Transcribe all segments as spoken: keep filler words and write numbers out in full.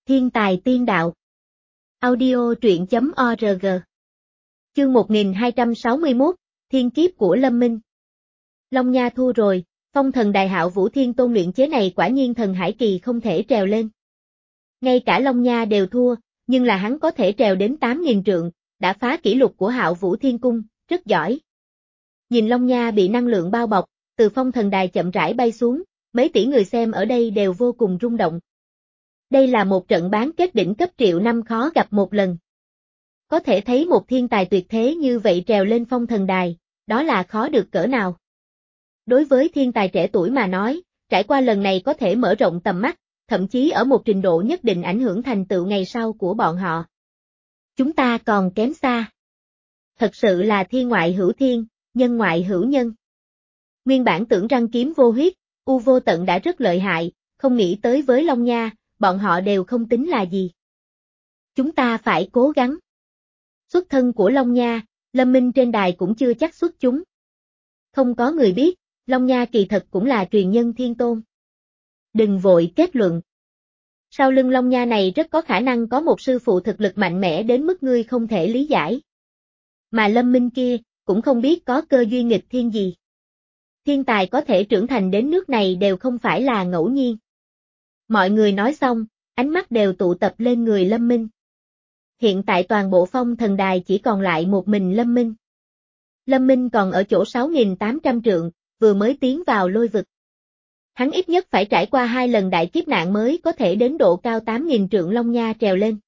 Thiên tài tiên đạo. Audio truyện chấm org. Chương một nghìn hai trăm sáu mươi mốt, Thiên kiếp của Lâm Minh. Long Nha thua rồi, phong thần đại hạo Vũ Thiên Tôn luyện chế này quả nhiên thần hải kỳ không thể trèo lên. Ngay cả Long Nha đều thua, nhưng là hắn có thể trèo đến tám nghìn trượng, đã phá kỷ lục của Hạo Vũ Thiên Cung, rất giỏi. Nhìn Long Nha bị năng lượng bao bọc, từ phong thần đài chậm rãi bay xuống, mấy tỷ người xem ở đây đều vô cùng rung động. Đây là một trận bán kết đỉnh cấp triệu năm khó gặp một lần. Có thể thấy một thiên tài tuyệt thế như vậy trèo lên phong thần đài, đó là khó được cỡ nào. Đối với thiên tài trẻ tuổi mà nói, trải qua lần này có thể mở rộng tầm mắt, thậm chí ở một trình độ nhất định ảnh hưởng thành tựu ngày sau của bọn họ. Chúng ta còn kém xa. Thật sự là thiên ngoại hữu thiên, nhân ngoại hữu nhân. Nguyên bản tưởng răng kiếm vô huyết, u vô tận đã rất lợi hại, không nghĩ tới với Long Nha, bọn họ đều không tính là gì. Chúng ta phải cố gắng. Xuất thân của Long Nha, Lâm Minh trên đài cũng chưa chắc xuất chúng. Không có người biết, Long Nha kỳ thật cũng là truyền nhân Thiên Tôn. Đừng vội kết luận. Sau lưng Long Nha này rất có khả năng có một sư phụ thực lực mạnh mẽ đến mức ngươi không thể lý giải. Mà Lâm Minh kia, cũng không biết có cơ duyên nghịch thiên gì. Thiên tài có thể trưởng thành đến nước này đều không phải là ngẫu nhiên. Mọi người nói xong, ánh mắt đều tụ tập lên người Lâm Minh. Hiện tại toàn bộ phong thần đài chỉ còn lại một mình Lâm Minh. Lâm Minh còn ở chỗ sáu nghìn tám trăm trượng, vừa mới tiến vào lôi vực. Hắn ít nhất phải trải qua hai lần đại kiếp nạn mới có thể đến độ cao tám nghìn trượng Long Nha trèo lên.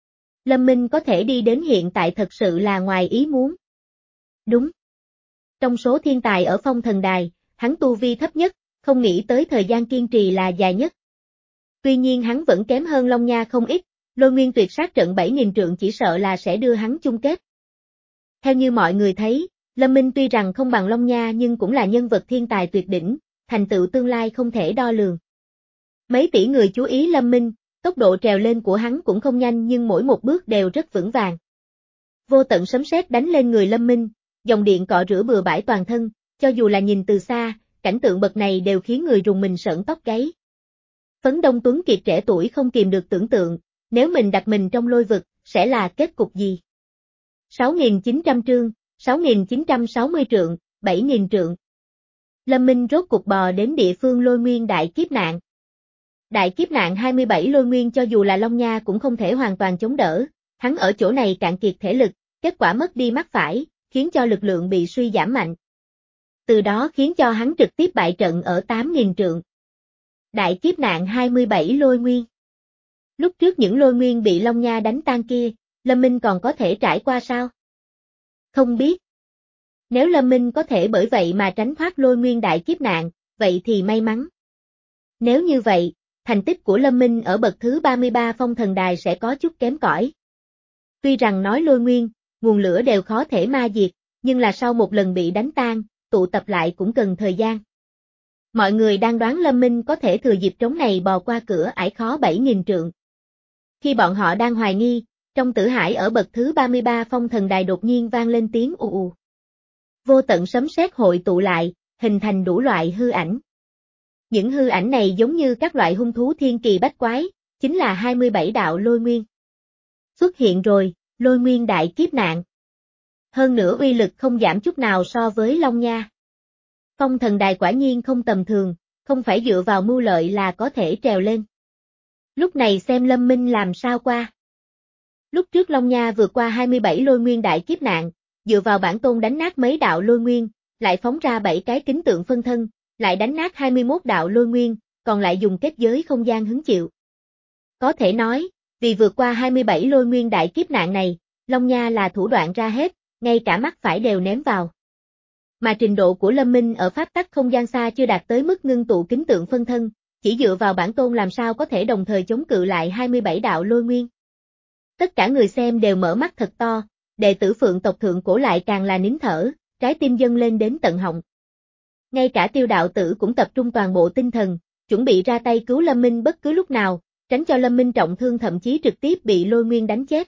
Lâm Minh có thể đi đến hiện tại thật sự là ngoài ý muốn. Đúng. Trong số thiên tài ở phong thần đài, hắn tu vi thấp nhất, không nghĩ tới thời gian kiên trì là dài nhất. Tuy nhiên hắn vẫn kém hơn Long Nha không ít, Lôi Nguyên tuyệt sát trận bảy nghìn trượng chỉ sợ là sẽ đưa hắn chung kết. Theo như mọi người thấy, Lâm Minh tuy rằng không bằng Long Nha nhưng cũng là nhân vật thiên tài tuyệt đỉnh, thành tựu tương lai không thể đo lường. Mấy tỷ người chú ý Lâm Minh, tốc độ trèo lên của hắn cũng không nhanh nhưng mỗi một bước đều rất vững vàng. Vô tận sấm sét đánh lên người Lâm Minh, dòng điện cọ rửa bừa bãi toàn thân, cho dù là nhìn từ xa, cảnh tượng bậc này đều khiến người rùng mình sởn tóc gáy. Phấn Đông Tuấn Kiệt trẻ tuổi không kìm được tưởng tượng, nếu mình đặt mình trong lôi vực, sẽ là kết cục gì? sáu nghìn chín trăm trương, sáu nghìn chín trăm sáu mươi trượng, bảy nghìn trượng. Lâm Minh rốt cục bò đến địa phương lôi nguyên đại kiếp nạn. Đại kiếp nạn hai mươi bảy lôi nguyên cho dù là Long Nha cũng không thể hoàn toàn chống đỡ, hắn ở chỗ này cạn kiệt thể lực, kết quả mất đi mắt phải, khiến cho lực lượng bị suy giảm mạnh. Từ đó khiến cho hắn trực tiếp bại trận ở tám nghìn trượng. Đại kiếp nạn hai mươi bảy lôi nguyên. Lúc trước những lôi nguyên bị Long Nha đánh tan kia, Lâm Minh còn có thể trải qua sao? Không biết. Nếu Lâm Minh có thể bởi vậy mà tránh thoát lôi nguyên đại kiếp nạn, vậy thì may mắn. Nếu như vậy, thành tích của Lâm Minh ở bậc thứ ba mươi ba phong thần đài sẽ có chút kém cỏi. Tuy rằng nói lôi nguyên, nguồn lửa đều khó thể ma diệt, nhưng là sau một lần bị đánh tan, tụ tập lại cũng cần thời gian. Mọi người đang đoán Lâm Minh có thể thừa dịp trống này bò qua cửa ải khó bảy nghìn trượng. Khi bọn họ đang hoài nghi, trong tử hải ở bậc thứ ba mươi ba phong thần đài đột nhiên vang lên tiếng ù ù. Vô tận sấm sét hội tụ lại, hình thành đủ loại hư ảnh. Những hư ảnh này giống như các loại hung thú thiên kỳ bách quái, chính là hai mươi bảy đạo lôi nguyên. Xuất hiện rồi, lôi nguyên đại kiếp nạn. Hơn nữa uy lực không giảm chút nào so với Long Nha. Phong thần đài quả nhiên không tầm thường, không phải dựa vào mưu lợi là có thể trèo lên. Lúc này xem Lâm Minh làm sao qua. Lúc trước Long Nha vượt qua hai mươi bảy lôi nguyên đại kiếp nạn, dựa vào bản tôn đánh nát mấy đạo lôi nguyên, lại phóng ra bảy cái kính tượng phân thân, lại đánh nát hai mươi mốt đạo lôi nguyên, còn lại dùng kết giới không gian hứng chịu. Có thể nói, vì vượt qua hai mươi bảy lôi nguyên đại kiếp nạn này, Long Nha là thủ đoạn ra hết, ngay cả mắt phải đều ném vào. Mà trình độ của Lâm Minh ở pháp tắc không gian xa chưa đạt tới mức ngưng tụ kính tượng phân thân, chỉ dựa vào bản tôn làm sao có thể đồng thời chống cự lại hai mươi bảy đạo lôi nguyên. Tất cả người xem đều mở mắt thật to, đệ tử Phượng tộc thượng cổ lại càng là nín thở, trái tim dâng lên đến tận họng. Ngay cả Tiêu đạo tử cũng tập trung toàn bộ tinh thần, chuẩn bị ra tay cứu Lâm Minh bất cứ lúc nào, tránh cho Lâm Minh trọng thương thậm chí trực tiếp bị lôi nguyên đánh chết.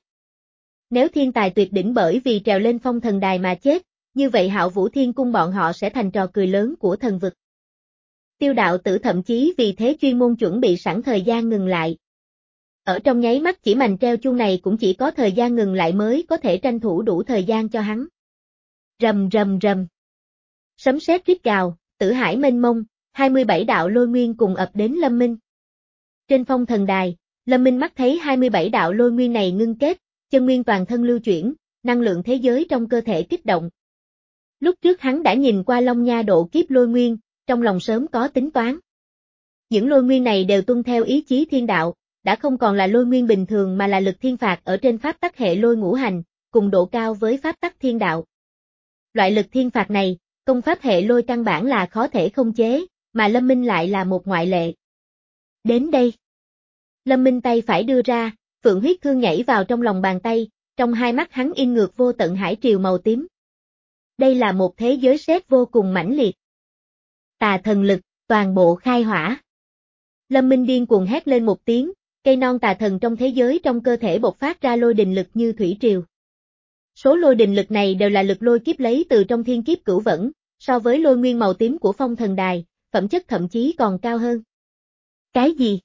Nếu thiên tài tuyệt đỉnh bởi vì trèo lên phong thần đài mà chết, như vậy Hạo Vũ Thiên Cung bọn họ sẽ thành trò cười lớn của thần vực. Tiêu đạo tử thậm chí vì thế chuyên môn chuẩn bị sẵn thời gian ngừng lại. Ở trong nháy mắt chỉ mành treo chuông này cũng chỉ có thời gian ngừng lại mới có thể tranh thủ đủ thời gian cho hắn. Rầm rầm rầm. Sấm sét rít gào, tử hải mênh mông, hai mươi bảy đạo lôi nguyên cùng ập đến Lâm Minh. Trên phong thần đài, Lâm Minh mắt thấy hai mươi bảy đạo lôi nguyên này ngưng kết, chân nguyên toàn thân lưu chuyển, năng lượng thế giới trong cơ thể kích động. Lúc trước hắn đã nhìn qua Long Nha độ kiếp lôi nguyên, trong lòng sớm có tính toán. Những lôi nguyên này đều tuân theo ý chí thiên đạo, đã không còn là lôi nguyên bình thường mà là lực thiên phạt ở trên pháp tắc hệ lôi ngũ hành, cùng độ cao với pháp tắc thiên đạo. Loại lực thiên phạt này, công pháp hệ lôi căn bản là khó thể không chế, mà Lâm Minh lại là một ngoại lệ. Đến đây. Lâm Minh tay phải đưa ra, phượng huyết thương nhảy vào trong lòng bàn tay, trong hai mắt hắn in ngược vô tận hải triều màu tím. Đây là một thế giới sét vô cùng mãnh liệt. Tà thần lực, toàn bộ khai hỏa. Lâm Minh điên cuồng hét lên một tiếng, cây non tà thần trong thế giới trong cơ thể bộc phát ra lôi đình lực như thủy triều. Số lôi đình lực này đều là lực lôi kiếp lấy từ trong thiên kiếp cửu vẫn, so với lôi nguyên màu tím của phong thần đài, phẩm chất thậm chí còn cao hơn. Cái gì?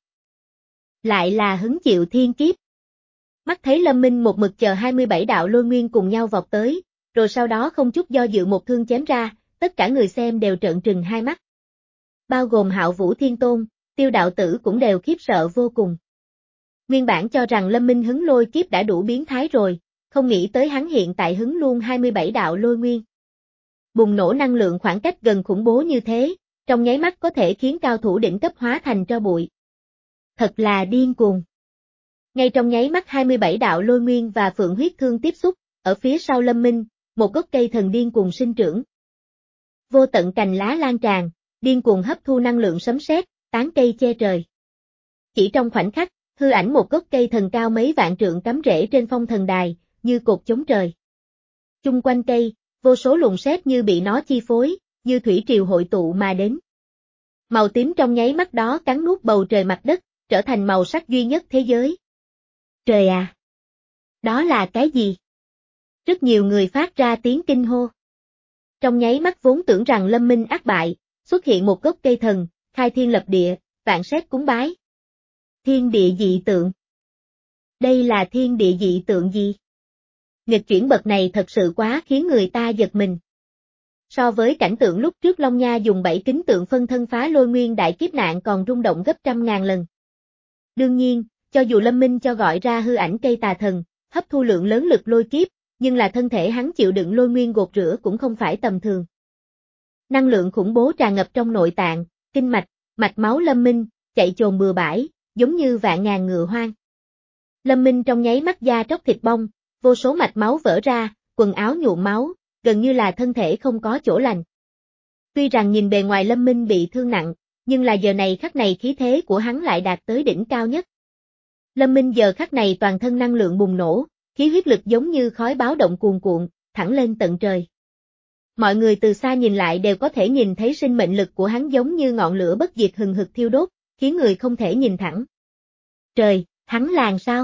Lại là hứng chịu thiên kiếp. Mắt thấy Lâm Minh một mực chờ hai mươi bảy đạo lôi nguyên cùng nhau vọt tới, rồi sau đó không chút do dự một thương chém ra, tất cả người xem đều trợn trừng hai mắt. Bao gồm Hạo Vũ Thiên Tôn, Tiêu Đạo Tử cũng đều khiếp sợ vô cùng. Nguyên bản cho rằng Lâm Minh hứng lôi kiếp đã đủ biến thái rồi, không nghĩ tới hắn hiện tại hứng luôn hai mươi bảy đạo lôi nguyên. Bùng nổ năng lượng khoảng cách gần khủng bố như thế, trong nháy mắt có thể khiến cao thủ đỉnh cấp hóa thành tro bụi. Thật là điên cuồng. Ngay trong nháy mắt hai mươi bảy đạo lôi nguyên và phượng huyết thương tiếp xúc, ở phía sau Lâm Minh, một gốc cây thần điên cuồng sinh trưởng. Vô tận cành lá lan tràn, điên cuồng hấp thu năng lượng sấm sét, tán cây che trời. Chỉ trong khoảnh khắc, hư ảnh một gốc cây thần cao mấy vạn trượng cắm rễ trên phong thần đài, như cột chống trời. Chung quanh cây, vô số luồng sét như bị nó chi phối, như thủy triều hội tụ mà đến. Màu tím trong nháy mắt đó cắn nuốt bầu trời mặt đất, trở thành màu sắc duy nhất thế giới. Trời à! Đó là cái gì? Rất nhiều người phát ra tiếng kinh hô. Trong nháy mắt vốn tưởng rằng Lâm Minh ác bại, xuất hiện một gốc cây thần, khai thiên lập địa, vạn sét cúng bái. Thiên địa dị tượng. Đây là thiên địa dị tượng gì? Nghịch chuyển bậc này thật sự quá khiến người ta giật mình. So với cảnh tượng lúc trước Long Nha dùng bảy kính tượng phân thân phá lôi nguyên đại kiếp nạn còn rung động gấp trăm ngàn lần. Đương nhiên, cho dù Lâm Minh cho gọi ra hư ảnh cây tà thần, hấp thu lượng lớn lực lôi kiếp, nhưng là thân thể hắn chịu đựng lôi nguyên gột rửa cũng không phải tầm thường. Năng lượng khủng bố tràn ngập trong nội tạng, kinh mạch, mạch máu Lâm Minh, chạy chồn bừa bãi, giống như vạn ngàn ngựa hoang. Lâm Minh trong nháy mắt da tróc thịt bong, vô số mạch máu vỡ ra, quần áo nhuộm máu, gần như là thân thể không có chỗ lành. Tuy rằng nhìn bề ngoài Lâm Minh bị thương nặng, nhưng là giờ này khắc này khí thế của hắn lại đạt tới đỉnh cao nhất. Lâm Minh giờ khắc này toàn thân năng lượng bùng nổ, khí huyết lực giống như khói báo động cuồn cuộn, thẳng lên tận trời. Mọi người từ xa nhìn lại đều có thể nhìn thấy sinh mệnh lực của hắn giống như ngọn lửa bất diệt hừng hực thiêu đốt, khiến người không thể nhìn thẳng. Trời, hắn làng sao?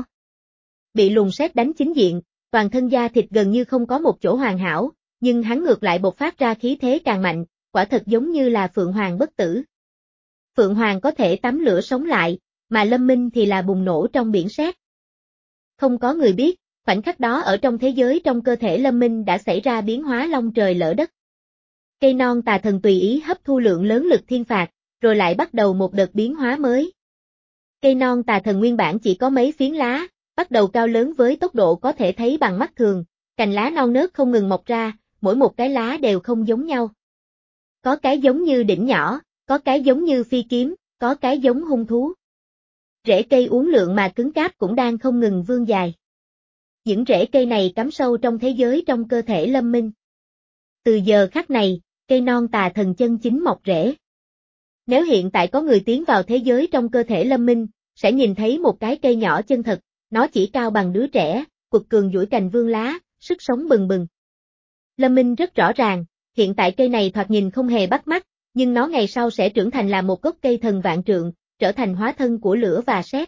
Bị luồng sét đánh chính diện, toàn thân da thịt gần như không có một chỗ hoàn hảo, nhưng hắn ngược lại bộc phát ra khí thế càng mạnh, quả thật giống như là Phượng Hoàng bất tử. Phượng Hoàng có thể tắm lửa sống lại, mà Lâm Minh thì là bùng nổ trong biển sét. Không có người biết, khoảnh khắc đó ở trong thế giới trong cơ thể Lâm Minh đã xảy ra biến hóa long trời lỡ đất. Cây non tà thần tùy ý hấp thu lượng lớn lực thiên phạt, rồi lại bắt đầu một đợt biến hóa mới. Cây non tà thần nguyên bản chỉ có mấy phiến lá, bắt đầu cao lớn với tốc độ có thể thấy bằng mắt thường, cành lá non nớt không ngừng mọc ra, mỗi một cái lá đều không giống nhau. Có cái giống như đỉnh nhỏ, có cái giống như phi kiếm, có cái giống hung thú. Rễ cây uốn lượn mà cứng cáp cũng đang không ngừng vươn dài. Những rễ cây này cắm sâu trong thế giới trong cơ thể Lâm Minh. Từ giờ khắc này, cây non tà thần chân chính mọc rễ. Nếu hiện tại có người tiến vào thế giới trong cơ thể Lâm Minh, sẽ nhìn thấy một cái cây nhỏ chân thật, nó chỉ cao bằng đứa trẻ, quật cường duỗi cành vươn lá, sức sống bừng bừng. Lâm Minh rất rõ ràng, hiện tại cây này thoạt nhìn không hề bắt mắt, nhưng nó ngày sau sẽ trưởng thành là một gốc cây thần vạn trượng, trở thành hóa thân của lửa và sét.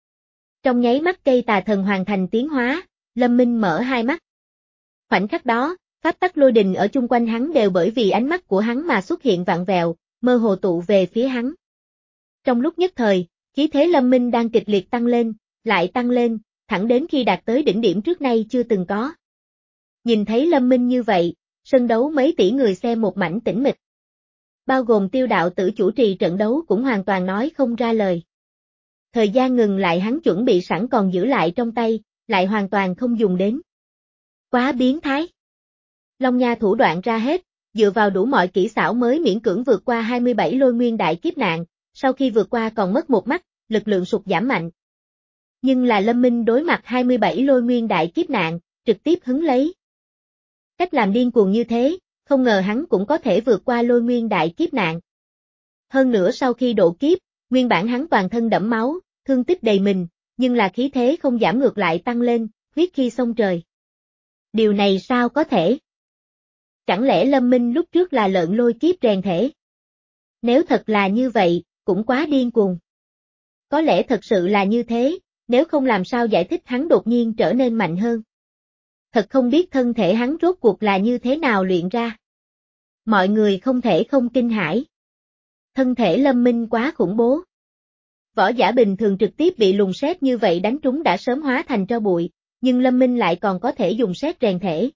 Trong nháy mắt cây tà thần hoàn thành tiến hóa, Lâm Minh mở hai mắt. Khoảnh khắc đó, pháp tắc lôi đình ở chung quanh hắn đều bởi vì ánh mắt của hắn mà xuất hiện vạn vẹo, mơ hồ tụ về phía hắn. Trong lúc nhất thời, khí thế Lâm Minh đang kịch liệt tăng lên, lại tăng lên, thẳng đến khi đạt tới đỉnh điểm trước nay chưa từng có. Nhìn thấy Lâm Minh như vậy, sân đấu mấy tỷ người xem một mảnh tĩnh mịch. Bao gồm Tiêu đạo tử chủ trì trận đấu cũng hoàn toàn nói không ra lời. Thời gian ngừng lại hắn chuẩn bị sẵn còn giữ lại trong tay, lại hoàn toàn không dùng đến. Quá biến thái. Long Nha thủ đoạn ra hết, dựa vào đủ mọi kỹ xảo mới miễn cưỡng vượt qua hai mươi bảy lôi nguyên đại kiếp nạn, sau khi vượt qua còn mất một mắt, lực lượng sụt giảm mạnh. Nhưng là Lâm Minh đối mặt hai mươi bảy lôi nguyên đại kiếp nạn, trực tiếp hứng lấy. Cách làm điên cuồng như thế, không ngờ hắn cũng có thể vượt qua lôi nguyên đại kiếp nạn. Hơn nữa sau khi độ kiếp, nguyên bản hắn toàn thân đẫm máu, thương tích đầy mình, nhưng là khí thế không giảm ngược lại tăng lên, huyết khi sông trời. Điều này sao có thể? Chẳng lẽ Lâm Minh lúc trước là lợn lôi kiếp rèn thể? Nếu thật là như vậy, cũng quá điên cuồng. Có lẽ thật sự là như thế, nếu không làm sao giải thích hắn đột nhiên trở nên mạnh hơn. Thật không biết thân thể hắn rốt cuộc là như thế nào luyện ra. Mọi người không thể không kinh hãi. Thân thể Lâm Minh quá khủng bố. Võ giả bình thường trực tiếp bị lùng sét như vậy đánh trúng đã sớm hóa thành tro bụi, nhưng Lâm Minh lại còn có thể dùng sét rèn thể.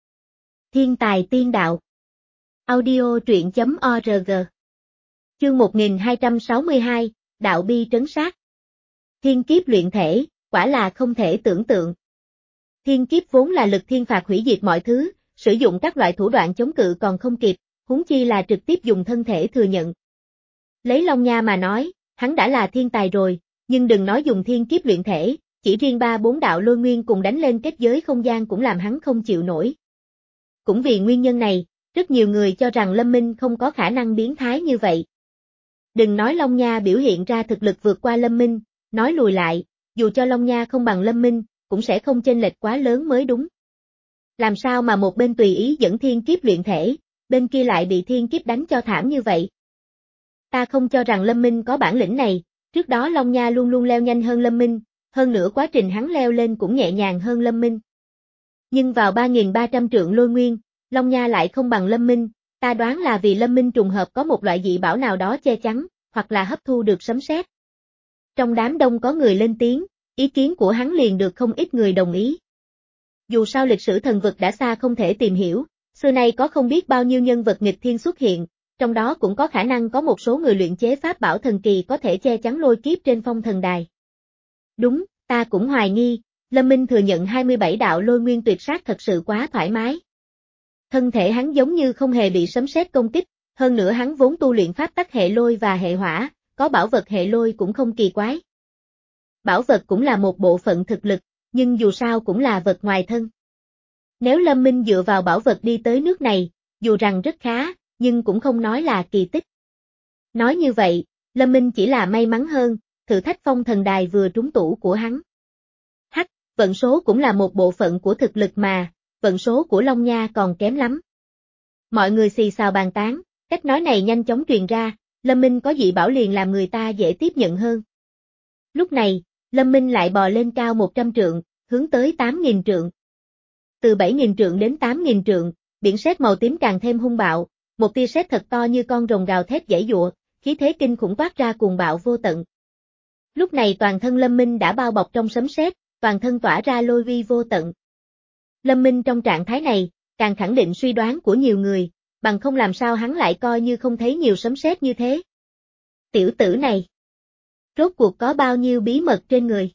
Thiên tài tiên đạo. Audio truyện chấm org. Chương một nghìn hai trăm sáu mươi hai, Đạo bi trấn sát. Thiên kiếp luyện thể, quả là không thể tưởng tượng. Thiên kiếp vốn là lực thiên phạt hủy diệt mọi thứ, sử dụng các loại thủ đoạn chống cự còn không kịp, huống chi là trực tiếp dùng thân thể thừa nhận. Lấy Long Nha mà nói, hắn đã là thiên tài rồi, nhưng đừng nói dùng thiên kiếp luyện thể, chỉ riêng ba bốn đạo lôi nguyên cùng đánh lên kết giới không gian cũng làm hắn không chịu nổi. Cũng vì nguyên nhân này, rất nhiều người cho rằng Lâm Minh không có khả năng biến thái như vậy. Đừng nói Long Nha biểu hiện ra thực lực vượt qua Lâm Minh, nói lùi lại, dù cho Long Nha không bằng Lâm Minh, cũng sẽ không chênh lệch quá lớn mới đúng. Làm sao mà một bên tùy ý dẫn thiên kiếp luyện thể, bên kia lại bị thiên kiếp đánh cho thảm như vậy? Ta không cho rằng Lâm Minh có bản lĩnh này, trước đó Long Nha luôn luôn leo nhanh hơn Lâm Minh, hơn nữa quá trình hắn leo lên cũng nhẹ nhàng hơn Lâm Minh. Nhưng vào ba nghìn ba trăm trượng lôi nguyên, Long Nha lại không bằng Lâm Minh, ta đoán là vì Lâm Minh trùng hợp có một loại dị bảo nào đó che chắn, hoặc là hấp thu được sấm sét. Trong đám đông có người lên tiếng, ý kiến của hắn liền được không ít người đồng ý. Dù sao lịch sử thần vực đã xa không thể tìm hiểu, xưa nay có không biết bao nhiêu nhân vật nghịch thiên xuất hiện, trong đó cũng có khả năng có một số người luyện chế pháp bảo thần kỳ có thể che chắn lôi kiếp trên phong thần đài. Đúng, ta cũng hoài nghi, Lâm Minh thừa nhận hai mươi bảy đạo lôi nguyên tuyệt sát thật sự quá thoải mái. Thân thể hắn giống như không hề bị sấm sét công kích, hơn nữa hắn vốn tu luyện pháp tắc hệ lôi và hệ hỏa, có bảo vật hệ lôi cũng không kỳ quái. Bảo vật cũng là một bộ phận thực lực, nhưng dù sao cũng là vật ngoài thân. Nếu Lâm Minh dựa vào bảo vật đi tới nước này, dù rằng rất khá, nhưng cũng không nói là kỳ tích. Nói như vậy, Lâm Minh chỉ là may mắn hơn, thử thách phong thần đài vừa trúng tủ của hắn. Hắc, vận số cũng là một bộ phận của thực lực mà, vận số của Long Nha còn kém lắm. Mọi người xì xào bàn tán, cách nói này nhanh chóng truyền ra, Lâm Minh có dị bảo liền làm người ta dễ tiếp nhận hơn. Lúc này, Lâm Minh lại bò lên cao một trăm trượng, hướng tới tám nghìn trượng. Từ bảy nghìn trượng đến tám nghìn trượng, biển sét màu tím càng thêm hung bạo, một tia sét thật to như con rồng gào thét giãy giụa, khí thế kinh khủng toát ra cuồng bạo vô tận. Lúc này toàn thân Lâm Minh đã bao bọc trong sấm sét, toàn thân tỏa ra lôi vi vô tận. Lâm Minh trong trạng thái này, càng khẳng định suy đoán của nhiều người, bằng không làm sao hắn lại coi như không thấy nhiều sấm sét như thế. Tiểu tử này, rốt cuộc có bao nhiêu bí mật trên người?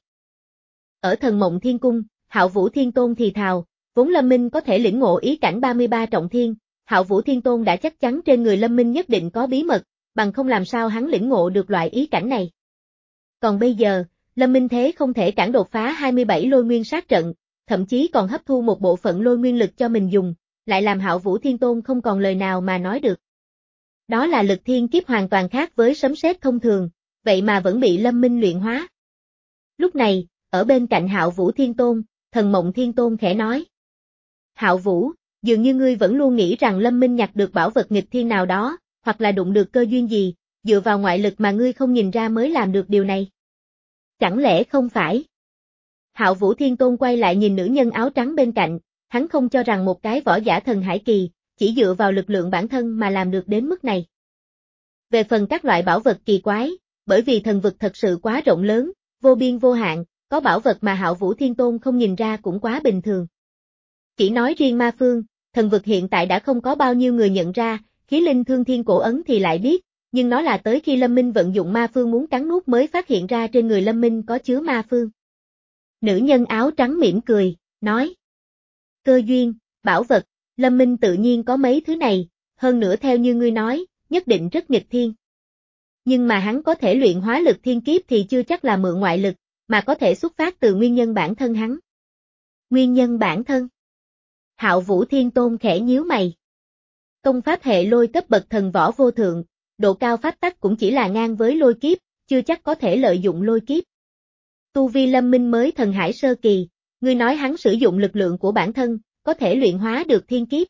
Ở Thần Mộng Thiên Cung, Hạo Vũ Thiên Tôn thì thào, vốn Lâm Minh có thể lĩnh ngộ ý cảnh ba mươi ba trọng thiên, Hạo Vũ Thiên Tôn đã chắc chắn trên người Lâm Minh nhất định có bí mật, bằng không làm sao hắn lĩnh ngộ được loại ý cảnh này. Còn bây giờ, Lâm Minh thế không thể cản đột phá hai mươi bảy lôi nguyên sát trận, thậm chí còn hấp thu một bộ phận lôi nguyên lực cho mình dùng, lại làm Hạo Vũ Thiên Tôn không còn lời nào mà nói được. Đó là lực thiên kiếp hoàn toàn khác với sấm sét thông thường, vậy mà vẫn bị Lâm Minh luyện hóa. Lúc này, ở bên cạnh Hạo Vũ Thiên Tôn, Thần Mộng Thiên Tôn khẽ nói. Hạo Vũ, dường như ngươi vẫn luôn nghĩ rằng Lâm Minh nhặt được bảo vật nghịch thiên nào đó, hoặc là đụng được cơ duyên gì, dựa vào ngoại lực mà ngươi không nhìn ra mới làm được điều này. Chẳng lẽ không phải? Hạo Vũ Thiên Tôn quay lại nhìn nữ nhân áo trắng bên cạnh, hắn không cho rằng một cái võ giả thần hải kỳ, chỉ dựa vào lực lượng bản thân mà làm được đến mức này. Về phần các loại bảo vật kỳ quái, bởi vì thần vực thật sự quá rộng lớn, vô biên vô hạn, có bảo vật mà Hạo Vũ Thiên Tôn không nhìn ra cũng quá bình thường. Chỉ nói riêng ma phương, thần vực hiện tại đã không có bao nhiêu người nhận ra, khí linh thương thiên cổ ấn thì lại biết, nhưng nó là tới khi Lâm Minh vận dụng ma phương muốn cắn nuốt mới phát hiện ra trên người Lâm Minh có chứa ma phương. Nữ nhân áo trắng mỉm cười, nói. Cơ duyên, bảo vật, Lâm Minh tự nhiên có mấy thứ này, hơn nữa theo như ngươi nói, nhất định rất nghịch thiên. Nhưng mà hắn có thể luyện hóa lực thiên kiếp thì chưa chắc là mượn ngoại lực, mà có thể xuất phát từ nguyên nhân bản thân hắn. Nguyên nhân bản thân? Hạo Vũ Thiên Tôn khẽ nhíu mày. Công pháp hệ lôi cấp bậc thần võ vô thượng, độ cao pháp tắc cũng chỉ là ngang với lôi kiếp, chưa chắc có thể lợi dụng lôi kiếp. Tu vi Lâm Minh mới thần hải sơ kỳ, ngươi nói hắn sử dụng lực lượng của bản thân, có thể luyện hóa được thiên kiếp.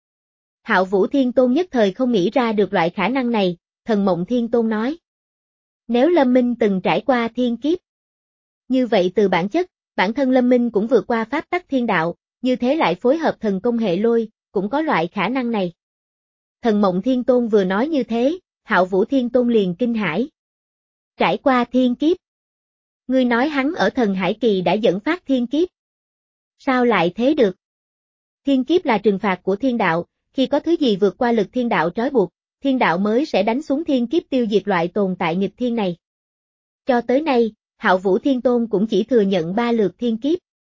Hạo Vũ Thiên Tôn nhất thời không nghĩ ra được loại khả năng này, Thần Mộng Thiên Tôn nói. Nếu Lâm Minh từng trải qua thiên kiếp, như vậy từ bản chất, bản thân Lâm Minh cũng vượt qua pháp tắc thiên đạo, như thế lại phối hợp thần công hệ lôi, cũng có loại khả năng này. Thần Mộng Thiên Tôn vừa nói như thế, Hạo Vũ Thiên Tôn liền kinh hãi. Trải qua thiên kiếp. Ngươi nói hắn ở thần hải kỳ đã dẫn phát thiên kiếp. Sao lại thế được? Thiên kiếp là trừng phạt của thiên đạo, khi có thứ gì vượt qua lực thiên đạo trói buộc, thiên đạo mới sẽ đánh xuống thiên kiếp tiêu diệt loại tồn tại nghịch thiên này. Cho tới nay, Hạo Vũ Thiên Tôn cũng chỉ thừa nhận ba lượt thiên kiếp.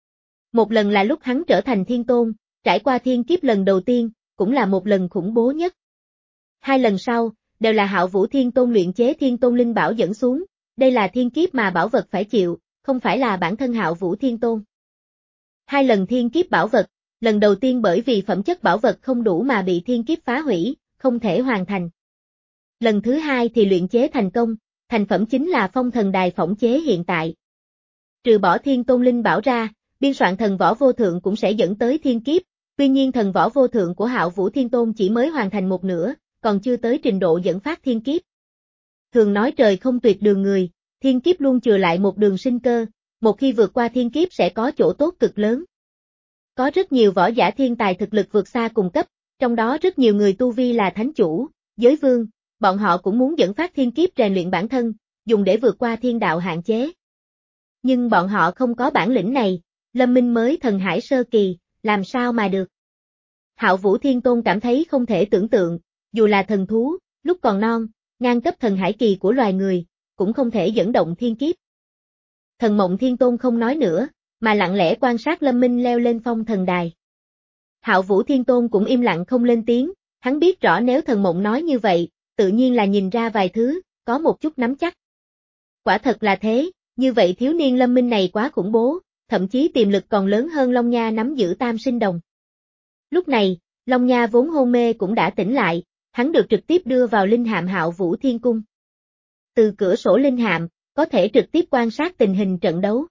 Một lần là lúc hắn trở thành thiên tôn, trải qua thiên kiếp lần đầu tiên, cũng là một lần khủng bố nhất. Hai lần sau, đều là Hạo Vũ Thiên Tôn luyện chế Thiên Tôn Linh Bảo dẫn xuống, đây là thiên kiếp mà bảo vật phải chịu, không phải là bản thân Hạo Vũ Thiên Tôn. Hai lần thiên kiếp bảo vật, lần đầu tiên bởi vì phẩm chất bảo vật không đủ mà bị thiên kiếp phá hủy, không thể hoàn thành. Lần thứ hai thì luyện chế thành công, thành phẩm chính là Phong Thần Đài phỏng chế hiện tại. Trừ bỏ Thiên Tôn Linh Bảo ra, biên soạn thần võ vô thượng cũng sẽ dẫn tới thiên kiếp, tuy nhiên thần võ vô thượng của Hạo Vũ Thiên Tôn chỉ mới hoàn thành một nửa, còn chưa tới trình độ dẫn phát thiên kiếp. Thường nói trời không tuyệt đường người, thiên kiếp luôn chừa lại một đường sinh cơ, một khi vượt qua thiên kiếp sẽ có chỗ tốt cực lớn. Có rất nhiều võ giả thiên tài thực lực vượt xa cùng cấp, trong đó rất nhiều người tu vi là thánh chủ, giới vương, bọn họ cũng muốn dẫn phát thiên kiếp rèn luyện bản thân, dùng để vượt qua thiên đạo hạn chế. Nhưng bọn họ không có bản lĩnh này, Lâm Minh mới thần hải sơ kỳ, làm sao mà được. Hạo Vũ Thiên Tôn cảm thấy không thể tưởng tượng, dù là thần thú, lúc còn non, ngang cấp thần hải kỳ của loài người, cũng không thể dẫn động thiên kiếp. Thần Mộng Thiên Tôn không nói nữa, mà lặng lẽ quan sát Lâm Minh leo lên phong thần đài. Hạo Vũ Thiên Tôn cũng im lặng không lên tiếng, hắn biết rõ nếu Thần Mộng nói như vậy, tự nhiên là nhìn ra vài thứ, có một chút nắm chắc. Quả thật là thế, như vậy thiếu niên Lâm Minh này quá khủng bố, thậm chí tiềm lực còn lớn hơn Long Nha nắm giữ tam sinh đồng. Lúc này, Long Nha vốn hôn mê cũng đã tỉnh lại, hắn được trực tiếp đưa vào linh hạm Hạo Vũ Thiên Cung. Từ cửa sổ linh hạm, có thể trực tiếp quan sát tình hình trận đấu.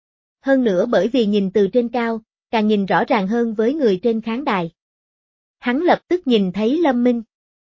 Hơn nữa bởi vì nhìn từ trên cao, càng nhìn rõ ràng hơn với người trên khán đài. Hắn lập tức nhìn thấy Lâm Minh.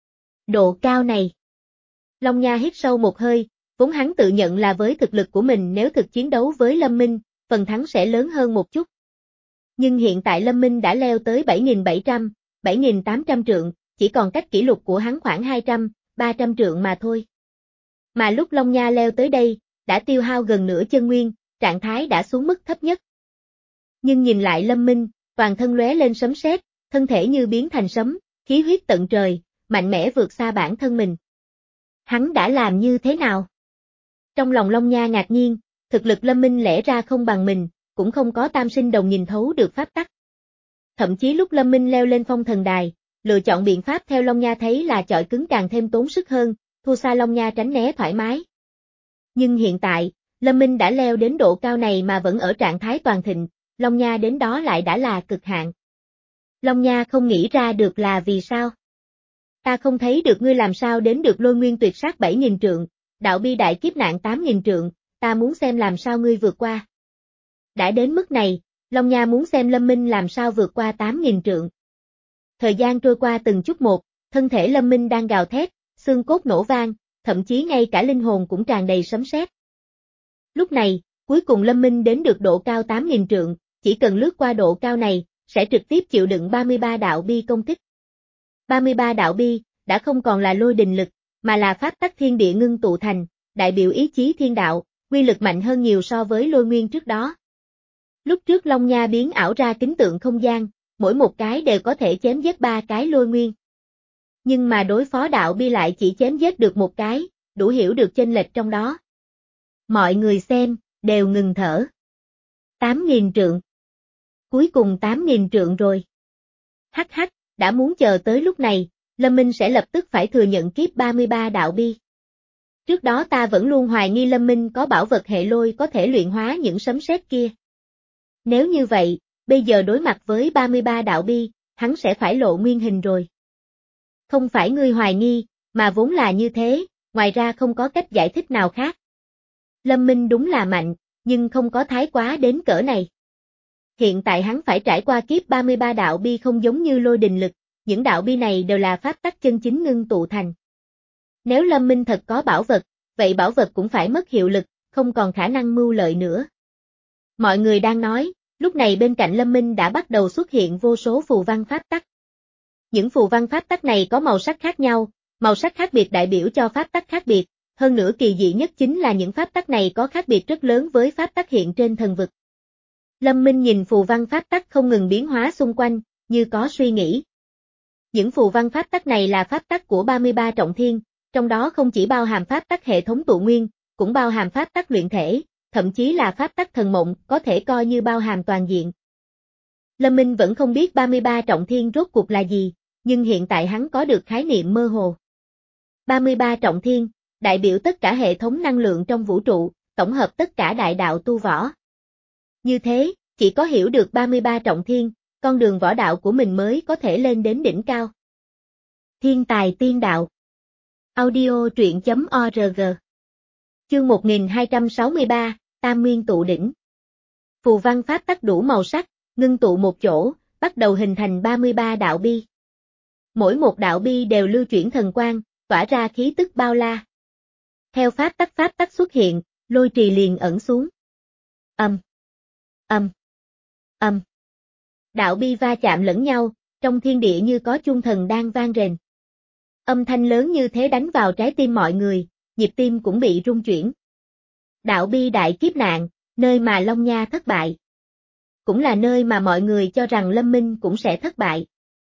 Độ cao này. Long Nha hít sâu một hơi, vốn hắn tự nhận là với thực lực của mình nếu thực chiến đấu với Lâm Minh, phần thắng sẽ lớn hơn một chút. Nhưng hiện tại Lâm Minh đã leo tới bảy nghìn bảy trăm, bảy nghìn tám trăm trượng, chỉ còn cách kỷ lục của hắn khoảng hai trăm, ba trăm trượng mà thôi. Mà lúc Long Nha leo tới đây, đã tiêu hao gần nửa chân nguyên, trạng thái đã xuống mức thấp nhất. Nhưng nhìn lại Lâm Minh, toàn thân lóe lên sấm sét, thân thể như biến thành sấm, khí huyết tận trời, mạnh mẽ vượt xa bản thân mình. Hắn đã làm như thế nào? Trong lòng Long Nha ngạc nhiên, thực lực Lâm Minh lẽ ra không bằng mình, cũng không có tam sinh đồng nhìn thấu được pháp tắc. Thậm chí lúc Lâm Minh leo lên phong thần đài, lựa chọn biện pháp theo Long Nha thấy là chọi cứng càng thêm tốn sức hơn, thua xa Long Nha tránh né thoải mái. Nhưng hiện tại, Lâm Minh đã leo đến độ cao này mà vẫn ở trạng thái toàn thịnh, Long Nha đến đó lại đã là cực hạn. Long Nha không nghĩ ra được là vì sao. Ta không thấy được ngươi làm sao đến được lôi nguyên tuyệt sát bảy nghìn trượng, đạo bi đại kiếp nạn tám nghìn trượng, ta muốn xem làm sao ngươi vượt qua. Đã đến mức này, Long Nha muốn xem Lâm Minh làm sao vượt qua tám nghìn trượng. Thời gian trôi qua từng chút một, thân thể Lâm Minh đang gào thét, xương cốt nổ vang, thậm chí ngay cả linh hồn cũng tràn đầy sấm sét. Lúc này, cuối cùng Lâm Minh đến được độ cao tám nghìn trượng, chỉ cần lướt qua độ cao này, sẽ trực tiếp chịu đựng ba mươi ba đạo bi công kích. ba mươi ba đạo bi, đã không còn là lôi đình lực, mà là pháp tắc thiên địa ngưng tụ thành, đại biểu ý chí thiên đạo, quy lực mạnh hơn nhiều so với lôi nguyên trước đó. Lúc trước Long Nha biến ảo ra kính tượng không gian, mỗi một cái đều có thể chém giết ba cái lôi nguyên. Nhưng mà đối phó đạo bi lại chỉ chém giết được một cái, đủ hiểu được chênh lệch trong đó. Mọi người xem, đều ngừng thở. tám nghìn trượng. Cuối cùng tám nghìn trượng rồi. Hắc hắc, đã muốn chờ tới lúc này, Lâm Minh sẽ lập tức phải thừa nhận kiếp ba mươi ba đạo bi. Trước đó ta vẫn luôn hoài nghi Lâm Minh có bảo vật hệ lôi có thể luyện hóa những sấm sét kia. Nếu như vậy, bây giờ đối mặt với ba mươi ba đạo bi, hắn sẽ phải lộ nguyên hình rồi. Không phải ngươi hoài nghi, mà vốn là như thế, ngoài ra không có cách giải thích nào khác. Lâm Minh đúng là mạnh, nhưng không có thái quá đến cỡ này. Hiện tại hắn phải trải qua kiếp ba mươi ba đạo bi không giống như lôi đình lực, những đạo bi này đều là pháp tắc chân chính ngưng tụ thành. Nếu Lâm Minh thật có bảo vật, vậy bảo vật cũng phải mất hiệu lực, không còn khả năng mưu lợi nữa. Mọi người đang nói, lúc này bên cạnh Lâm Minh đã bắt đầu xuất hiện vô số phù văn pháp tắc. Những phù văn pháp tắc này có màu sắc khác nhau, màu sắc khác biệt đại biểu cho pháp tắc khác biệt, hơn nữa kỳ dị nhất chính là những pháp tắc này có khác biệt rất lớn với pháp tắc hiện trên thần vực. Lâm Minh nhìn phù văn pháp tắc không ngừng biến hóa xung quanh, như có suy nghĩ. Những phù văn pháp tắc này là pháp tắc của ba mươi ba trọng thiên, trong đó không chỉ bao hàm pháp tắc hệ thống tụ nguyên, cũng bao hàm pháp tắc luyện thể, thậm chí là pháp tắc thần mộng, có thể coi như bao hàm toàn diện. Lâm Minh vẫn không biết ba mươi ba trọng thiên rốt cuộc là gì, nhưng hiện tại hắn có được khái niệm mơ hồ. ba mươi ba trọng thiên, đại biểu tất cả hệ thống năng lượng trong vũ trụ, tổng hợp tất cả đại đạo tu võ. Như thế, chỉ có hiểu được ba mươi ba trọng thiên, con đường võ đạo của mình mới có thể lên đến đỉnh cao. Thiên tài tiên đạo. Audio truyện chấm org. Chương một nghìn hai trăm sáu mươi ba, Tam Nguyên tụ đỉnh. Phù văn pháp tắc đủ màu sắc, ngưng tụ một chỗ, bắt đầu hình thành ba mươi ba đạo bi. Mỗi một đạo bi đều lưu chuyển thần quang, tỏa ra khí tức bao la. Theo pháp tắc pháp tắc xuất hiện, lôi trì liền ẩn xuống. Âm. Âm. Âm. Đạo bi va chạm lẫn nhau, trong thiên địa như có chuông thần đang vang rền. Âm thanh lớn như thế đánh vào trái tim mọi người, nhịp tim cũng bị rung chuyển. Đạo bi đại kiếp nạn, nơi mà Long Nha thất bại. Cũng là nơi mà mọi người cho rằng Lâm Minh cũng sẽ thất bại.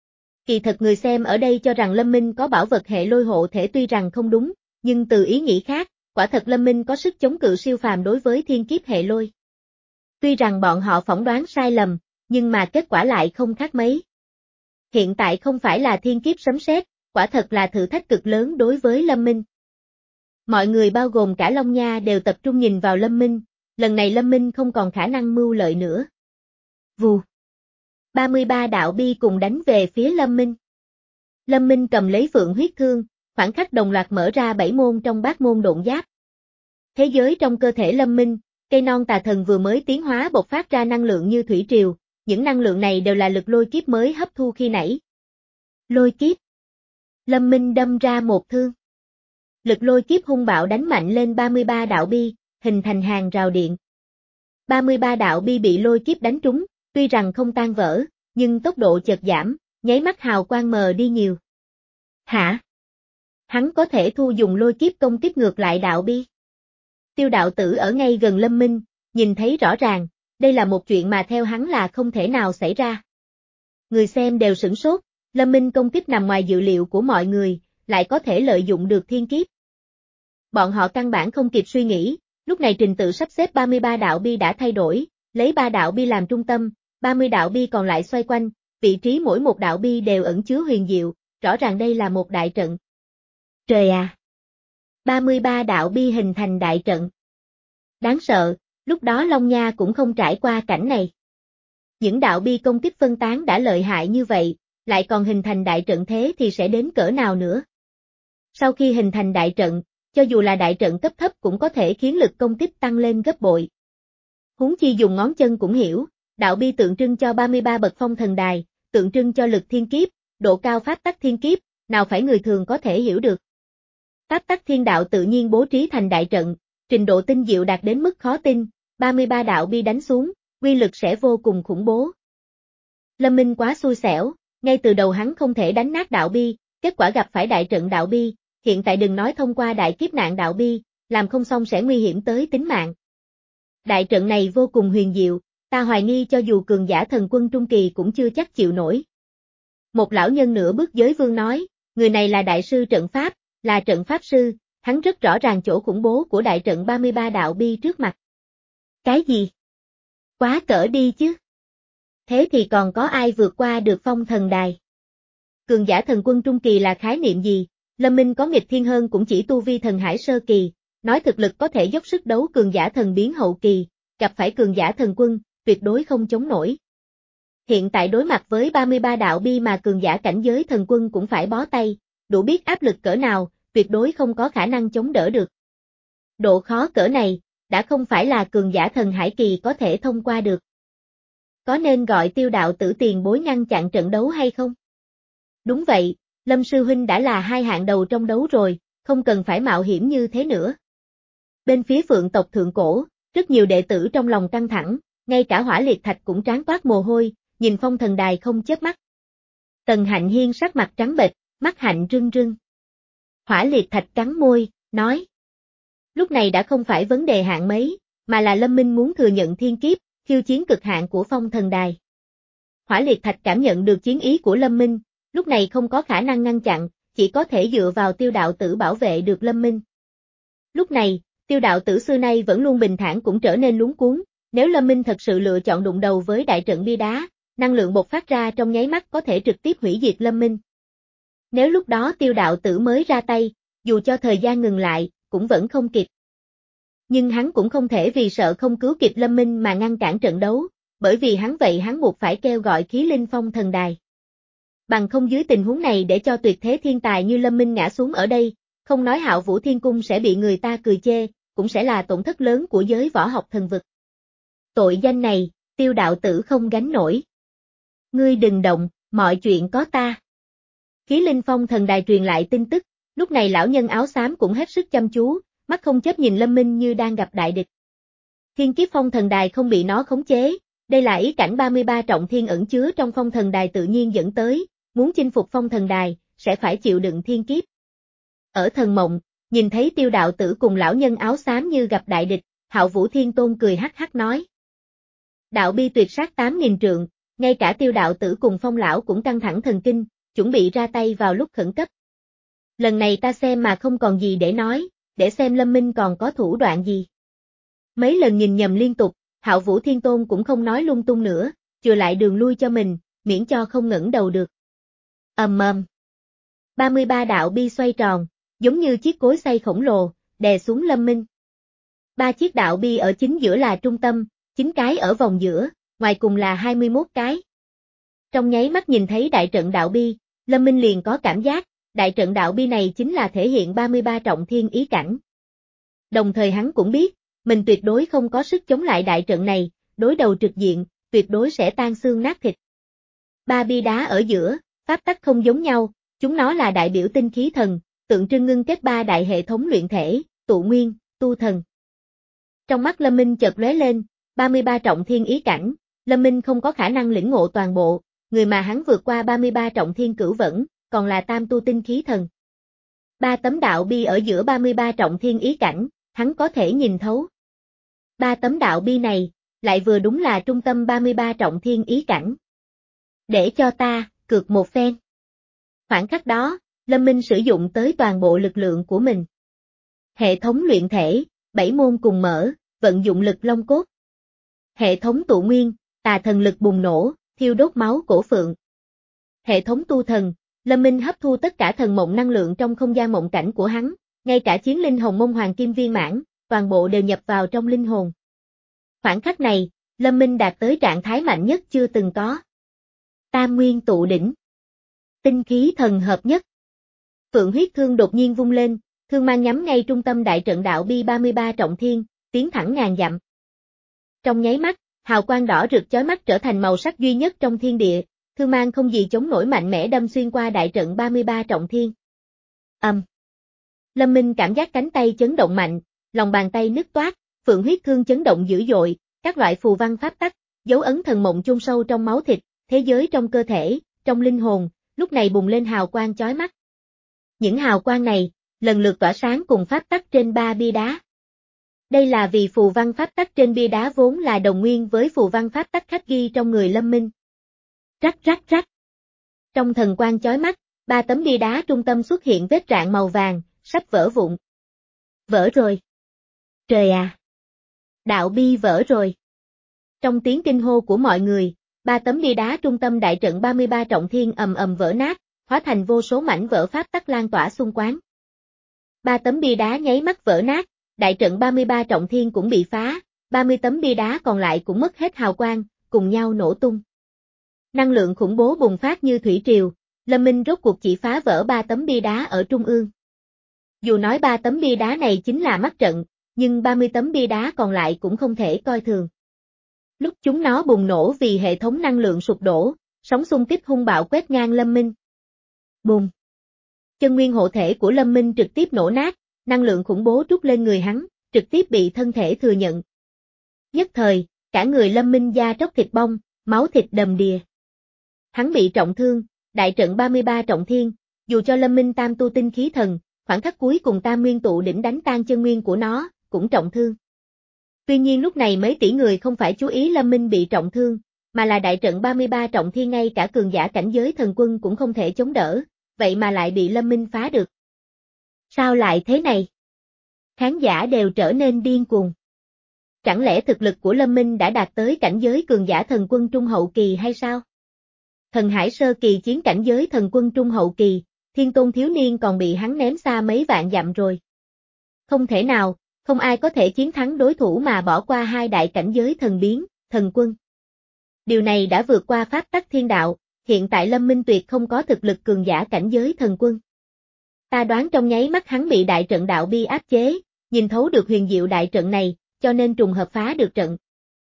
Kỳ thật người xem ở đây cho rằng Lâm Minh có bảo vật hệ lôi hộ thể tuy rằng không đúng, nhưng từ ý nghĩ khác, quả thật Lâm Minh có sức chống cự siêu phàm đối với thiên kiếp hệ lôi. Tuy rằng bọn họ phỏng đoán sai lầm, nhưng mà kết quả lại không khác mấy. Hiện tại không phải là thiên kiếp sấm sét, quả thật là thử thách cực lớn đối với Lâm Minh. Mọi người bao gồm cả Long Nha đều tập trung nhìn vào Lâm Minh, lần này Lâm Minh không còn khả năng mưu lợi nữa. Vù. ba mươi ba đạo bi cùng đánh về phía Lâm Minh. Lâm Minh cầm lấy phượng huyết thương, khoảnh khắc đồng loạt mở ra bảy môn trong bát môn độn giáp. Thế giới trong cơ thể Lâm Minh, cây non tà thần vừa mới tiến hóa bộc phát ra năng lượng như thủy triều, những năng lượng này đều là lực lôi kiếp mới hấp thu khi nãy. Lôi kiếp. Lâm Minh đâm ra một thương. Lực lôi kiếp hung bạo đánh mạnh lên ba mươi ba đạo bi, hình thành hàng rào điện. ba mươi ba đạo bi bị lôi kiếp đánh trúng, tuy rằng không tan vỡ, nhưng tốc độ chợt giảm, nháy mắt hào quang mờ đi nhiều. Hả? Hắn có thể thu dùng lôi kiếp công kích ngược lại đạo bi. Tiêu đạo tử ở ngay gần Lâm Minh, nhìn thấy rõ ràng, đây là một chuyện mà theo hắn là không thể nào xảy ra. Người xem đều sửng sốt, Lâm Minh công kích nằm ngoài dự liệu của mọi người, lại có thể lợi dụng được thiên kiếp. Bọn họ căn bản không kịp suy nghĩ, lúc này trình tự sắp xếp ba mươi ba đạo bi đã thay đổi, lấy ba đạo bi làm trung tâm, ba mươi đạo bi còn lại xoay quanh, vị trí mỗi một đạo bi đều ẩn chứa huyền diệu, rõ ràng đây là một đại trận. Trời à! ba mươi ba đạo bi hình thành đại trận. Đáng sợ, lúc đó Long Nha cũng không trải qua cảnh này. Những đạo bi công kích phân tán đã lợi hại như vậy, lại còn hình thành đại trận thế thì sẽ đến cỡ nào nữa. Sau khi hình thành đại trận, cho dù là đại trận cấp thấp cũng có thể khiến lực công kích tăng lên gấp bội. Huống chi dùng ngón chân cũng hiểu, đạo bi tượng trưng cho ba mươi ba bậc phong thần đài, tượng trưng cho lực thiên kiếp, độ cao pháp tắc thiên kiếp, nào phải người thường có thể hiểu được. Pháp tắc thiên đạo tự nhiên bố trí thành đại trận, trình độ tinh diệu đạt đến mức khó tin, ba mươi ba đạo bi đánh xuống, uy lực sẽ vô cùng khủng bố. Lâm Minh quá xui xẻo, ngay từ đầu hắn không thể đánh nát đạo bi, kết quả gặp phải đại trận đạo bi, hiện tại đừng nói thông qua đại kiếp nạn đạo bi, làm không xong sẽ nguy hiểm tới tính mạng. Đại trận này vô cùng huyền diệu, ta hoài nghi cho dù cường giả thần quân trung kỳ cũng chưa chắc chịu nổi. Một lão nhân nửa bước giới vương nói, người này là đại sư trận pháp, là trận pháp sư, hắn rất rõ ràng chỗ khủng bố của đại trận ba mươi ba đạo bi trước mặt. Cái gì? Quá cỡ đi chứ. Thế thì còn có ai vượt qua được phong thần đài? Cường giả thần quân trung kỳ là khái niệm gì? Lâm Minh có nghịch thiên hơn cũng chỉ tu vi thần hải sơ kỳ, nói thực lực có thể dốc sức đấu cường giả thần biến hậu kỳ, gặp phải cường giả thần quân, tuyệt đối không chống nổi. Hiện tại đối mặt với ba mươi ba đạo bi mà cường giả cảnh giới thần quân cũng phải bó tay, đủ biết áp lực cỡ nào, tuyệt đối không có khả năng chống đỡ được. Độ khó cỡ này, đã không phải là cường giả thần hải kỳ có thể thông qua được. Có nên gọi Tiêu đạo tử tiền bối ngăn chặn trận đấu hay không? Đúng vậy, Lâm sư huynh đã là hai hạng đầu trong đấu rồi, không cần phải mạo hiểm như thế nữa. Bên phía Phượng tộc thượng cổ, rất nhiều đệ tử trong lòng căng thẳng, ngay cả Hỏa Liệt Thạch cũng trán toát mồ hôi, nhìn phong thần đài không chớp mắt. Tần Hạnh Hiên sắc mặt trắng bệch, mắt hạnh rưng rưng. Hỏa Liệt Thạch cắn môi, nói. Lúc này đã không phải vấn đề hạng mấy, mà là Lâm Minh muốn thừa nhận thiên kiếp, khiêu chiến cực hạn của phong thần đài. Hỏa Liệt Thạch cảm nhận được chiến ý của Lâm Minh, lúc này không có khả năng ngăn chặn, chỉ có thể dựa vào Tiêu đạo tử bảo vệ được Lâm Minh. Lúc này, Tiêu đạo tử xưa nay vẫn luôn bình thản cũng trở nên luống cuống, nếu Lâm Minh thật sự lựa chọn đụng đầu với đại trận bia đá, năng lượng bộc phát ra trong nháy mắt có thể trực tiếp hủy diệt Lâm Minh. Nếu lúc đó Tiêu đạo tử mới ra tay, dù cho thời gian ngừng lại, cũng vẫn không kịp. Nhưng hắn cũng không thể vì sợ không cứu kịp Lâm Minh mà ngăn cản trận đấu, bởi vì hắn vậy hắn buộc phải kêu gọi khí linh phong thần đài. Bằng không dưới tình huống này để cho tuyệt thế thiên tài như Lâm Minh ngã xuống ở đây, không nói Hạo Vũ Thiên Cung sẽ bị người ta cười chê, cũng sẽ là tổn thất lớn của giới võ học thần vực. Tội danh này, Tiêu đạo tử không gánh nổi. Ngươi đừng động, mọi chuyện có ta. Khí linh phong thần đài truyền lại tin tức, lúc này lão nhân áo xám cũng hết sức chăm chú, mắt không chớp nhìn Lâm Minh như đang gặp đại địch. Thiên kiếp phong thần đài không bị nó khống chế, đây là ý cảnh ba mươi ba trọng thiên ẩn chứa trong phong thần đài tự nhiên dẫn tới, muốn chinh phục phong thần đài, sẽ phải chịu đựng thiên kiếp. Ở thần mộng, nhìn thấy Tiêu đạo tử cùng lão nhân áo xám như gặp đại địch, Hạo Vũ Thiên Tôn cười hắc hắc nói. Đạo bi tuyệt sát tám nghìn trượng, ngay cả Tiêu đạo tử cùng Phong lão cũng căng thẳng thần kinh, chuẩn bị ra tay vào lúc khẩn cấp. Lần này ta xem mà không còn gì để nói, để xem Lâm Minh còn có thủ đoạn gì. Mấy lần nhìn nhầm liên tục, Hạo Vũ Thiên Tôn cũng không nói lung tung nữa, chừa lại đường lui cho mình, miễn cho không ngẩng đầu được. Ầm ầm. ba mươi ba đạo bi xoay tròn, giống như chiếc cối xay khổng lồ, đè xuống Lâm Minh. Ba chiếc đạo bi ở chính giữa là trung tâm, chín cái ở vòng giữa, ngoài cùng là hai mươi mốt cái. Trong nháy mắt nhìn thấy đại trận đạo bi, Lâm Minh liền có cảm giác, đại trận đạo bi này chính là thể hiện ba mươi ba trọng thiên ý cảnh. Đồng thời hắn cũng biết, mình tuyệt đối không có sức chống lại đại trận này, đối đầu trực diện, tuyệt đối sẽ tan xương nát thịt. Ba bi đá ở giữa, pháp tắc không giống nhau, chúng nó là đại biểu tinh khí thần, tượng trưng ngưng kết ba đại hệ thống luyện thể, tụ nguyên, tu thần. Trong mắt Lâm Minh chợt lóe lên, ba mươi ba trọng thiên ý cảnh, Lâm Minh không có khả năng lĩnh ngộ toàn bộ, người mà hắn vượt qua ba mươi ba trọng thiên cửu vẫn, còn là tam tu tinh khí thần. Ba tấm đạo bi ở giữa ba mươi ba trọng thiên ý cảnh, hắn có thể nhìn thấu. Ba tấm đạo bi này, lại vừa đúng là trung tâm ba mươi ba trọng thiên ý cảnh. Để cho ta, cược một phen. Khoảng khắc đó, Lâm Minh sử dụng tới toàn bộ lực lượng của mình. Hệ thống luyện thể, bảy môn cùng mở, vận dụng lực long cốt. Hệ thống tụ nguyên, tà thần lực bùng nổ, thiêu đốt máu cổ phượng. Hệ thống tu thần, Lâm Minh hấp thu tất cả thần mộng năng lượng trong không gian mộng cảnh của hắn, ngay cả chiến linh hồng mông hoàng kim viên mãn, toàn bộ đều nhập vào trong linh hồn. Khoảng khắc này, Lâm Minh đạt tới trạng thái mạnh nhất chưa từng có. Tam nguyên tụ đỉnh. Tinh khí thần hợp nhất. Phượng huyết thương đột nhiên vung lên, thương mang nhắm ngay trung tâm đại trận đạo bi ba mươi ba trọng thiên, tiến thẳng ngàn dặm. Trong nháy mắt, hào quang đỏ rực chói mắt trở thành màu sắc duy nhất trong thiên địa, thương mang không gì chống nổi mạnh mẽ đâm xuyên qua đại trận ba mươi ba trọng thiên. Ầm. Um. Lâm Minh cảm giác cánh tay chấn động mạnh, lòng bàn tay nứt toát, phượng huyết thương chấn động dữ dội, các loại phù văn pháp tắc, dấu ấn thần mộng chôn sâu trong máu thịt, thế giới trong cơ thể, trong linh hồn, lúc này bùng lên hào quang chói mắt. Những hào quang này, lần lượt tỏa sáng cùng pháp tắc trên ba bia đá. Đây là vì phù văn pháp tắc trên bia đá vốn là đồng nguyên với phù văn pháp tắc khắc ghi trong người Lâm Minh. Rắc rắc rắc. Trong thần quang chói mắt, ba tấm bia đá trung tâm xuất hiện vết rạn màu vàng, sắp vỡ vụn. Vỡ rồi. Trời à! Đạo bi vỡ rồi. Trong tiếng kinh hô của mọi người, ba tấm bia đá trung tâm đại trận ba mươi ba trọng thiên ầm ầm vỡ nát, hóa thành vô số mảnh vỡ pháp tắc lan tỏa xung quanh. Ba tấm bia đá nháy mắt vỡ nát, đại trận ba mươi ba trọng thiên cũng bị phá, ba mươi tấm bia đá còn lại cũng mất hết hào quang, cùng nhau nổ tung. Năng lượng khủng bố bùng phát như thủy triều, Lâm Minh rốt cuộc chỉ phá vỡ ba tấm bia đá ở trung ương. Dù nói ba tấm bia đá này chính là mắt trận, nhưng ba mươi tấm bia đá còn lại cũng không thể coi thường. Lúc chúng nó bùng nổ vì hệ thống năng lượng sụp đổ, sóng xung kích hung bạo quét ngang Lâm Minh. Bùng! Chân nguyên hộ thể của Lâm Minh trực tiếp nổ nát, năng lượng khủng bố trút lên người hắn, trực tiếp bị thân thể thừa nhận. Nhất thời, cả người Lâm Minh da tróc thịt bong, máu thịt đầm đìa. Hắn bị trọng thương, đại trận ba mươi ba trọng thiên, dù cho Lâm Minh tam tu tinh khí thần, khoảng khắc cuối cùng tam nguyên tụ đỉnh đánh tan chân nguyên của nó, cũng trọng thương. Tuy nhiên lúc này mấy tỷ người không phải chú ý Lâm Minh bị trọng thương, mà là đại trận ba mươi ba trọng thiên ngay cả cường giả cảnh giới thần quân cũng không thể chống đỡ, vậy mà lại bị Lâm Minh phá được. Sao lại thế này? Khán giả đều trở nên điên cuồng. Chẳng lẽ thực lực của Lâm Minh đã đạt tới cảnh giới cường giả thần quân trung hậu kỳ hay sao? Thần Hải sơ kỳ chiến cảnh giới thần quân trung hậu kỳ, Thiên Tôn thiếu niên còn bị hắn ném xa mấy vạn dặm rồi. Không thể nào, không ai có thể chiến thắng đối thủ mà bỏ qua hai đại cảnh giới thần biến, thần quân. Điều này đã vượt qua pháp tắc thiên đạo, hiện tại Lâm Minh tuyệt không có thực lực cường giả cảnh giới thần quân. Ta đoán trong nháy mắt hắn bị đại trận đạo bi áp chế, nhìn thấu được huyền diệu đại trận này, cho nên trùng hợp phá được trận.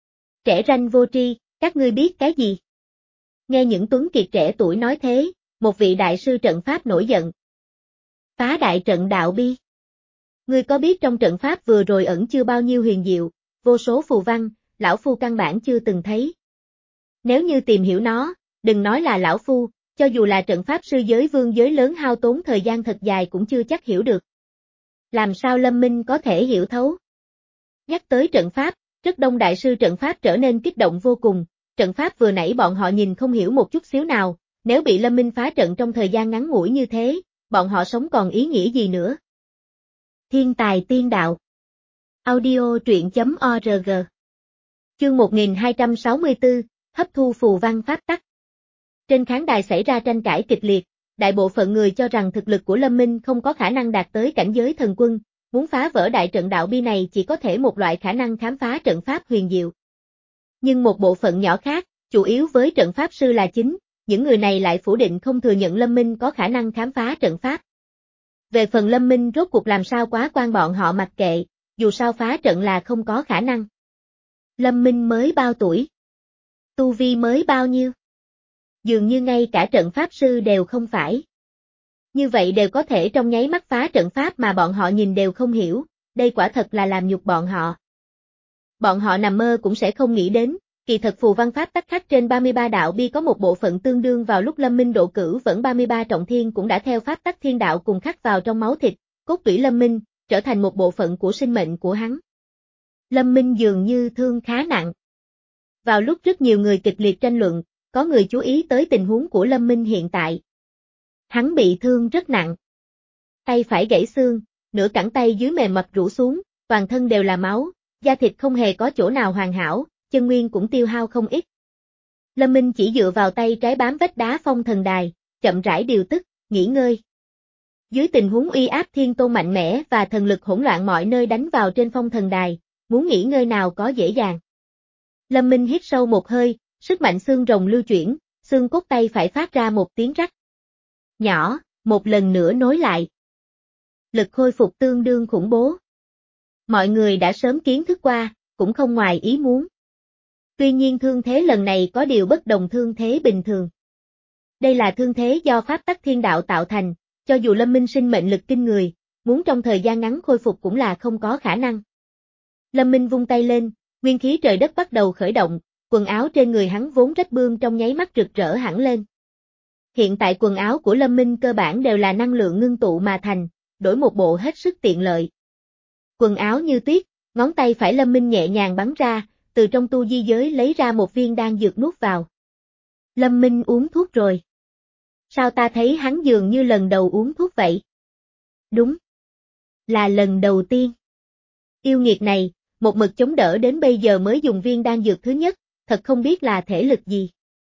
Trẻ ranh vô tri, các ngươi biết cái gì? Nghe những tuấn kiệt trẻ tuổi nói thế, một vị đại sư trận pháp nổi giận. Phá đại trận đạo bi. Ngươi có biết trong trận pháp vừa rồi ẩn chưa bao nhiêu huyền diệu, vô số phù văn, lão phu căn bản chưa từng thấy. Nếu như tìm hiểu nó, đừng nói là lão phu, cho dù là trận pháp sư giới vương giới lớn hao tốn thời gian thật dài cũng chưa chắc hiểu được. Làm sao Lâm Minh có thể hiểu thấu? Nhắc tới trận pháp, rất đông đại sư trận pháp trở nên kích động vô cùng, trận pháp vừa nãy bọn họ nhìn không hiểu một chút xíu nào, nếu bị Lâm Minh phá trận trong thời gian ngắn ngủi như thế, bọn họ sống còn ý nghĩa gì nữa? Thiên tài tiên đạo. Audio truyện chấm org. Chương một nghìn hai trăm sáu mươi tư, hấp thu phù văn pháp tắc. Trên khán đài xảy ra tranh cãi kịch liệt, đại bộ phận người cho rằng thực lực của Lâm Minh không có khả năng đạt tới cảnh giới thần quân, muốn phá vỡ đại trận đạo bi này chỉ có thể một loại khả năng khám phá trận pháp huyền diệu. Nhưng một bộ phận nhỏ khác, chủ yếu với trận pháp sư là chính, những người này lại phủ định không thừa nhận Lâm Minh có khả năng khám phá trận pháp. Về phần Lâm Minh rốt cuộc làm sao quá quan bọn họ mặc kệ, dù sao phá trận là không có khả năng. Lâm Minh mới bao tuổi? Tu vi mới bao nhiêu? Dường như ngay cả trận pháp sư đều không phải. Như vậy đều có thể trong nháy mắt phá trận pháp mà bọn họ nhìn đều không hiểu, đây quả thật là làm nhục bọn họ. Bọn họ nằm mơ cũng sẽ không nghĩ đến, kỳ thật phù văn pháp tắc khắc trên ba mươi ba đạo bi có một bộ phận tương đương vào lúc Lâm Minh độ cửu vẫn ba mươi ba trọng thiên cũng đã theo pháp tắc thiên đạo cùng khắc vào trong máu thịt, cốt tủy Lâm Minh, trở thành một bộ phận của sinh mệnh của hắn. Lâm Minh dường như thương khá nặng. Vào lúc rất nhiều người kịch liệt tranh luận, có người chú ý tới tình huống của Lâm Minh hiện tại. Hắn bị thương rất nặng. Tay phải gãy xương, nửa cẳng tay dưới mềm mập rũ xuống, toàn thân đều là máu, da thịt không hề có chỗ nào hoàn hảo, chân nguyên cũng tiêu hao không ít. Lâm Minh chỉ dựa vào tay trái bám vách đá phong thần đài, chậm rãi điều tức, nghỉ ngơi. Dưới tình huống uy áp thiên tôn mạnh mẽ và thần lực hỗn loạn mọi nơi đánh vào trên phong thần đài, muốn nghỉ ngơi nào có dễ dàng. Lâm Minh hít sâu một hơi, sức mạnh xương rồng lưu chuyển, xương cốt tay phải phát ra một tiếng rắc. Nhỏ, một lần nữa nối lại. Lực khôi phục tương đương khủng bố. Mọi người đã sớm kiến thức qua, cũng không ngoài ý muốn. Tuy nhiên thương thế lần này có điều bất đồng thương thế bình thường. Đây là thương thế do pháp tắc thiên đạo tạo thành, cho dù Lâm Minh sinh mệnh lực kinh người, muốn trong thời gian ngắn khôi phục cũng là không có khả năng. Lâm Minh vung tay lên, nguyên khí trời đất bắt đầu khởi động, quần áo trên người hắn vốn rách bươm trong nháy mắt rực rỡ hẳn lên. Hiện tại quần áo của Lâm Minh cơ bản đều là năng lượng ngưng tụ mà thành, đổi một bộ hết sức tiện lợi. Quần áo như tuyết, ngón tay phải Lâm Minh nhẹ nhàng bắn ra, từ trong tu di giới lấy ra một viên đan dược nuốt vào. Lâm Minh uống thuốc rồi. Sao ta thấy hắn dường như lần đầu uống thuốc vậy? Đúng. Là lần đầu tiên. Yêu nghiệt này, một mực chống đỡ đến bây giờ mới dùng viên đan dược thứ nhất, thật không biết là thể lực gì.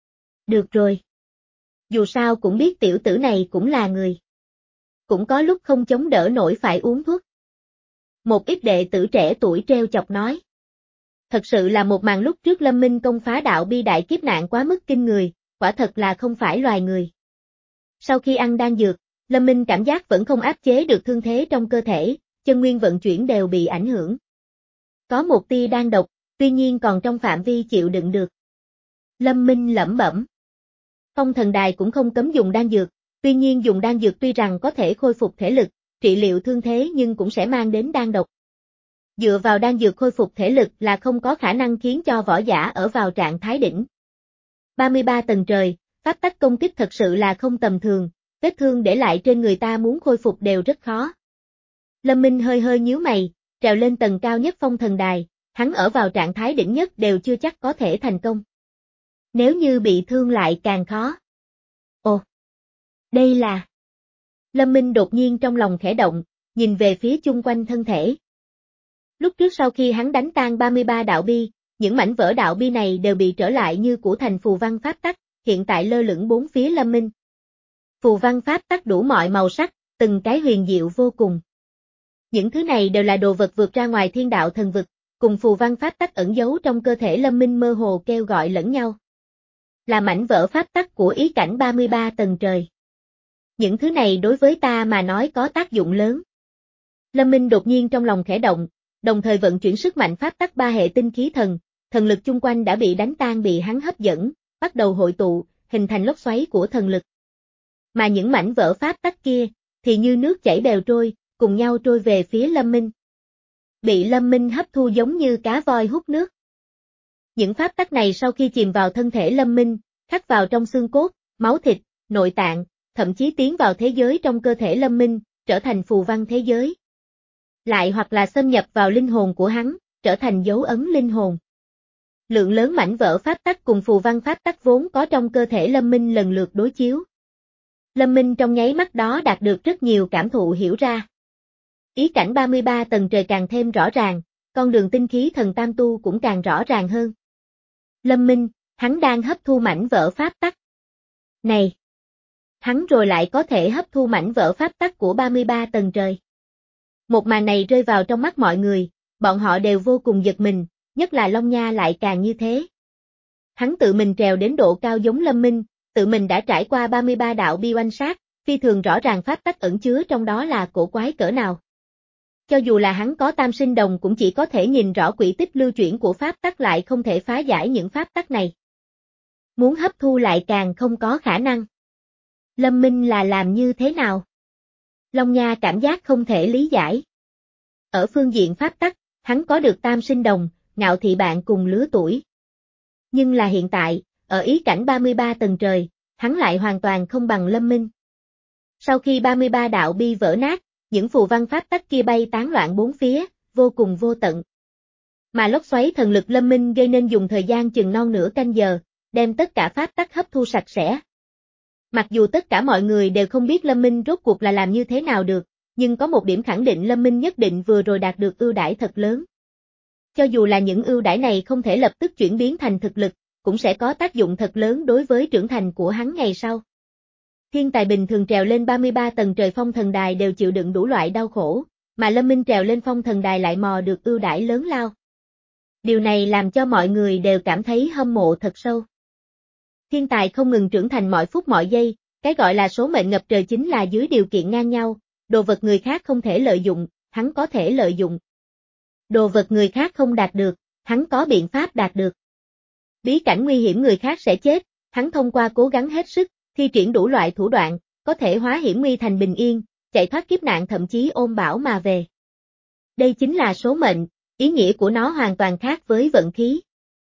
Được rồi. Dù sao cũng biết tiểu tử này cũng là người. Cũng có lúc không chống đỡ nổi phải uống thuốc. Một ít đệ tử trẻ tuổi treo chọc nói. Thật sự là một màn lúc trước Lâm Minh công phá đạo bi đại kiếp nạn quá mức kinh người, quả thật là không phải loài người. Sau khi ăn đan dược, Lâm Minh cảm giác vẫn không áp chế được thương thế trong cơ thể, chân nguyên vận chuyển đều bị ảnh hưởng. Có một tia đan độc, tuy nhiên còn trong phạm vi chịu đựng được. Lâm Minh lẩm bẩm. Phong thần đài cũng không cấm dùng đan dược, tuy nhiên dùng đan dược tuy rằng có thể khôi phục thể lực, trị liệu thương thế nhưng cũng sẽ mang đến đan độc. Dựa vào đan dược khôi phục thể lực là không có khả năng khiến cho võ giả ở vào trạng thái đỉnh. ba mươi ba tầng trời, pháp tắc công kích thật sự là không tầm thường, vết thương để lại trên người ta muốn khôi phục đều rất khó. Lâm Minh hơi hơi nhíu mày, trèo lên tầng cao nhất phong thần đài, hắn ở vào trạng thái đỉnh nhất đều chưa chắc có thể thành công. Nếu như bị thương lại càng khó. Ồ! Đây là... Lâm Minh đột nhiên trong lòng khẽ động, nhìn về phía chung quanh thân thể. Lúc trước sau khi hắn đánh tan ba mươi ba đạo bi, những mảnh vỡ đạo bi này đều bị trở lại như của thành phù văn pháp tắc, hiện tại lơ lửng bốn phía Lâm Minh. Phù văn pháp tắc đủ mọi màu sắc, từng cái huyền diệu vô cùng. Những thứ này đều là đồ vật vượt ra ngoài thiên đạo thần vực, cùng phù văn pháp tắc ẩn giấu trong cơ thể Lâm Minh mơ hồ kêu gọi lẫn nhau. Là mảnh vỡ pháp tắc của ý cảnh ba mươi ba tầng trời. Những thứ này đối với ta mà nói có tác dụng lớn. Lâm Minh đột nhiên trong lòng khẽ động, đồng thời vận chuyển sức mạnh pháp tắc ba hệ tinh khí thần, thần lực chung quanh đã bị đánh tan bị hắn hấp dẫn, bắt đầu hội tụ, hình thành lốc xoáy của thần lực. Mà những mảnh vỡ pháp tắc kia, thì như nước chảy bèo trôi, cùng nhau trôi về phía Lâm Minh. Bị Lâm Minh hấp thu giống như cá voi hút nước. Những pháp tắc này sau khi chìm vào thân thể Lâm Minh, khắc vào trong xương cốt, máu thịt, nội tạng, thậm chí tiến vào thế giới trong cơ thể Lâm Minh, trở thành phù văn thế giới. Lại hoặc là xâm nhập vào linh hồn của hắn, trở thành dấu ấn linh hồn. Lượng lớn mảnh vỡ pháp tắc cùng phù văn pháp tắc vốn có trong cơ thể Lâm Minh lần lượt đối chiếu. Lâm Minh trong nháy mắt đó đạt được rất nhiều cảm thụ hiểu ra. Ý cảnh ba mươi ba tầng trời càng thêm rõ ràng, con đường tinh khí thần tam tu cũng càng rõ ràng hơn. Lâm Minh, hắn đang hấp thu mảnh vỡ pháp tắc. Này! Hắn rồi lại có thể hấp thu mảnh vỡ pháp tắc của ba mươi ba tầng trời. Một màn này rơi vào trong mắt mọi người, bọn họ đều vô cùng giật mình, nhất là Long Nha lại càng như thế. Hắn tự mình trèo đến độ cao giống Lâm Minh, tự mình đã trải qua ba mươi ba đạo bi oanh sát, phi thường rõ ràng pháp tắc ẩn chứa trong đó là cổ quái cỡ nào. Cho dù là hắn có tam sinh đồng cũng chỉ có thể nhìn rõ quỹ tích lưu chuyển của pháp tắc lại không thể phá giải những pháp tắc này. Muốn hấp thu lại càng không có khả năng. Lâm Minh là làm như thế nào? Long Nha cảm giác không thể lý giải. Ở phương diện pháp tắc, hắn có được tam sinh đồng, ngạo thị bạn cùng lứa tuổi. Nhưng là hiện tại, ở ý cảnh ba mươi ba tầng trời, hắn lại hoàn toàn không bằng Lâm Minh. Sau khi ba mươi ba đạo bi vỡ nát, những phù văn pháp tắc kia bay tán loạn bốn phía, vô cùng vô tận. Mà lốc xoáy thần lực Lâm Minh gây nên dùng thời gian chừng non nửa canh giờ, đem tất cả pháp tắc hấp thu sạch sẽ. Mặc dù tất cả mọi người đều không biết Lâm Minh rốt cuộc là làm như thế nào được, nhưng có một điểm khẳng định Lâm Minh nhất định vừa rồi đạt được ưu đãi thật lớn. Cho dù là những ưu đãi này không thể lập tức chuyển biến thành thực lực, cũng sẽ có tác dụng thật lớn đối với trưởng thành của hắn ngày sau. Thiên tài bình thường trèo lên ba mươi ba tầng trời phong thần đài đều chịu đựng đủ loại đau khổ, mà Lâm Minh trèo lên phong thần đài lại mò được ưu đãi lớn lao. Điều này làm cho mọi người đều cảm thấy hâm mộ thật sâu. Thiên tài không ngừng trưởng thành mọi phút mọi giây, cái gọi là số mệnh ngập trời chính là dưới điều kiện ngang nhau, đồ vật người khác không thể lợi dụng, hắn có thể lợi dụng. Đồ vật người khác không đạt được, hắn có biện pháp đạt được. Bí cảnh nguy hiểm người khác sẽ chết, hắn thông qua cố gắng hết sức, thi triển đủ loại thủ đoạn, có thể hóa hiểm nguy thành bình yên, chạy thoát kiếp nạn thậm chí ôm bão mà về. Đây chính là số mệnh, ý nghĩa của nó hoàn toàn khác với vận khí.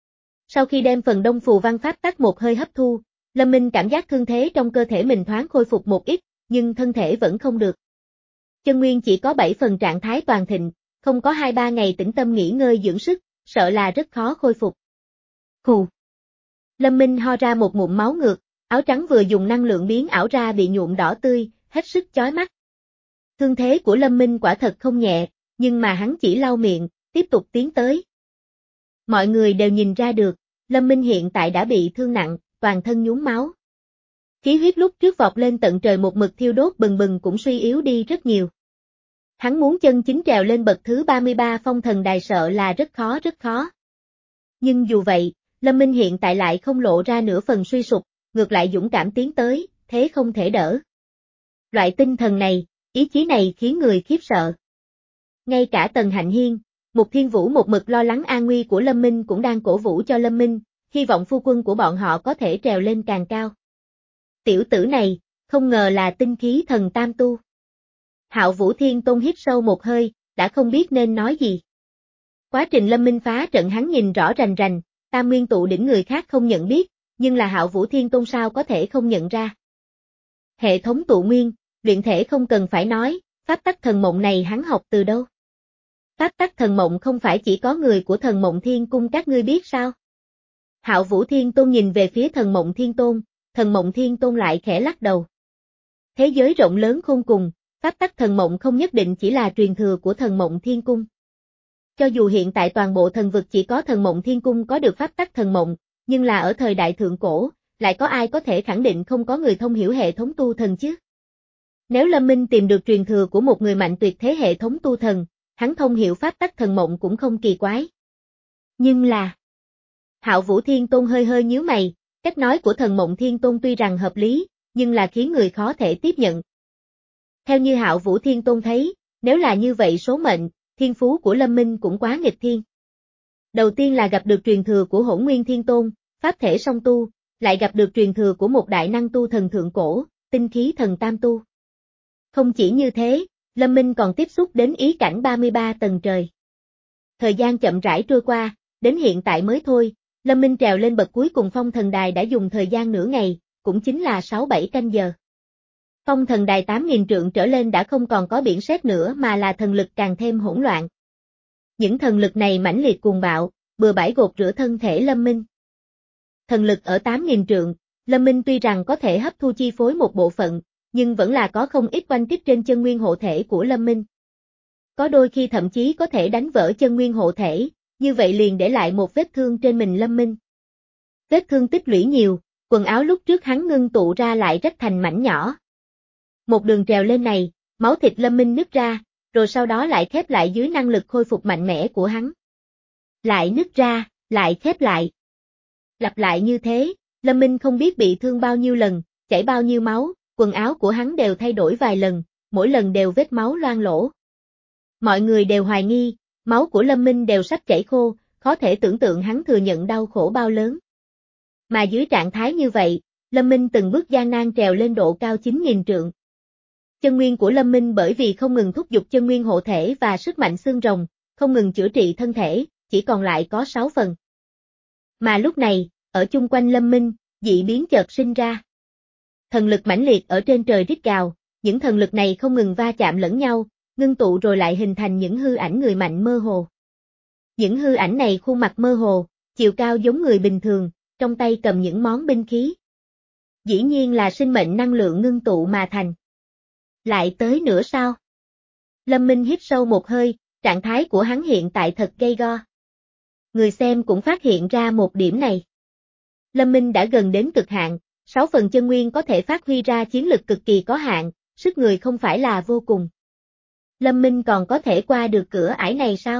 Sau khi đem phần đông phù văn pháp tắc một hơi hấp thu, Lâm Minh cảm giác thương thế trong cơ thể mình thoáng khôi phục một ít, nhưng thân thể vẫn không được. Chân nguyên chỉ có bảy phần trạng thái toàn thịnh, không có hai ba ngày tĩnh tâm nghỉ ngơi dưỡng sức, sợ là rất khó khôi phục. Hù. Lâm Minh ho ra một ngụm máu ngược, áo trắng vừa dùng năng lượng biến ảo ra bị nhuộm đỏ tươi, hết sức chói mắt. Thương thế của Lâm Minh quả thật không nhẹ, nhưng mà hắn chỉ lau miệng, tiếp tục tiến tới. Mọi người đều nhìn ra được, Lâm Minh hiện tại đã bị thương nặng, toàn thân nhuốm máu. Khí huyết lúc trước vọt lên tận trời một mực thiêu đốt bừng bừng cũng suy yếu đi rất nhiều. Hắn muốn chân chính trèo lên bậc thứ ba mươi ba phong thần đài sợ là rất khó rất khó. Nhưng dù vậy, Lâm Minh hiện tại lại không lộ ra nửa phần suy sụp, ngược lại dũng cảm tiến tới, thế không thể đỡ. Loại tinh thần này, ý chí này khiến người khiếp sợ. Ngay cả Tần Hạnh Hiên, Mục Thiên Vũ một mực lo lắng an nguy của Lâm Minh cũng đang cổ vũ cho Lâm Minh, hy vọng phu quân của bọn họ có thể trèo lên càng cao. Tiểu tử này, không ngờ là tinh khí thần tam tu. Hạo Vũ Thiên Tôn hít sâu một hơi, đã không biết nên nói gì. Quá trình Lâm Minh phá trận hắn nhìn rõ rành rành, tam nguyên tụ đỉnh người khác không nhận biết, nhưng là Hạo Vũ Thiên Tôn sao có thể không nhận ra. Hệ thống tụ nguyên, luyện thể không cần phải nói, pháp tắc thần mộng này hắn học từ đâu? Pháp tắc thần mộng không phải chỉ có người của thần mộng thiên cung các ngươi biết sao? Hạo Vũ Thiên Tôn nhìn về phía thần mộng thiên tôn, thần mộng thiên tôn lại khẽ lắc đầu. Thế giới rộng lớn khôn cùng, pháp tắc thần mộng không nhất định chỉ là truyền thừa của thần mộng thiên cung. Cho dù hiện tại toàn bộ thần vực chỉ có thần mộng thiên cung có được pháp tắc thần mộng, nhưng là ở thời đại thượng cổ, lại có ai có thể khẳng định không có người thông hiểu hệ thống tu thần chứ? Nếu Lâm Minh tìm được truyền thừa của một người mạnh tuyệt thế hệ thống tu thần, hắn thông hiểu pháp tắc thần mộng cũng không kỳ quái. Nhưng là... Hạo Vũ Thiên Tôn hơi hơi nhíu mày, cách nói của thần mộng Thiên Tôn tuy rằng hợp lý, nhưng là khiến người khó thể tiếp nhận. Theo như Hạo Vũ Thiên Tôn thấy, nếu là như vậy số mệnh, thiên phú của Lâm Minh cũng quá nghịch thiên. Đầu tiên là gặp được truyền thừa của Hỗn Nguyên Thiên Tôn, pháp thể song tu, lại gặp được truyền thừa của một đại năng tu thần thượng cổ, tinh khí thần tam tu. Không chỉ như thế, Lâm Minh còn tiếp xúc đến ý cảnh ba mươi ba tầng trời. Thời gian chậm rãi trôi qua, đến hiện tại mới thôi, Lâm Minh trèo lên bậc cuối cùng phong thần đài đã dùng thời gian nửa ngày, cũng chính là sáu bảy canh giờ. Phong thần đài tám nghìn trượng trở lên đã không còn có biển sét nữa mà là thần lực càng thêm hỗn loạn. Những thần lực này mãnh liệt cuồng bạo, bừa bãi gột rửa thân thể Lâm Minh. Thần lực ở tám nghìn trượng, Lâm Minh tuy rằng có thể hấp thu chi phối một bộ phận, nhưng vẫn là có không ít quanh tích trên chân nguyên hộ thể của Lâm Minh. Có đôi khi thậm chí có thể đánh vỡ chân nguyên hộ thể, như vậy liền để lại một vết thương trên mình Lâm Minh. Vết thương tích lũy nhiều, quần áo lúc trước hắn ngưng tụ ra lại rách thành mảnh nhỏ. Một đường trèo lên này, máu thịt Lâm Minh nứt ra, rồi sau đó lại khép lại dưới năng lực khôi phục mạnh mẽ của hắn. Lại nứt ra, lại khép lại. Lặp lại như thế, Lâm Minh không biết bị thương bao nhiêu lần, chảy bao nhiêu máu, quần áo của hắn đều thay đổi vài lần, mỗi lần đều vết máu loang lỗ. Mọi người đều hoài nghi, máu của Lâm Minh đều sắp chảy khô, khó thể tưởng tượng hắn thừa nhận đau khổ bao lớn. Mà dưới trạng thái như vậy, Lâm Minh từng bước gian nan trèo lên độ cao chín nghìn trượng. Chân nguyên của Lâm Minh bởi vì không ngừng thúc giục chân nguyên hộ thể và sức mạnh xương rồng, không ngừng chữa trị thân thể, chỉ còn lại có sáu phần. Mà lúc này, ở chung quanh Lâm Minh, dị biến chợt sinh ra. Thần lực mãnh liệt ở trên trời rít gào, những thần lực này không ngừng va chạm lẫn nhau, ngưng tụ rồi lại hình thành những hư ảnh người mạnh mơ hồ. Những hư ảnh này khuôn mặt mơ hồ, chiều cao giống người bình thường, trong tay cầm những món binh khí. Dĩ nhiên là sinh mệnh năng lượng ngưng tụ mà thành. Lại tới nữa sao? Lâm Minh hít sâu một hơi, trạng thái của hắn hiện tại thật gay go. Người xem cũng phát hiện ra một điểm này. Lâm Minh đã gần đến cực hạn, sáu phần chân nguyên có thể phát huy ra chiến lực cực kỳ có hạn, sức người không phải là vô cùng. Lâm Minh còn có thể qua được cửa ải này sao?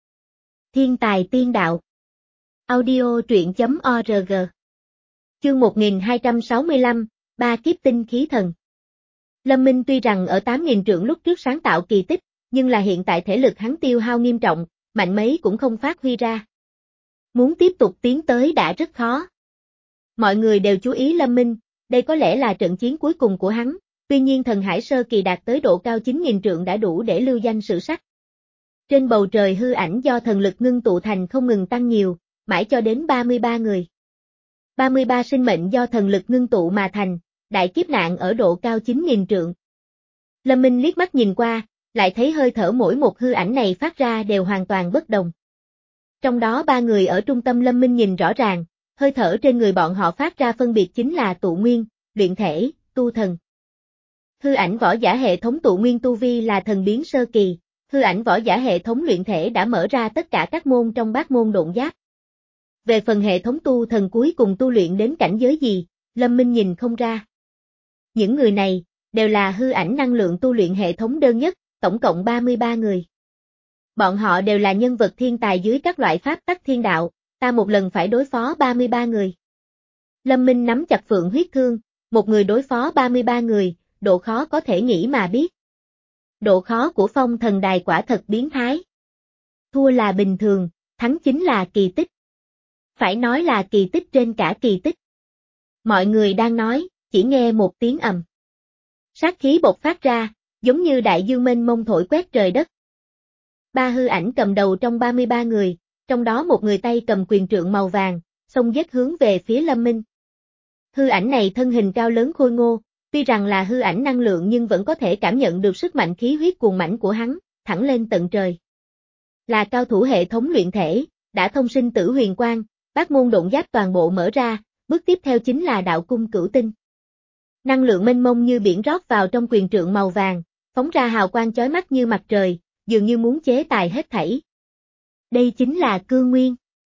Thiên tài tiên đạo. Audio truyện chấm org. Chương một nghìn hai trăm sáu mươi lăm, ba kiếp tinh khí thần. Lâm Minh tuy rằng ở tám nghìn trượng lúc trước sáng tạo kỳ tích, nhưng là hiện tại thể lực hắn tiêu hao nghiêm trọng, mạnh mấy cũng không phát huy ra. Muốn tiếp tục tiến tới đã rất khó. Mọi người đều chú ý Lâm Minh, đây có lẽ là trận chiến cuối cùng của hắn, tuy nhiên thần hải sơ kỳ đạt tới độ cao chín nghìn trượng đã đủ để lưu danh sử sách. Trên bầu trời hư ảnh do thần lực ngưng tụ thành không ngừng tăng nhiều, mãi cho đến ba mươi ba người. ba mươi ba sinh mệnh do thần lực ngưng tụ mà thành, đại kiếp nạn ở độ cao chín nghìn trượng. Lâm Minh liếc mắt nhìn qua, lại thấy hơi thở mỗi một hư ảnh này phát ra đều hoàn toàn bất đồng. Trong đó ba người ở trung tâm Lâm Minh nhìn rõ ràng, hơi thở trên người bọn họ phát ra phân biệt chính là tụ nguyên, luyện thể, tu thần. Hư ảnh võ giả hệ thống tụ nguyên tu vi là thần biến sơ kỳ, hư ảnh võ giả hệ thống luyện thể đã mở ra tất cả các môn trong bát môn độn giáp. Về phần hệ thống tu thần cuối cùng tu luyện đến cảnh giới gì, Lâm Minh nhìn không ra. Những người này, đều là hư ảnh năng lượng tu luyện hệ thống đơn nhất, tổng cộng ba mươi ba người. Bọn họ đều là nhân vật thiên tài dưới các loại pháp tắc thiên đạo, ta một lần phải đối phó ba mươi ba người. Lâm Minh nắm chặt phượng huyết thương, một người đối phó ba mươi ba người, độ khó có thể nghĩ mà biết. Độ khó của phong thần đài quả thật biến thái. Thua là bình thường, thắng chính là kỳ tích. Phải nói là kỳ tích trên cả kỳ tích. Mọi người đang nói, chỉ nghe một tiếng ầm. Sát khí bộc phát ra, giống như đại dương mênh mông thổi quét trời đất. Ba hư ảnh cầm đầu trong ba mươi ba người, trong đó một người tay cầm quyền trượng màu vàng, xông giết hướng về phía Lâm Minh. Hư ảnh này thân hình cao lớn khôi ngô, tuy rằng là hư ảnh năng lượng nhưng vẫn có thể cảm nhận được sức mạnh khí huyết cuồng mãnh của hắn, thẳng lên tận trời. Là cao thủ hệ thống luyện thể, đã thông sinh tử huyền quang, bát môn độn giáp toàn bộ mở ra, bước tiếp theo chính là đạo cung cửu tinh. Năng lượng mênh mông như biển rót vào trong quyền trượng màu vàng, phóng ra hào quang chói mắt như mặt trời, dường như muốn chế tài hết thảy. Đây chính là cương nguyên.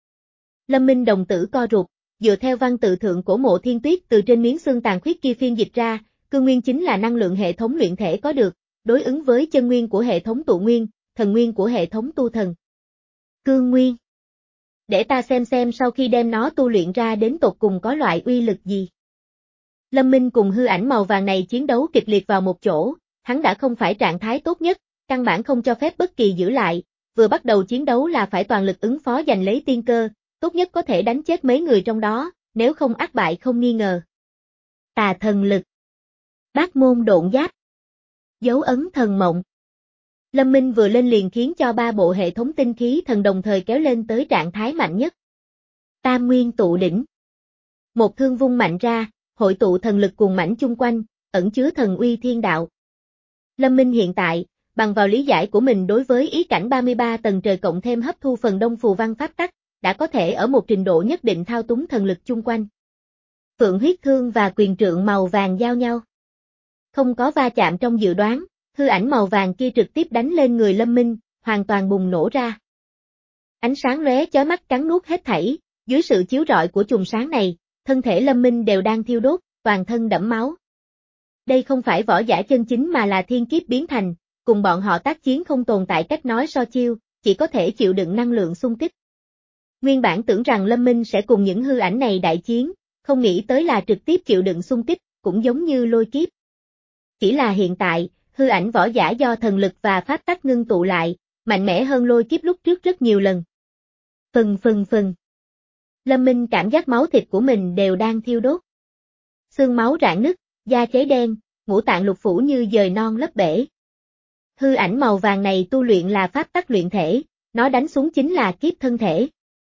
Lâm Minh đồng tử co rụt, dựa theo văn tự thượng cổ Mộ Thiên Tuyết từ trên miếng xương tàn khuyết kia phiên dịch ra, cương nguyên chính là năng lượng hệ thống luyện thể có được, đối ứng với chân nguyên của hệ thống tụ nguyên, thần nguyên của hệ thống tu thần. Cương nguyên. Để ta xem xem sau khi đem nó tu luyện ra đến tột cùng có loại uy lực gì. Lâm Minh cùng hư ảnh màu vàng này chiến đấu kịch liệt vào một chỗ, hắn đã không phải trạng thái tốt nhất, căn bản không cho phép bất kỳ giữ lại, vừa bắt đầu chiến đấu là phải toàn lực ứng phó giành lấy tiên cơ, tốt nhất có thể đánh chết mấy người trong đó, nếu không ắt bại không nghi ngờ. Tà thần lực. Bát môn độn giáp. Dấu ấn thần mộng. Lâm Minh vừa lên liền khiến cho ba bộ hệ thống tinh khí thần đồng thời kéo lên tới trạng thái mạnh nhất. Tam nguyên tụ đỉnh. Một thương vung mạnh ra, hội tụ thần lực cuồng mãnh chung quanh, ẩn chứa thần uy thiên đạo. Lâm Minh hiện tại, bằng vào lý giải của mình đối với ý cảnh ba mươi ba tầng trời cộng thêm hấp thu phần đông phù văn pháp tắc, đã có thể ở một trình độ nhất định thao túng thần lực chung quanh. Phượng huyết thương và quyền trượng màu vàng giao nhau. Không có va chạm trong dự đoán, hư ảnh màu vàng kia trực tiếp đánh lên người Lâm Minh, hoàn toàn bùng nổ ra. Ánh sáng lóe chói mắt cắn nuốt hết thảy, dưới sự chiếu rọi của chùm sáng này, thân thể Lâm Minh đều đang thiêu đốt, toàn thân đẫm máu. Đây không phải võ giả chân chính mà là thiên kiếp biến thành, cùng bọn họ tác chiến không tồn tại cách nói so chiêu, chỉ có thể chịu đựng năng lượng xung kích. Nguyên bản tưởng rằng Lâm Minh sẽ cùng những hư ảnh này đại chiến, không nghĩ tới là trực tiếp chịu đựng xung kích, cũng giống như lôi kiếp. Chỉ là hiện tại, hư ảnh võ giả do thần lực và pháp tắc ngưng tụ lại, mạnh mẽ hơn lôi kiếp lúc trước rất nhiều lần. Phừng phừng phừng. Lâm Minh cảm giác máu thịt của mình đều đang thiêu đốt. Xương máu rạn nứt, da cháy đen, ngũ tạng lục phủ như dời non lấp bể. Hư ảnh màu vàng này tu luyện là pháp tắc luyện thể, nó đánh xuống chính là kiếp thân thể.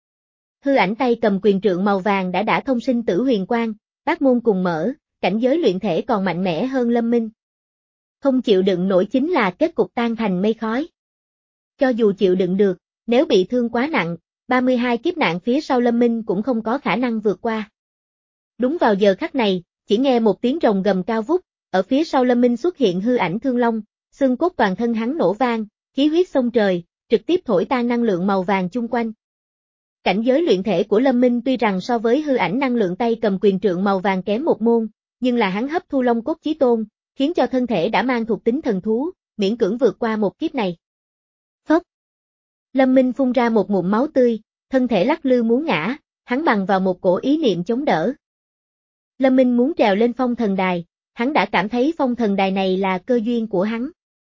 Hư ảnh tay cầm quyền trượng màu vàng đã đã thông sinh tử huyền quang, bát môn cùng mở, cảnh giới luyện thể còn mạnh mẽ hơn Lâm Minh. Không chịu đựng nổi chính là kết cục tan thành mây khói. Cho dù chịu đựng được, nếu bị thương quá nặng, ba mươi hai kiếp nạn phía sau Lâm Minh cũng không có khả năng vượt qua. Đúng vào giờ khắc này, chỉ nghe một tiếng rồng gầm cao vút, ở phía sau Lâm Minh xuất hiện hư ảnh thương long, xương cốt toàn thân hắn nổ vang, khí huyết xông trời, trực tiếp thổi tan năng lượng màu vàng chung quanh. Cảnh giới luyện thể của Lâm Minh tuy rằng so với hư ảnh năng lượng tay cầm quyền trượng màu vàng kém một môn, nhưng là hắn hấp thu long cốt chí tôn, khiến cho thân thể đã mang thuộc tính thần thú, miễn cưỡng vượt qua một kiếp này. Phốc. Lâm Minh phun ra một ngụm máu tươi, thân thể lắc lư muốn ngã, hắn bằng vào một cổ ý niệm chống đỡ. Lâm Minh muốn trèo lên phong thần đài, hắn đã cảm thấy phong thần đài này là cơ duyên của hắn.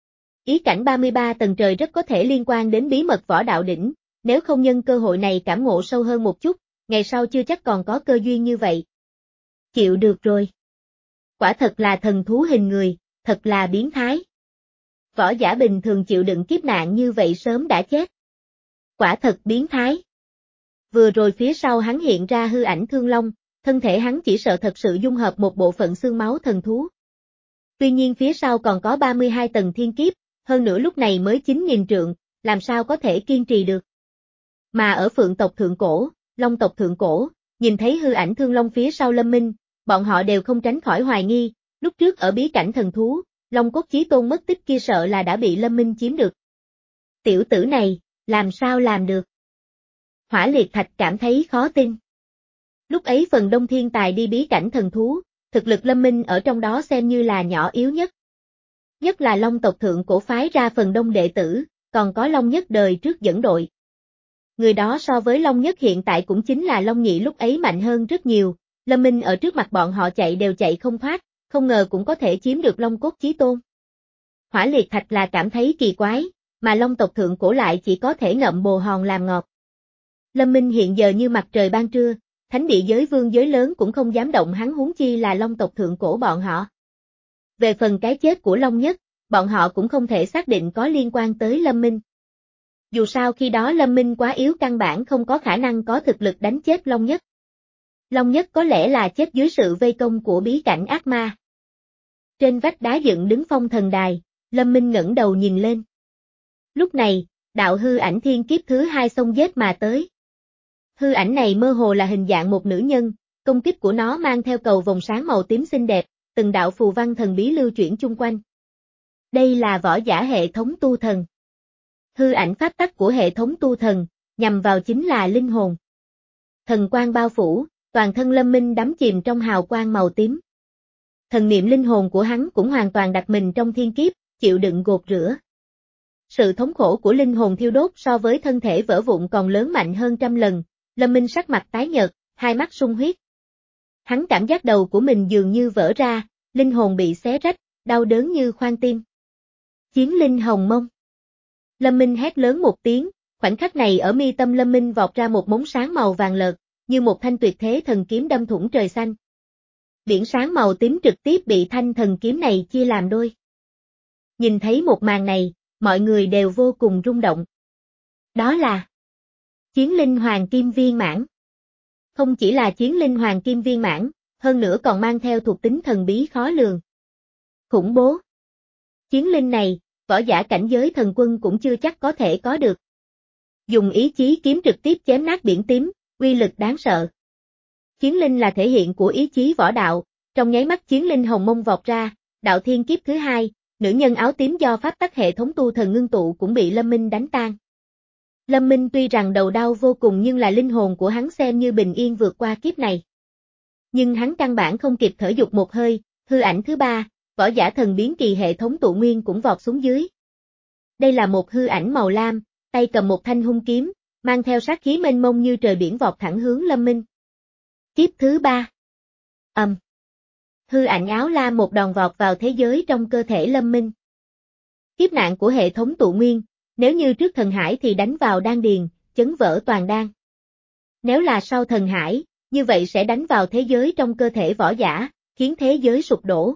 Ý cảnh ba mươi ba tầng trời rất có thể liên quan đến bí mật võ đạo đỉnh, nếu không nhân cơ hội này cảm ngộ sâu hơn một chút, ngày sau chưa chắc còn có cơ duyên như vậy. Chịu được rồi. Quả thật là thần thú hình người, thật là biến thái. Võ giả bình thường chịu đựng kiếp nạn như vậy sớm đã chết. Quả thật biến thái. Vừa rồi phía sau hắn hiện ra hư ảnh thương long, thân thể hắn chỉ sợ thật sự dung hợp một bộ phận xương máu thần thú. Tuy nhiên phía sau còn có ba mươi hai tầng thiên kiếp, hơn nữa lúc này mới chín nghìn trượng, làm sao có thể kiên trì được. Mà ở Phượng tộc thượng cổ, Long tộc thượng cổ, nhìn thấy hư ảnh Thương Long phía sau Lâm Minh, bọn họ đều không tránh khỏi hoài nghi, lúc trước ở bí cảnh thần thú, Long cốt chí tôn mất tích kia sợ là đã bị Lâm Minh chiếm được. Tiểu tử này, làm sao làm được? Hỏa Liệt Thạch cảm thấy khó tin. Lúc ấy phần đông thiên tài đi bí cảnh thần thú, thực lực Lâm Minh ở trong đó xem như là nhỏ yếu nhất. Nhất là Long tộc thượng cổ phái ra phần đông đệ tử, còn có Long Nhất đời trước dẫn đội. Người đó so với Long Nhất hiện tại cũng chính là Long Nhị lúc ấy mạnh hơn rất nhiều, Lâm Minh ở trước mặt bọn họ chạy đều chạy không thoát, không ngờ cũng có thể chiếm được Long cốt chí tôn. Hỏa Liệt Thạch là cảm thấy kỳ quái, mà Long tộc thượng cổ lại chỉ có thể ngậm bồ hòn làm ngọt. Lâm Minh hiện giờ như mặt trời ban trưa, thánh địa giới vương giới lớn cũng không dám động hắn huống chi là Long tộc thượng cổ bọn họ. Về phần cái chết của Long Nhất, bọn họ cũng không thể xác định có liên quan tới Lâm Minh. Dù sao khi đó Lâm Minh quá yếu căn bản không có khả năng có thực lực đánh chết Long Nhất. Long Nhất có lẽ là chết dưới sự vây công của bí cảnh ác ma. Trên vách đá dựng đứng phong thần đài, Lâm Minh ngẩng đầu nhìn lên. Lúc này, đạo hư ảnh thiên kiếp thứ hai xông giết mà tới. Hư ảnh này mơ hồ là hình dạng một nữ nhân, công kích của nó mang theo cầu vòng sáng màu tím xinh đẹp, từng đạo phù văn thần bí lưu chuyển chung quanh. Đây là võ giả hệ thống tu thần. Hư ảnh pháp tắc của hệ thống tu thần, nhằm vào chính là linh hồn. Thần quang bao phủ, toàn thân Lâm Minh đắm chìm trong hào quang màu tím. Thần niệm linh hồn của hắn cũng hoàn toàn đặt mình trong thiên kiếp, chịu đựng gột rửa. Sự thống khổ của linh hồn thiêu đốt so với thân thể vỡ vụn còn lớn mạnh hơn trăm lần, Lâm Minh sắc mặt tái nhợt, hai mắt sung huyết. Hắn cảm giác đầu của mình dường như vỡ ra, linh hồn bị xé rách, đau đớn như khoan tim. Chiến linh hồng mông. Lâm Minh hét lớn một tiếng, khoảnh khắc này ở mi tâm Lâm Minh vọt ra một mống sáng màu vàng lợt, như một thanh tuyệt thế thần kiếm đâm thủng trời xanh. Biển sáng màu tím trực tiếp bị thanh thần kiếm này chia làm đôi. Nhìn thấy một màn này, mọi người đều vô cùng rung động. Đó là Chiến linh hoàng kim viên mãn. Không chỉ là chiến linh hoàng kim viên mãn, hơn nữa còn mang theo thuộc tính thần bí khó lường. Khủng bố. Chiến linh này, võ giả cảnh giới thần quân cũng chưa chắc có thể có được. Dùng ý chí kiếm trực tiếp chém nát biển tím, uy lực đáng sợ. Chiến linh là thể hiện của ý chí võ đạo, trong nháy mắt chiến linh hồng mông vọt ra, đạo thiên kiếp thứ hai, nữ nhân áo tím do pháp tắc hệ thống tu thần ngưng tụ cũng bị Lâm Minh đánh tan. Lâm Minh tuy rằng đầu đau vô cùng nhưng là linh hồn của hắn xem như bình yên vượt qua kiếp này. Nhưng hắn căn bản không kịp thở dục một hơi, hư ảnh thứ ba, võ giả thần biến kỳ hệ thống tụ nguyên cũng vọt xuống dưới. Đây là một hư ảnh màu lam, tay cầm một thanh hung kiếm, mang theo sát khí mênh mông như trời biển vọt thẳng hướng Lâm Minh. Kiếp thứ ba. Ầm. Um. Hư ảnh áo lam một đòn vọt vào thế giới trong cơ thể Lâm Minh. Kiếp nạn của hệ thống tụ nguyên, nếu như trước thần hải thì đánh vào đan điền, chấn vỡ toàn đan. Nếu là sau thần hải, như vậy sẽ đánh vào thế giới trong cơ thể võ giả, khiến thế giới sụp đổ.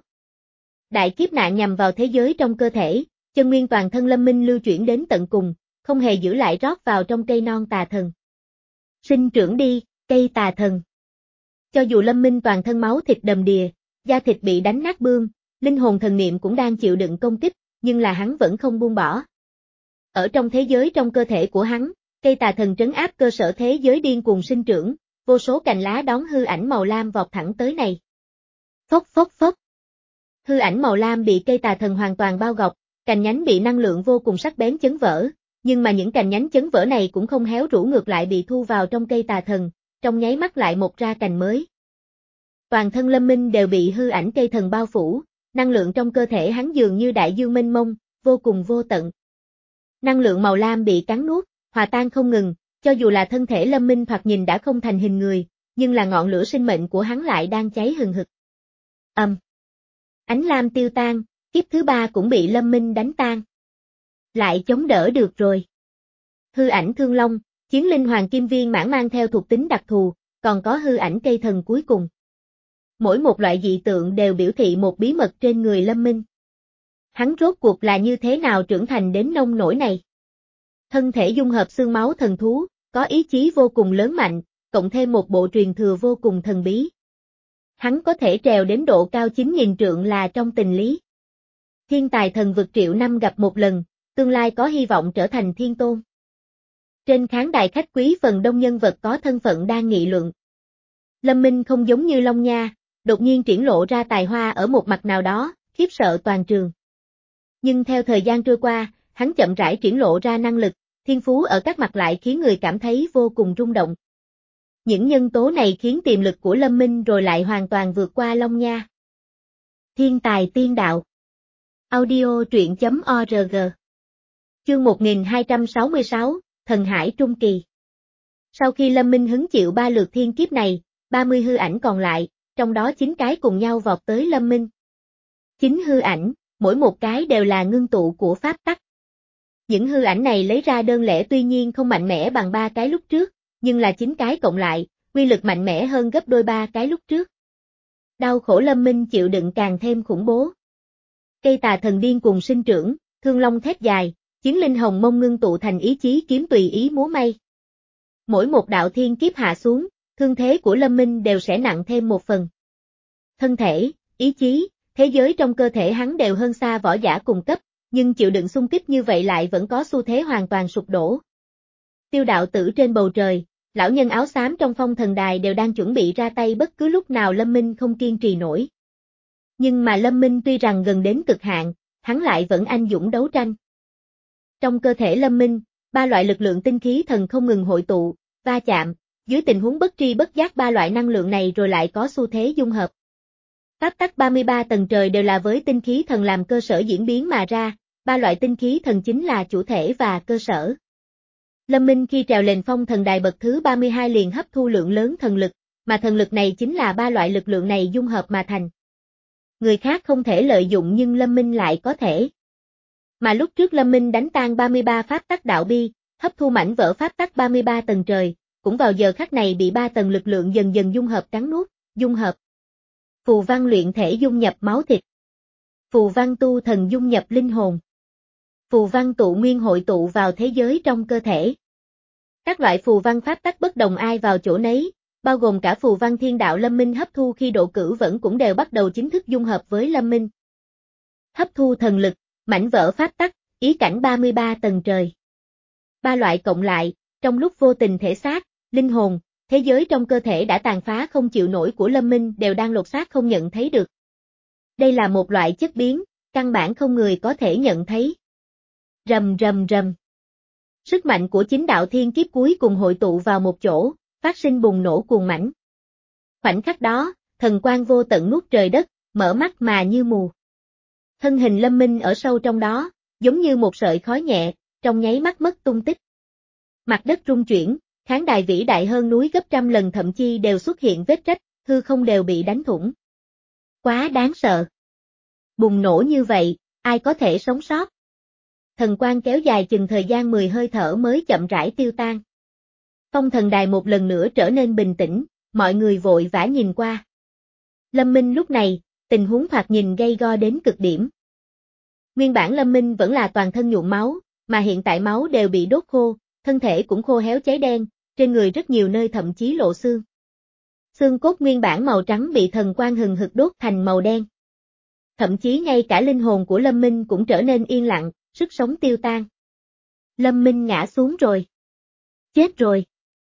Đại kiếp nạn nhằm vào thế giới trong cơ thể, chân nguyên toàn thân Lâm Minh lưu chuyển đến tận cùng, không hề giữ lại rót vào trong cây non tà thần. Sinh trưởng đi, cây tà thần. Cho dù Lâm Minh toàn thân máu thịt đầm đìa, da thịt bị đánh nát bươm, linh hồn thần niệm cũng đang chịu đựng công kích, nhưng là hắn vẫn không buông bỏ. Ở trong thế giới trong cơ thể của hắn, cây tà thần trấn áp cơ sở thế giới điên cuồng sinh trưởng, vô số cành lá đón hư ảnh màu lam vọt thẳng tới này. Phốc phốc phốc. Hư ảnh màu lam bị cây tà thần hoàn toàn bao bọc, cành nhánh bị năng lượng vô cùng sắc bén chấn vỡ, nhưng mà những cành nhánh chấn vỡ này cũng không héo rũ ngược lại bị thu vào trong cây tà thần, trong nháy mắt lại mọc ra cành mới. Toàn thân Lâm Minh đều bị hư ảnh cây thần bao phủ, năng lượng trong cơ thể hắn dường như đại dương mênh mông, vô cùng vô tận. Năng lượng màu lam bị cắn nuốt, hòa tan không ngừng, cho dù là thân thể Lâm Minh thoạt nhìn đã không thành hình người, nhưng là ngọn lửa sinh mệnh của hắn lại đang cháy hừng hực. Ầm. Um. Ánh lam tiêu tan, kiếp thứ ba cũng bị Lâm Minh đánh tan. Lại chống đỡ được rồi. Hư ảnh Thương Long, chiến linh hoàng kim viên mãn mang theo thuộc tính đặc thù, còn có hư ảnh cây thần cuối cùng. Mỗi một loại dị tượng đều biểu thị một bí mật trên người Lâm Minh. Hắn rốt cuộc là như thế nào trưởng thành đến nông nổi này? Thân thể dung hợp xương máu thần thú, có ý chí vô cùng lớn mạnh, cộng thêm một bộ truyền thừa vô cùng thần bí. Hắn có thể trèo đến độ cao chín nghìn trượng là trong tình lý. Thiên tài thần vực triệu năm gặp một lần, tương lai có hy vọng trở thành thiên tôn. Trên khán đài khách quý phần đông nhân vật có thân phận đang nghị luận. Lâm Minh không giống như Long Nha, đột nhiên triển lộ ra tài hoa ở một mặt nào đó, khiếp sợ toàn trường. Nhưng theo thời gian trôi qua, hắn chậm rãi triển lộ ra năng lực, thiên phú ở các mặt lại khiến người cảm thấy vô cùng rung động. Những nhân tố này khiến tiềm lực của Lâm Minh rồi lại hoàn toàn vượt qua Long Nha. Thiên tài tiên đạo. Audio truyện chấm org. Chương một nghìn hai trăm sáu mươi sáu, Thần Hải Trung Kỳ. Sau khi Lâm Minh hứng chịu ba lượt thiên kiếp này, ba mươi hư ảnh còn lại, trong đó chín cái cùng nhau vọt tới Lâm Minh. chín hư ảnh, mỗi một cái đều là ngưng tụ của pháp tắc. Những hư ảnh này lấy ra đơn lẻ tuy nhiên không mạnh mẽ bằng ba cái lúc trước, nhưng là chín cái cộng lại, uy lực mạnh mẽ hơn gấp đôi ba cái lúc trước. Đau khổ Lâm Minh chịu đựng càng thêm khủng bố. Cây tà thần điên cùng sinh trưởng, thương long thét dài, chiến linh hồng mông ngưng tụ thành ý chí kiếm tùy ý múa may. Mỗi một đạo thiên kiếp hạ xuống, thương thế của Lâm Minh đều sẽ nặng thêm một phần. Thân thể, ý chí, thế giới trong cơ thể hắn đều hơn xa võ giả cùng cấp, nhưng chịu đựng xung kích như vậy lại vẫn có xu thế hoàn toàn sụp đổ. Tiêu đạo tử trên bầu trời, lão nhân áo xám trong phong thần đài đều đang chuẩn bị ra tay bất cứ lúc nào Lâm Minh không kiên trì nổi. Nhưng mà Lâm Minh tuy rằng gần đến cực hạn, hắn lại vẫn anh dũng đấu tranh. Trong cơ thể Lâm Minh, ba loại lực lượng tinh khí thần không ngừng hội tụ, va chạm, dưới tình huống bất tri bất giác ba loại năng lượng này rồi lại có xu thế dung hợp. Pháp tắc ba mươi ba tầng trời đều là với tinh khí thần làm cơ sở diễn biến mà ra, ba loại tinh khí thần chính là chủ thể và cơ sở. Lâm Minh khi trèo lên phong thần đài bậc thứ ba mươi hai liền hấp thu lượng lớn thần lực, mà thần lực này chính là ba loại lực lượng này dung hợp mà thành. Người khác không thể lợi dụng nhưng Lâm Minh lại có thể. Mà lúc trước Lâm Minh đánh tan ba mươi ba pháp tắc đạo bi, hấp thu mảnh vỡ pháp tắc ba mươi ba tầng trời, cũng vào giờ khắc này bị ba tầng lực lượng dần dần dung hợp cắn nuốt, dung hợp. Phù văn luyện thể dung nhập máu thịt. Phù văn tu thần dung nhập linh hồn. Phù văn tụ nguyên hội tụ vào thế giới trong cơ thể. Các loại phù văn pháp tắc bất đồng ai vào chỗ nấy, bao gồm cả phù văn thiên đạo Lâm Minh hấp thu khi độ cửu vẫn cũng đều bắt đầu chính thức dung hợp với Lâm Minh. Hấp thu thần lực, mảnh vỡ pháp tắc, ý cảnh ba mươi ba tầng trời. Ba loại cộng lại, trong lúc vô tình thể xác, linh hồn, thế giới trong cơ thể đã tàn phá không chịu nổi của Lâm Minh đều đang lột xác không nhận thấy được. Đây là một loại chất biến, căn bản không người có thể nhận thấy. Rầm rầm rầm. Sức mạnh của chín đạo thiên kiếp cuối cùng hội tụ vào một chỗ, phát sinh bùng nổ cuồng mãnh. Khoảnh khắc đó, thần quang vô tận nuốt trời đất, mở mắt mà như mù. Thân hình Lâm Minh ở sâu trong đó, giống như một sợi khói nhẹ, trong nháy mắt mất tung tích. Mặt đất rung chuyển, khán đài vĩ đại hơn núi gấp trăm lần thậm chí đều xuất hiện vết rách, hư không đều bị đánh thủng. Quá đáng sợ. Bùng nổ như vậy, ai có thể sống sót? Thần quang kéo dài chừng thời gian mười hơi thở mới chậm rãi tiêu tan. Phong thần đài một lần nữa trở nên bình tĩnh, mọi người vội vã nhìn qua. Lâm Minh lúc này, tình huống thoạt nhìn gay go đến cực điểm. Nguyên bản Lâm Minh vẫn là toàn thân nhuộm máu, mà hiện tại máu đều bị đốt khô, thân thể cũng khô héo cháy đen, trên người rất nhiều nơi thậm chí lộ xương. Xương cốt nguyên bản màu trắng bị thần quang hừng hực đốt thành màu đen. Thậm chí ngay cả linh hồn của Lâm Minh cũng trở nên yên lặng, sức sống tiêu tan. Lâm Minh ngã xuống rồi. Chết rồi.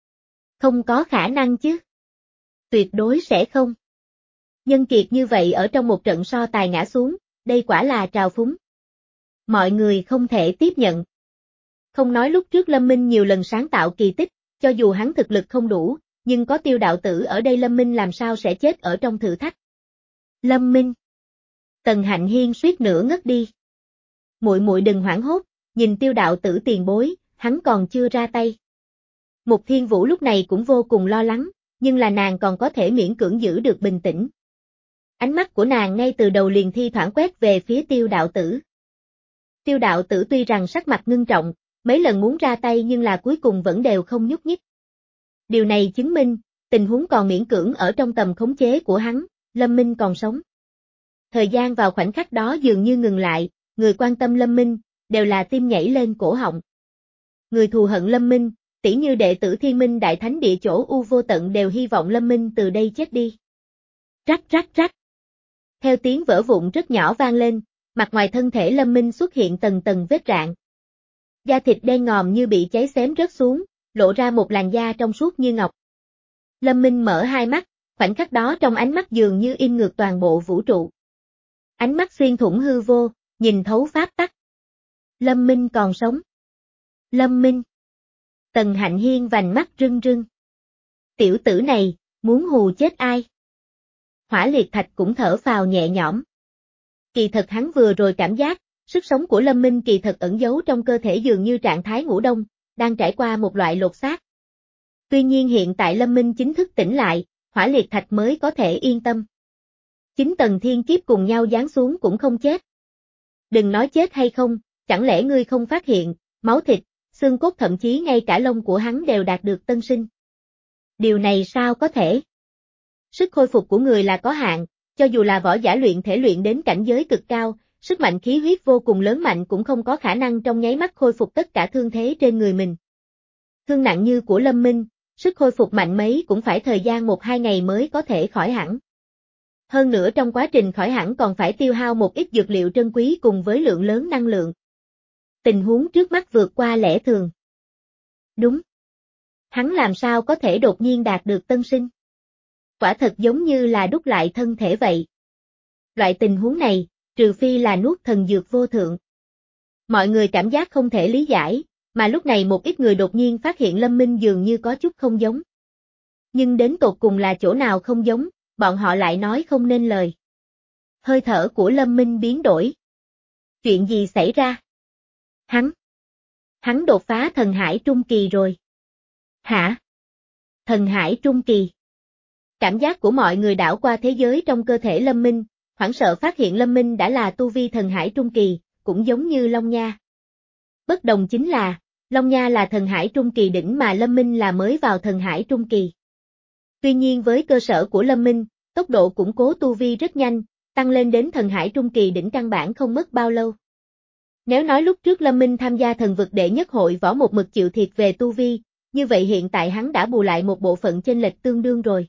Không có khả năng chứ. Tuyệt đối sẽ không. Nhân kiệt như vậy ở trong một trận so tài ngã xuống, đây quả là trào phúng. Mọi người không thể tiếp nhận. Không nói lúc trước Lâm Minh nhiều lần sáng tạo kỳ tích, cho dù hắn thực lực không đủ, nhưng có Tiêu đạo tử ở đây Lâm Minh làm sao sẽ chết ở trong thử thách. Lâm Minh. Tần Hạnh Hiên suýt nữa ngất đi. Muội muội đừng hoảng hốt, nhìn Tiêu đạo tử tiền bối, hắn còn chưa ra tay. Mục Thiên Vũ lúc này cũng vô cùng lo lắng, nhưng là nàng còn có thể miễn cưỡng giữ được bình tĩnh. Ánh mắt của nàng ngay từ đầu liền thi thoảng quét về phía Tiêu đạo tử. Tiêu đạo tử tuy rằng sắc mặt ngưng trọng, mấy lần muốn ra tay nhưng là cuối cùng vẫn đều không nhúc nhích. Điều này chứng minh, tình huống còn miễn cưỡng ở trong tầm khống chế của hắn, Lâm Minh còn sống. Thời gian vào khoảnh khắc đó dường như ngừng lại, người quan tâm Lâm Minh, đều là tim nhảy lên cổ họng. Người thù hận Lâm Minh, tỉ như đệ tử Thiên Minh Đại Thánh Địa chỗ U Vô Tận đều hy vọng Lâm Minh từ đây chết đi. Rắc rắc rắc. Theo tiếng vỡ vụn rất nhỏ vang lên, Mặt ngoài thân thể Lâm Minh xuất hiện tầng tầng vết rạn. Da thịt đen ngòm như bị cháy xém rớt xuống, lộ ra một làn da trong suốt như ngọc. Lâm Minh mở hai mắt, khoảnh khắc đó trong ánh mắt dường như in ngược toàn bộ vũ trụ. Ánh mắt xuyên thủng hư vô, nhìn thấu pháp tắc. Lâm Minh còn sống. Lâm Minh. Tần Hạnh Hiên vành mắt rưng rưng. Tiểu tử này, muốn hù chết ai? Hỏa Liệt Thạch cũng thở phào nhẹ nhõm. Kỳ thật hắn vừa rồi cảm giác, sức sống của Lâm Minh kỳ thật ẩn giấu trong cơ thể dường như trạng thái ngủ đông, đang trải qua một loại lột xác. Tuy nhiên hiện tại Lâm Minh chính thức tỉnh lại, Hỏa Liệt Thạch mới có thể yên tâm. Chính tầng thiên kiếp cùng nhau giáng xuống cũng không chết. Đừng nói chết hay không, chẳng lẽ ngươi không phát hiện, máu thịt, xương cốt thậm chí ngay cả lông của hắn đều đạt được tân sinh. Điều này sao có thể? Sức khôi phục của người là có hạn, cho dù là võ giả luyện thể luyện đến cảnh giới cực cao, sức mạnh khí huyết vô cùng lớn mạnh cũng không có khả năng trong nháy mắt khôi phục tất cả thương thế trên người mình. Thương nặng như của Lâm Minh, sức khôi phục mạnh mấy cũng phải thời gian một hai ngày mới có thể khỏi hẳn. Hơn nữa trong quá trình khỏi hẳn còn phải tiêu hao một ít dược liệu trân quý cùng với lượng lớn năng lượng. Tình huống trước mắt vượt qua lẽ thường. Đúng. Hắn làm sao có thể đột nhiên đạt được tân sinh? Quả thật giống như là đúc lại thân thể vậy. Loại tình huống này, trừ phi là nuốt thần dược vô thượng. Mọi người cảm giác không thể lý giải, mà lúc này một ít người đột nhiên phát hiện Lâm Minh dường như có chút không giống. Nhưng đến tột cùng là chỗ nào không giống, bọn họ lại nói không nên lời. Hơi thở của Lâm Minh biến đổi. Chuyện gì xảy ra? Hắn. Hắn đột phá thần hải trung kỳ rồi. Hả? Thần hải trung kỳ. Cảm giác của mọi người đảo qua thế giới trong cơ thể Lâm Minh, hoảng sợ phát hiện Lâm Minh đã là tu vi thần hải trung kỳ, cũng giống như Long Nha. Bất đồng chính là, Long Nha là thần hải trung kỳ đỉnh mà Lâm Minh là mới vào thần hải trung kỳ. Tuy nhiên với cơ sở của Lâm Minh, tốc độ củng cố tu vi rất nhanh, tăng lên đến thần hải trung kỳ đỉnh căn bản không mất bao lâu. Nếu nói lúc trước Lâm Minh tham gia thần vực đệ nhất hội võ một mực chịu thiệt về tu vi, như vậy hiện tại hắn đã bù lại một bộ phận chênh lệch tương đương rồi.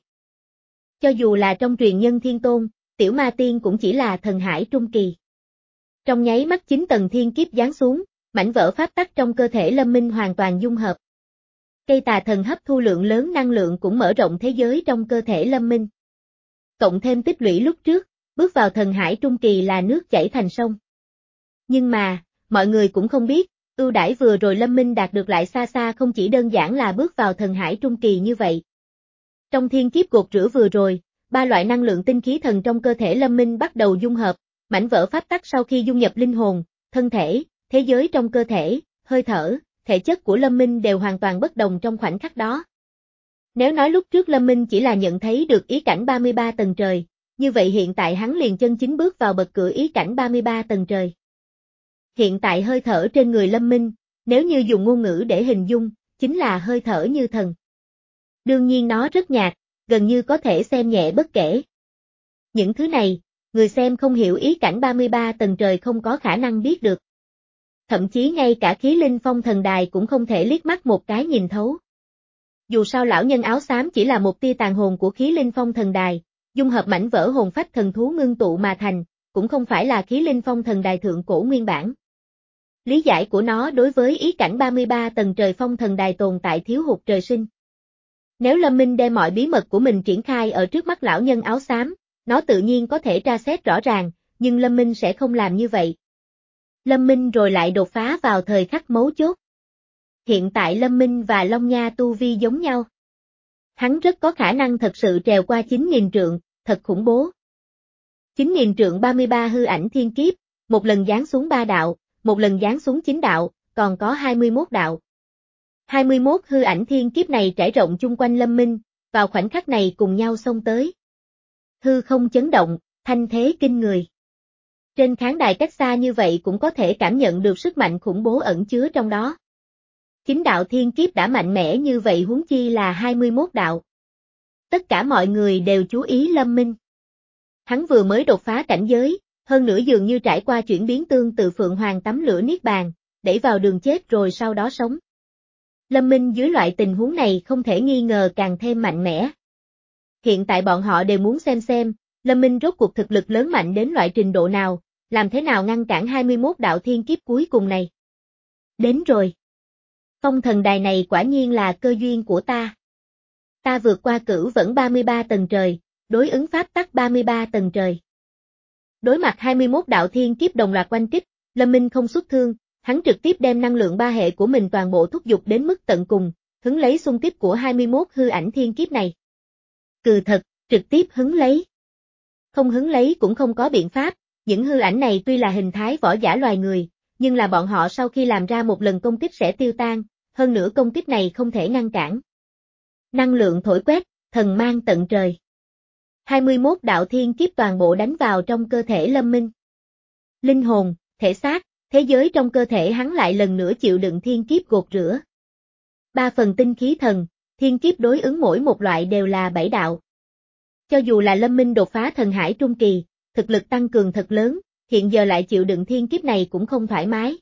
Cho dù là trong truyền nhân thiên tôn, tiểu ma tiên cũng chỉ là thần hải trung kỳ. Trong nháy mắt chín tầng thiên kiếp giáng xuống, mảnh vỡ pháp tắc trong cơ thể Lâm Minh hoàn toàn dung hợp. Cây tà thần hấp thu lượng lớn năng lượng cũng mở rộng thế giới trong cơ thể Lâm Minh. Cộng thêm tích lũy lúc trước, bước vào thần hải trung kỳ là nước chảy thành sông. Nhưng mà, mọi người cũng không biết, ưu đãi vừa rồi Lâm Minh đạt được lại xa xa không chỉ đơn giản là bước vào thần hải trung kỳ như vậy. Trong thiên kiếp gột rửa vừa rồi, ba loại năng lượng tinh khí thần trong cơ thể Lâm Minh bắt đầu dung hợp, mảnh vỡ pháp tắc sau khi dung nhập linh hồn, thân thể, thế giới trong cơ thể, hơi thở, thể chất của Lâm Minh đều hoàn toàn bất đồng trong khoảnh khắc đó. Nếu nói lúc trước Lâm Minh chỉ là nhận thấy được ý cảnh ba mươi ba tầng trời, như vậy hiện tại hắn liền chân chính bước vào bậc cửa ý cảnh ba mươi ba tầng trời. Hiện tại hơi thở trên người Lâm Minh, nếu như dùng ngôn ngữ để hình dung, chính là hơi thở như thần. Đương nhiên nó rất nhạt, gần như có thể xem nhẹ bất kể. Những thứ này, người xem không hiểu ý cảnh ba mươi ba tầng trời không có khả năng biết được. Thậm chí ngay cả khí linh phong thần đài cũng không thể liếc mắt một cái nhìn thấu. Dù sao lão nhân áo xám chỉ là một tia tàn hồn của khí linh phong thần đài, dung hợp mảnh vỡ hồn phách thần thú ngưng tụ mà thành, cũng không phải là khí linh phong thần đài thượng cổ nguyên bản. Lý giải của nó đối với ý cảnh ba mươi ba tầng trời phong thần đài tồn tại thiếu hụt trời sinh. Nếu Lâm Minh đem mọi bí mật của mình triển khai ở trước mắt lão nhân áo xám, nó tự nhiên có thể tra xét rõ ràng, nhưng Lâm Minh sẽ không làm như vậy. Lâm Minh rồi lại đột phá vào thời khắc mấu chốt. Hiện tại Lâm Minh và Long Nha tu vi giống nhau. Hắn rất có khả năng thật sự trèo qua chín nghìn trượng, thật khủng bố. chín nghìn trượng ba mươi ba hư ảnh thiên kiếp, một lần giáng xuống ba đạo, một lần giáng xuống chín đạo, còn có hai mươi mốt đạo. hai mươi mốt hư ảnh thiên kiếp này trải rộng chung quanh Lâm Minh, vào khoảnh khắc này cùng nhau xông tới. Hư không chấn động, thanh thế kinh người. Trên khán đài cách xa như vậy cũng có thể cảm nhận được sức mạnh khủng bố ẩn chứa trong đó. Chín đạo thiên kiếp đã mạnh mẽ như vậy huống chi là hai mươi mốt đạo. Tất cả mọi người đều chú ý Lâm Minh. Hắn vừa mới đột phá cảnh giới, hơn nữa dường như trải qua chuyển biến tương tự Phượng Hoàng tắm lửa niết bàn, đẩy vào đường chết rồi sau đó sống. Lâm Minh dưới loại tình huống này không thể nghi ngờ càng thêm mạnh mẽ. Hiện tại bọn họ đều muốn xem xem, Lâm Minh rốt cuộc thực lực lớn mạnh đến loại trình độ nào, làm thế nào ngăn cản hai mươi mốt đạo thiên kiếp cuối cùng này? Đến rồi. Phong thần đài này quả nhiên là cơ duyên của ta. Ta vượt qua cửu vẫn ba mươi ba tầng trời, đối ứng pháp tắc ba mươi ba tầng trời. Đối mặt hai mươi mốt đạo thiên kiếp đồng loạt oanh kích, Lâm Minh không xuất thương, hắn trực tiếp đem năng lượng ba hệ của mình toàn bộ thúc giục đến mức tận cùng, hứng lấy xung kích của hai mươi mốt hư ảnh thiên kiếp này. Cừ thật, trực tiếp hứng lấy. Không hứng lấy cũng không có biện pháp, những hư ảnh này tuy là hình thái võ giả loài người, nhưng là bọn họ sau khi làm ra một lần công kích sẽ tiêu tan, hơn nữa công kích này không thể ngăn cản. Năng lượng thổi quét, thần mang tận trời. hai mươi mốt đạo thiên kiếp toàn bộ đánh vào trong cơ thể Lâm Minh. Linh hồn, thể xác, thế giới trong cơ thể hắn lại lần nữa chịu đựng thiên kiếp gột rửa. Ba phần tinh khí thần, thiên kiếp đối ứng mỗi một loại đều là bảy đạo. Cho dù là Lâm Minh đột phá thần hải trung kỳ, thực lực tăng cường thật lớn, hiện giờ lại chịu đựng thiên kiếp này cũng không thoải mái.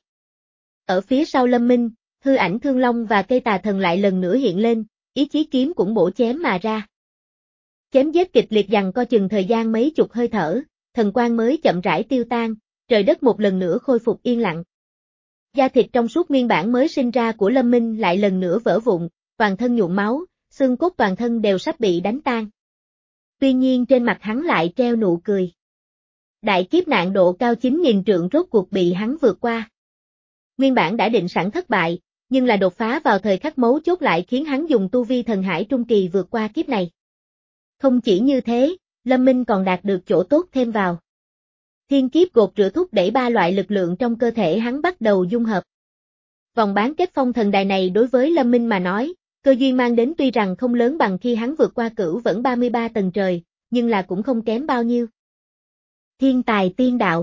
Ở phía sau Lâm Minh, hư ảnh Thương Long và cây tà thần lại lần nữa hiện lên, ý chí kiếm cũng bổ chém mà ra. Chém giết kịch liệt giằng co chừng thời gian mấy chục hơi thở, thần quang mới chậm rãi tiêu tan, trời đất một lần nữa khôi phục yên lặng. Da thịt trong suốt nguyên bản mới sinh ra của Lâm Minh lại lần nữa vỡ vụn, toàn thân nhuộm máu, xương cốt toàn thân đều sắp bị đánh tan. Tuy nhiên trên mặt hắn lại treo nụ cười. Đại kiếp nạn độ cao chín nghìn trượng rốt cuộc bị hắn vượt qua. Nguyên bản đã định sẵn thất bại, nhưng là đột phá vào thời khắc mấu chốt lại khiến hắn dùng tu vi thần hải trung kỳ vượt qua kiếp này. Không chỉ như thế, Lâm Minh còn đạt được chỗ tốt thêm vào. Thiên kiếp gột rửa thúc đẩy ba loại lực lượng trong cơ thể hắn bắt đầu dung hợp. Vòng bán kết phong thần đài này đối với Lâm Minh mà nói, cơ duyên mang đến tuy rằng không lớn bằng khi hắn vượt qua cửu vẫn ba mươi ba tầng trời, nhưng là cũng không kém bao nhiêu. Thiên tài tiên đạo.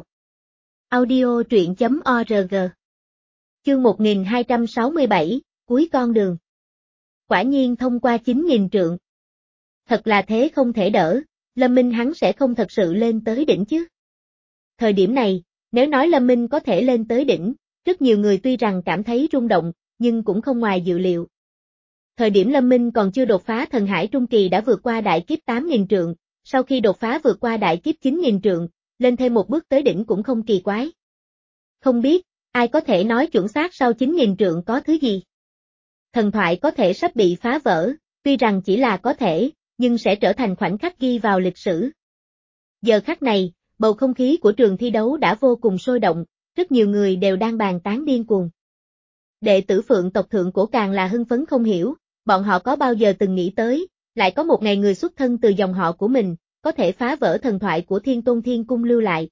Audio truyện chấm org. Chương một nghìn hai trăm sáu mươi bảy, cuối con đường. Quả nhiên thông qua chín nghìn trượng. Thật là thế không thể đỡ, Lâm Minh hắn sẽ không thật sự lên tới đỉnh chứ. Thời điểm này, nếu nói Lâm Minh có thể lên tới đỉnh, rất nhiều người tuy rằng cảm thấy rung động, nhưng cũng không ngoài dự liệu. Thời điểm Lâm Minh còn chưa đột phá thần hải trung kỳ đã vượt qua đại kiếp tám nghìn trượng, sau khi đột phá vượt qua đại kiếp chín nghìn trượng, lên thêm một bước tới đỉnh cũng không kỳ quái. Không biết, ai có thể nói chuẩn xác sau chín nghìn trượng có thứ gì? Thần thoại có thể sắp bị phá vỡ, tuy rằng chỉ là có thể, nhưng sẽ trở thành khoảnh khắc ghi vào lịch sử. Giờ khắc này, bầu không khí của trường thi đấu đã vô cùng sôi động, rất nhiều người đều đang bàn tán điên cuồng. Đệ tử Phượng tộc thượng cổ càng là hưng phấn không hiểu, bọn họ có bao giờ từng nghĩ tới, lại có một ngày người xuất thân từ dòng họ của mình, có thể phá vỡ thần thoại của Thiên Tôn Thiên Cung lưu lại.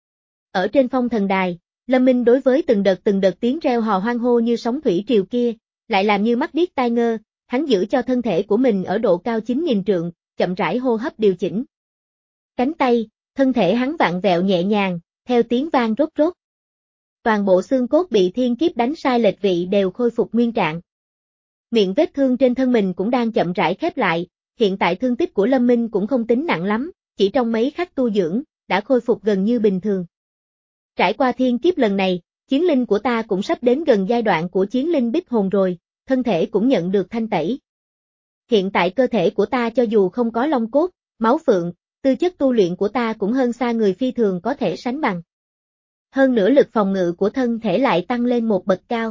Ở trên phong thần đài, Lâm Minh đối với từng đợt từng đợt tiếng reo hò hoan hô như sóng thủy triều kia, lại làm như mắt điếc tai ngơ, hắn giữ cho thân thể của mình ở độ cao chín nghìn trượng, chậm rãi hô hấp điều chỉnh. Cánh tay, thân thể hắn vặn vẹo nhẹ nhàng, theo tiếng vang rốt rốt. Toàn bộ xương cốt bị thiên kiếp đánh sai lệch vị đều khôi phục nguyên trạng. Miệng vết thương trên thân mình cũng đang chậm rãi khép lại, hiện tại thương tích của Lâm Minh cũng không tính nặng lắm, chỉ trong mấy khắc tu dưỡng, đã khôi phục gần như bình thường. Trải qua thiên kiếp lần này, chiến linh của ta cũng sắp đến gần giai đoạn của chiến linh bích hồn rồi, thân thể cũng nhận được thanh tẩy. Hiện tại cơ thể của ta cho dù không có long cốt, máu phượng, tư chất tu luyện của ta cũng hơn xa người phi thường có thể sánh bằng. Hơn nữa lực phòng ngự của thân thể lại tăng lên một bậc cao.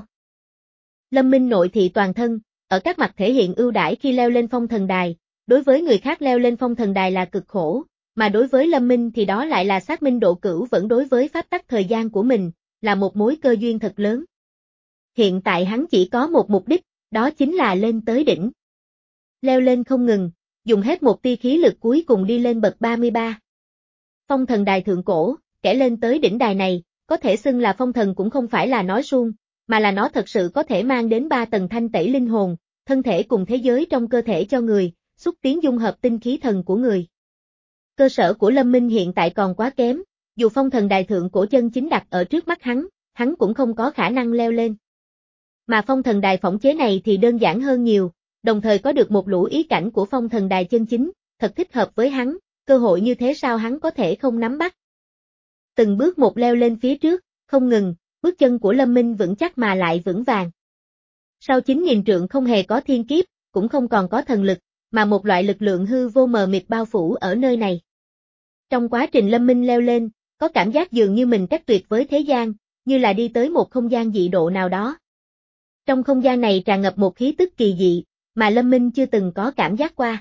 Lâm Minh nội thị toàn thân, ở các mặt thể hiện ưu đãi khi leo lên phong thần đài, đối với người khác leo lên phong thần đài là cực khổ, mà đối với Lâm Minh thì đó lại là xác minh độ cửu vẫn đối với pháp tắc thời gian của mình, là một mối cơ duyên thật lớn. Hiện tại hắn chỉ có một mục đích, đó chính là lên tới đỉnh. Leo lên không ngừng, dùng hết một tia khí lực cuối cùng đi lên bậc ba mươi ba. Phong thần đài thượng cổ, kẻ lên tới đỉnh đài này, có thể xưng là phong thần cũng không phải là nói suông, mà là nó thật sự có thể mang đến ba tầng thanh tẩy linh hồn, thân thể cùng thế giới trong cơ thể cho người, xúc tiến dung hợp tinh khí thần của người. Cơ sở của Lâm Minh hiện tại còn quá kém, dù phong thần đài thượng cổ chân chính đặt ở trước mắt hắn, hắn cũng không có khả năng leo lên. Mà phong thần đài phỏng chế này thì đơn giản hơn nhiều, đồng thời có được một lũ ý cảnh của phong thần đài chân chính, thật thích hợp với hắn, cơ hội như thế sao hắn có thể không nắm bắt. Từng bước một leo lên phía trước, không ngừng, bước chân của Lâm Minh vững chắc mà lại vững vàng. Sau chín nghìn trượng không hề có thiên kiếp, cũng không còn có thần lực, mà một loại lực lượng hư vô mờ mịt bao phủ ở nơi này. Trong quá trình Lâm Minh leo lên, có cảm giác dường như mình cách tuyệt với thế gian, như là đi tới một không gian dị độ nào đó. Trong không gian này tràn ngập một khí tức kỳ dị, mà Lâm Minh chưa từng có cảm giác qua.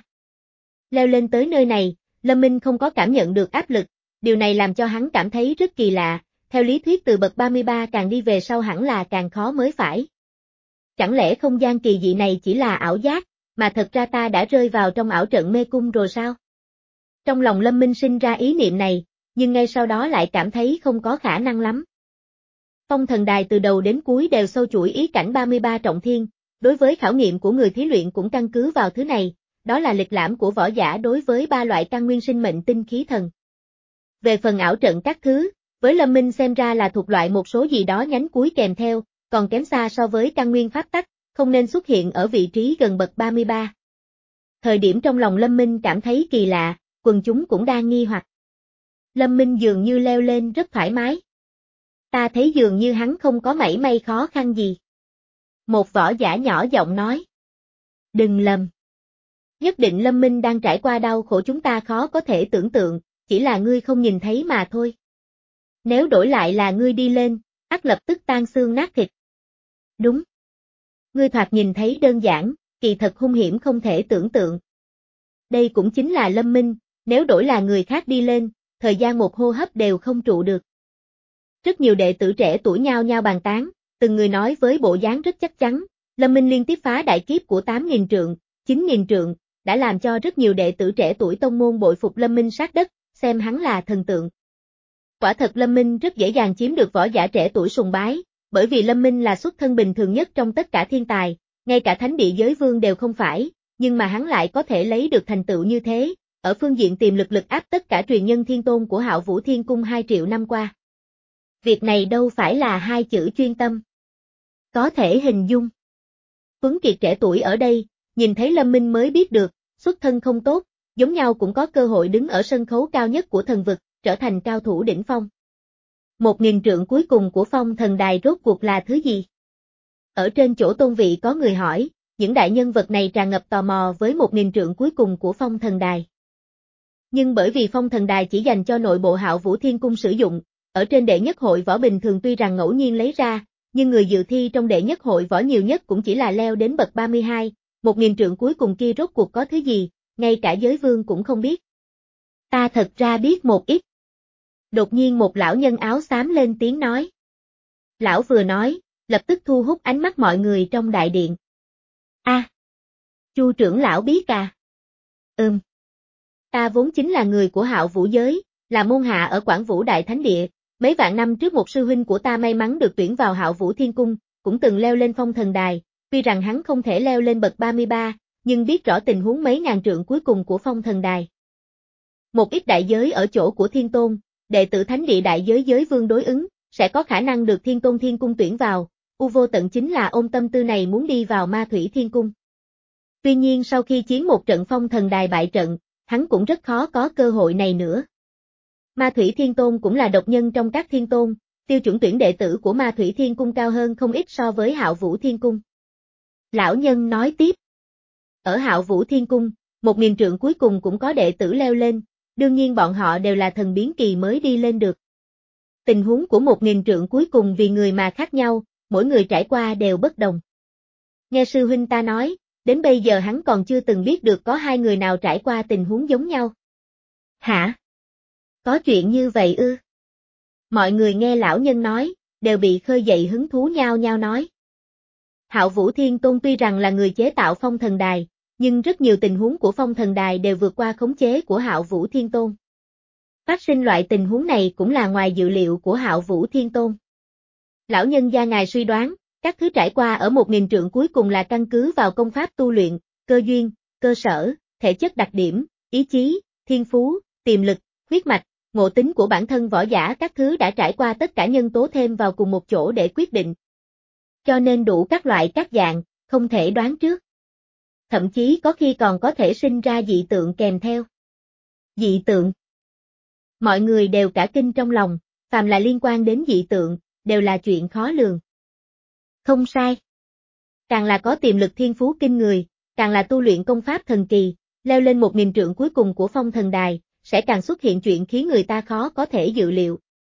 Leo lên tới nơi này, Lâm Minh không có cảm nhận được áp lực, điều này làm cho hắn cảm thấy rất kỳ lạ, theo lý thuyết từ bậc ba mươi ba càng đi về sau hẳn là càng khó mới phải. Chẳng lẽ không gian kỳ dị này chỉ là ảo giác, mà thật ra ta đã rơi vào trong ảo trận mê cung rồi sao? Trong lòng Lâm Minh sinh ra ý niệm này, nhưng ngay sau đó lại cảm thấy không có khả năng lắm. Phong thần đài từ đầu đến cuối đều sâu chuỗi ý cảnh ba mươi ba trọng thiên, đối với khảo nghiệm của người thí luyện cũng căn cứ vào thứ này, đó là lịch lãm của võ giả đối với ba loại căn nguyên sinh mệnh tinh khí thần. Về phần ảo trận các thứ, với Lâm Minh xem ra là thuộc loại một số gì đó nhánh cuối kèm theo, còn kém xa so với căn nguyên pháp tắc, không nên xuất hiện ở vị trí gần bậc ba mươi ba. Thời điểm trong lòng Lâm Minh cảm thấy kỳ lạ, quần chúng cũng đang nghi hoặc. Lâm Minh dường như leo lên rất thoải mái. Ta thấy dường như hắn không có mảy may khó khăn gì. Một võ giả nhỏ giọng nói. Đừng lầm. Nhất định Lâm Minh đang trải qua đau khổ chúng ta khó có thể tưởng tượng, chỉ là ngươi không nhìn thấy mà thôi. Nếu đổi lại là ngươi đi lên, ắt lập tức tan xương nát thịt. Đúng. Ngươi thoạt nhìn thấy đơn giản, kỳ thật hung hiểm không thể tưởng tượng. Đây cũng chính là Lâm Minh, nếu đổi là người khác đi lên, thời gian một hô hấp đều không trụ được. Rất nhiều đệ tử trẻ tuổi nhao nhao bàn tán, từng người nói với bộ dáng rất chắc chắn, Lâm Minh liên tiếp phá đại kiếp của tám nghìn trượng, chín nghìn trượng, đã làm cho rất nhiều đệ tử trẻ tuổi tông môn bội phục Lâm Minh sát đất, xem hắn là thần tượng. Quả thật Lâm Minh rất dễ dàng chiếm được võ giả trẻ tuổi sùng bái, bởi vì Lâm Minh là xuất thân bình thường nhất trong tất cả thiên tài, ngay cả thánh địa giới vương đều không phải, nhưng mà hắn lại có thể lấy được thành tựu như thế, ở phương diện tiềm lực lực áp tất cả truyền nhân thiên tôn của Hạo Vũ Thiên Cung hai triệu năm qua. Việc này đâu phải là hai chữ chuyên tâm. Có thể hình dung. Tuấn Kiệt trẻ tuổi ở đây, nhìn thấy Lâm Minh mới biết được, xuất thân không tốt, giống nhau cũng có cơ hội đứng ở sân khấu cao nhất của thần vực, trở thành cao thủ đỉnh phong. Một nghìn trượng cuối cùng của phong thần đài rốt cuộc là thứ gì? Ở trên chỗ tôn vị có người hỏi, những đại nhân vật này tràn ngập tò mò với một nghìn trượng cuối cùng của phong thần đài. Nhưng bởi vì phong thần đài chỉ dành cho nội bộ Hạo Vũ Thiên Cung sử dụng, ở trên đệ nhất hội võ bình thường tuy rằng ngẫu nhiên lấy ra, nhưng người dự thi trong đệ nhất hội võ nhiều nhất cũng chỉ là leo đến bậc ba mươi hai, một nghìn trượng cuối cùng kia rốt cuộc có thứ gì, ngay cả giới vương cũng không biết. Ta thật ra biết một ít. Đột nhiên một lão nhân áo xám lên tiếng nói. Lão vừa nói, lập tức thu hút ánh mắt mọi người trong đại điện. A, à, Chu trưởng lão biết à? Ừm. Ta vốn chính là người của Hạo Vũ giới, là môn hạ ở Quảng Vũ Đại Thánh Địa, mấy vạn năm trước một sư huynh của ta may mắn được tuyển vào Hạo Vũ Thiên Cung, cũng từng leo lên phong thần đài, tuy rằng hắn không thể leo lên bậc ba mươi ba, nhưng biết rõ tình huống mấy ngàn trượng cuối cùng của phong thần đài. Một ít đại giới ở chỗ của Thiên Tôn, đệ tử Thánh Địa đại giới giới vương đối ứng, sẽ có khả năng được Thiên Tôn Thiên Cung tuyển vào, U Vô Tận chính là ôm tâm tư này muốn đi vào Ma Thủy Thiên Cung. Tuy nhiên sau khi chiến một trận phong thần đài bại trận, hắn cũng rất khó có cơ hội này nữa. Ma Thủy Thiên Tôn cũng là độc nhân trong các thiên tôn, tiêu chuẩn tuyển đệ tử của Ma Thủy Thiên Cung cao hơn không ít so với Hạo Vũ Thiên Cung. Lão nhân nói tiếp. Ở Hạo Vũ Thiên Cung, một nghìn trượng cuối cùng cũng có đệ tử leo lên, đương nhiên bọn họ đều là thần biến kỳ mới đi lên được. Tình huống của một nghìn trượng cuối cùng vì người mà khác nhau, mỗi người trải qua đều bất đồng. Nghe sư huynh ta nói, đến bây giờ hắn còn chưa từng biết được có hai người nào trải qua tình huống giống nhau. Hả? Có chuyện như vậy ư? Mọi người nghe lão nhân nói, đều bị khơi dậy hứng thú nhao nhao nói. Hạo Vũ Thiên Tôn tuy rằng là người chế tạo phong thần đài, nhưng rất nhiều tình huống của phong thần đài đều vượt qua khống chế của Hạo Vũ Thiên Tôn. Phát sinh loại tình huống này cũng là ngoài dự liệu của Hạo Vũ Thiên Tôn. Lão nhân gia ngài suy đoán, các thứ trải qua ở một nghìn trượng cuối cùng là căn cứ vào công pháp tu luyện, cơ duyên, cơ sở, thể chất đặc điểm, ý chí, thiên phú, tiềm lực, huyết mạch, ngộ tính của bản thân võ giả các thứ đã trải qua tất cả nhân tố thêm vào cùng một chỗ để quyết định. Cho nên đủ các loại các dạng, không thể đoán trước. Thậm chí có khi còn có thể sinh ra dị tượng kèm theo. Dị tượng. Mọi người đều cả kinh trong lòng, phàm là liên quan đến dị tượng, đều là chuyện khó lường. Không sai. Càng là có tiềm lực thiên phú kinh người, càng là tu luyện công pháp thần kỳ, leo lên một nghìn trượng cuối cùng của phong thần đài, sẽ càng xuất hiện chuyện khiến người ta khó có thể dự liệu,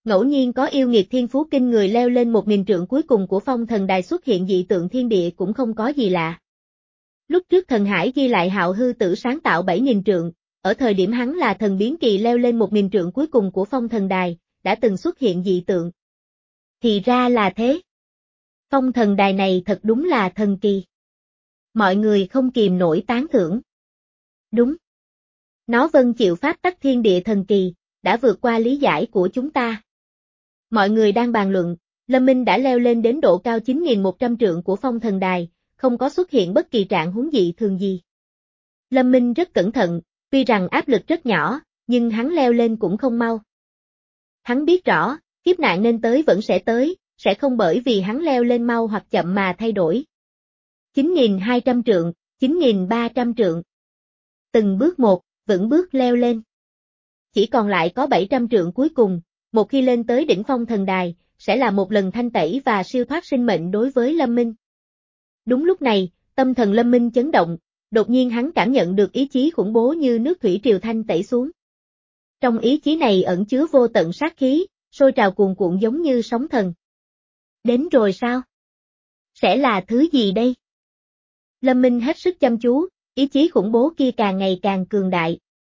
Ngẫu nhiên có yêu nghiệt thiên phú kinh người leo lên một nghìn trượng cuối cùng của phong thần đài xuất hiện dị tượng thiên địa cũng không có gì lạ. Lúc trước thần hải ghi lại Hạo Hư Tử sáng tạo bảy nghìn trượng, ở thời điểm hắn là thần biến kỳ leo lên một nghìn trượng cuối cùng của phong thần đài, đã từng xuất hiện dị tượng. Thì ra là thế. Phong thần đài này thật đúng là thần kỳ. Mọi người không kìm nổi tán thưởng. Đúng. Nó vâng chịu pháp tắc thiên địa thần kỳ, đã vượt qua lý giải của chúng ta. Mọi người đang bàn luận, Lâm Minh đã leo lên đến độ cao chín nghìn một trăm trượng của phong thần đài, không có xuất hiện bất kỳ trạng huống dị thường gì. Lâm Minh rất cẩn thận, tuy rằng áp lực rất nhỏ, nhưng hắn leo lên cũng không mau. Hắn biết rõ, kiếp nạn nên tới vẫn sẽ tới, sẽ không bởi vì hắn leo lên mau hoặc chậm mà thay đổi. chín nghìn hai trăm trượng, chín nghìn ba trăm trượng. Từng bước một, vững bước leo lên. Chỉ còn lại có bảy trăm trượng cuối cùng, một khi lên tới đỉnh phong thần đài, sẽ là một lần thanh tẩy và siêu thoát sinh mệnh đối với Lâm Minh. Đúng lúc này, tâm thần Lâm Minh chấn động, đột nhiên hắn cảm nhận được ý chí khủng bố như nước thủy triều thanh tẩy xuống. Trong ý chí này ẩn chứa vô tận sát khí, sôi trào cuồn cuộn giống như sóng thần. Đến rồi sao? Sẽ là thứ gì đây? Lâm Minh hết sức chăm chú, ý chí khủng bố kia càng ngày càng cường đại.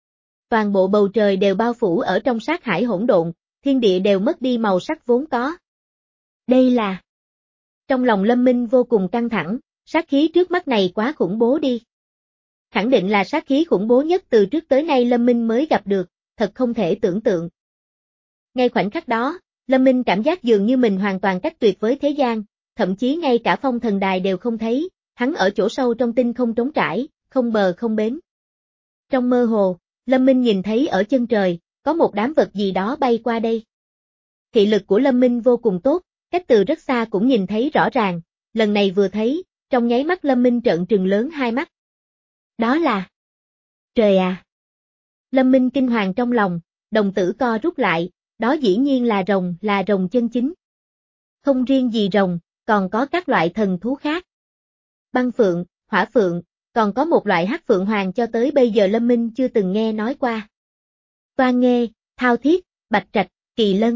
Toàn bộ bầu trời đều bao phủ ở trong sát hải hỗn độn, thiên địa đều mất đi màu sắc vốn có. Đây là... Trong lòng Lâm Minh vô cùng căng thẳng, sát khí trước mắt này quá khủng bố đi. Khẳng định là sát khí khủng bố nhất từ trước tới nay Lâm Minh mới gặp được, thật không thể tưởng tượng. Ngay khoảnh khắc đó, Lâm Minh cảm giác dường như mình hoàn toàn cách tuyệt với thế gian, thậm chí ngay cả phong thần đài đều không thấy, hắn ở chỗ sâu trong tinh không trống trải, không bờ không bến. Trong mơ hồ, Lâm Minh nhìn thấy ở chân trời, có một đám vật gì đó bay qua đây. Thị lực của Lâm Minh vô cùng tốt, cách từ rất xa cũng nhìn thấy rõ ràng, lần này vừa thấy, trong nháy mắt Lâm Minh trợn trừng lớn hai mắt. Đó là... Trời à! Lâm Minh kinh hoàng trong lòng, đồng tử co rút lại, đó dĩ nhiên là rồng, là rồng chân chính. Không riêng gì rồng, còn có các loại thần thú khác. Băng phượng, hỏa phượng, còn có một loại hắc phượng hoàng cho tới bây giờ Lâm Minh chưa từng nghe nói qua. Toa nghê, thao thiết, bạch trạch, kỳ lân.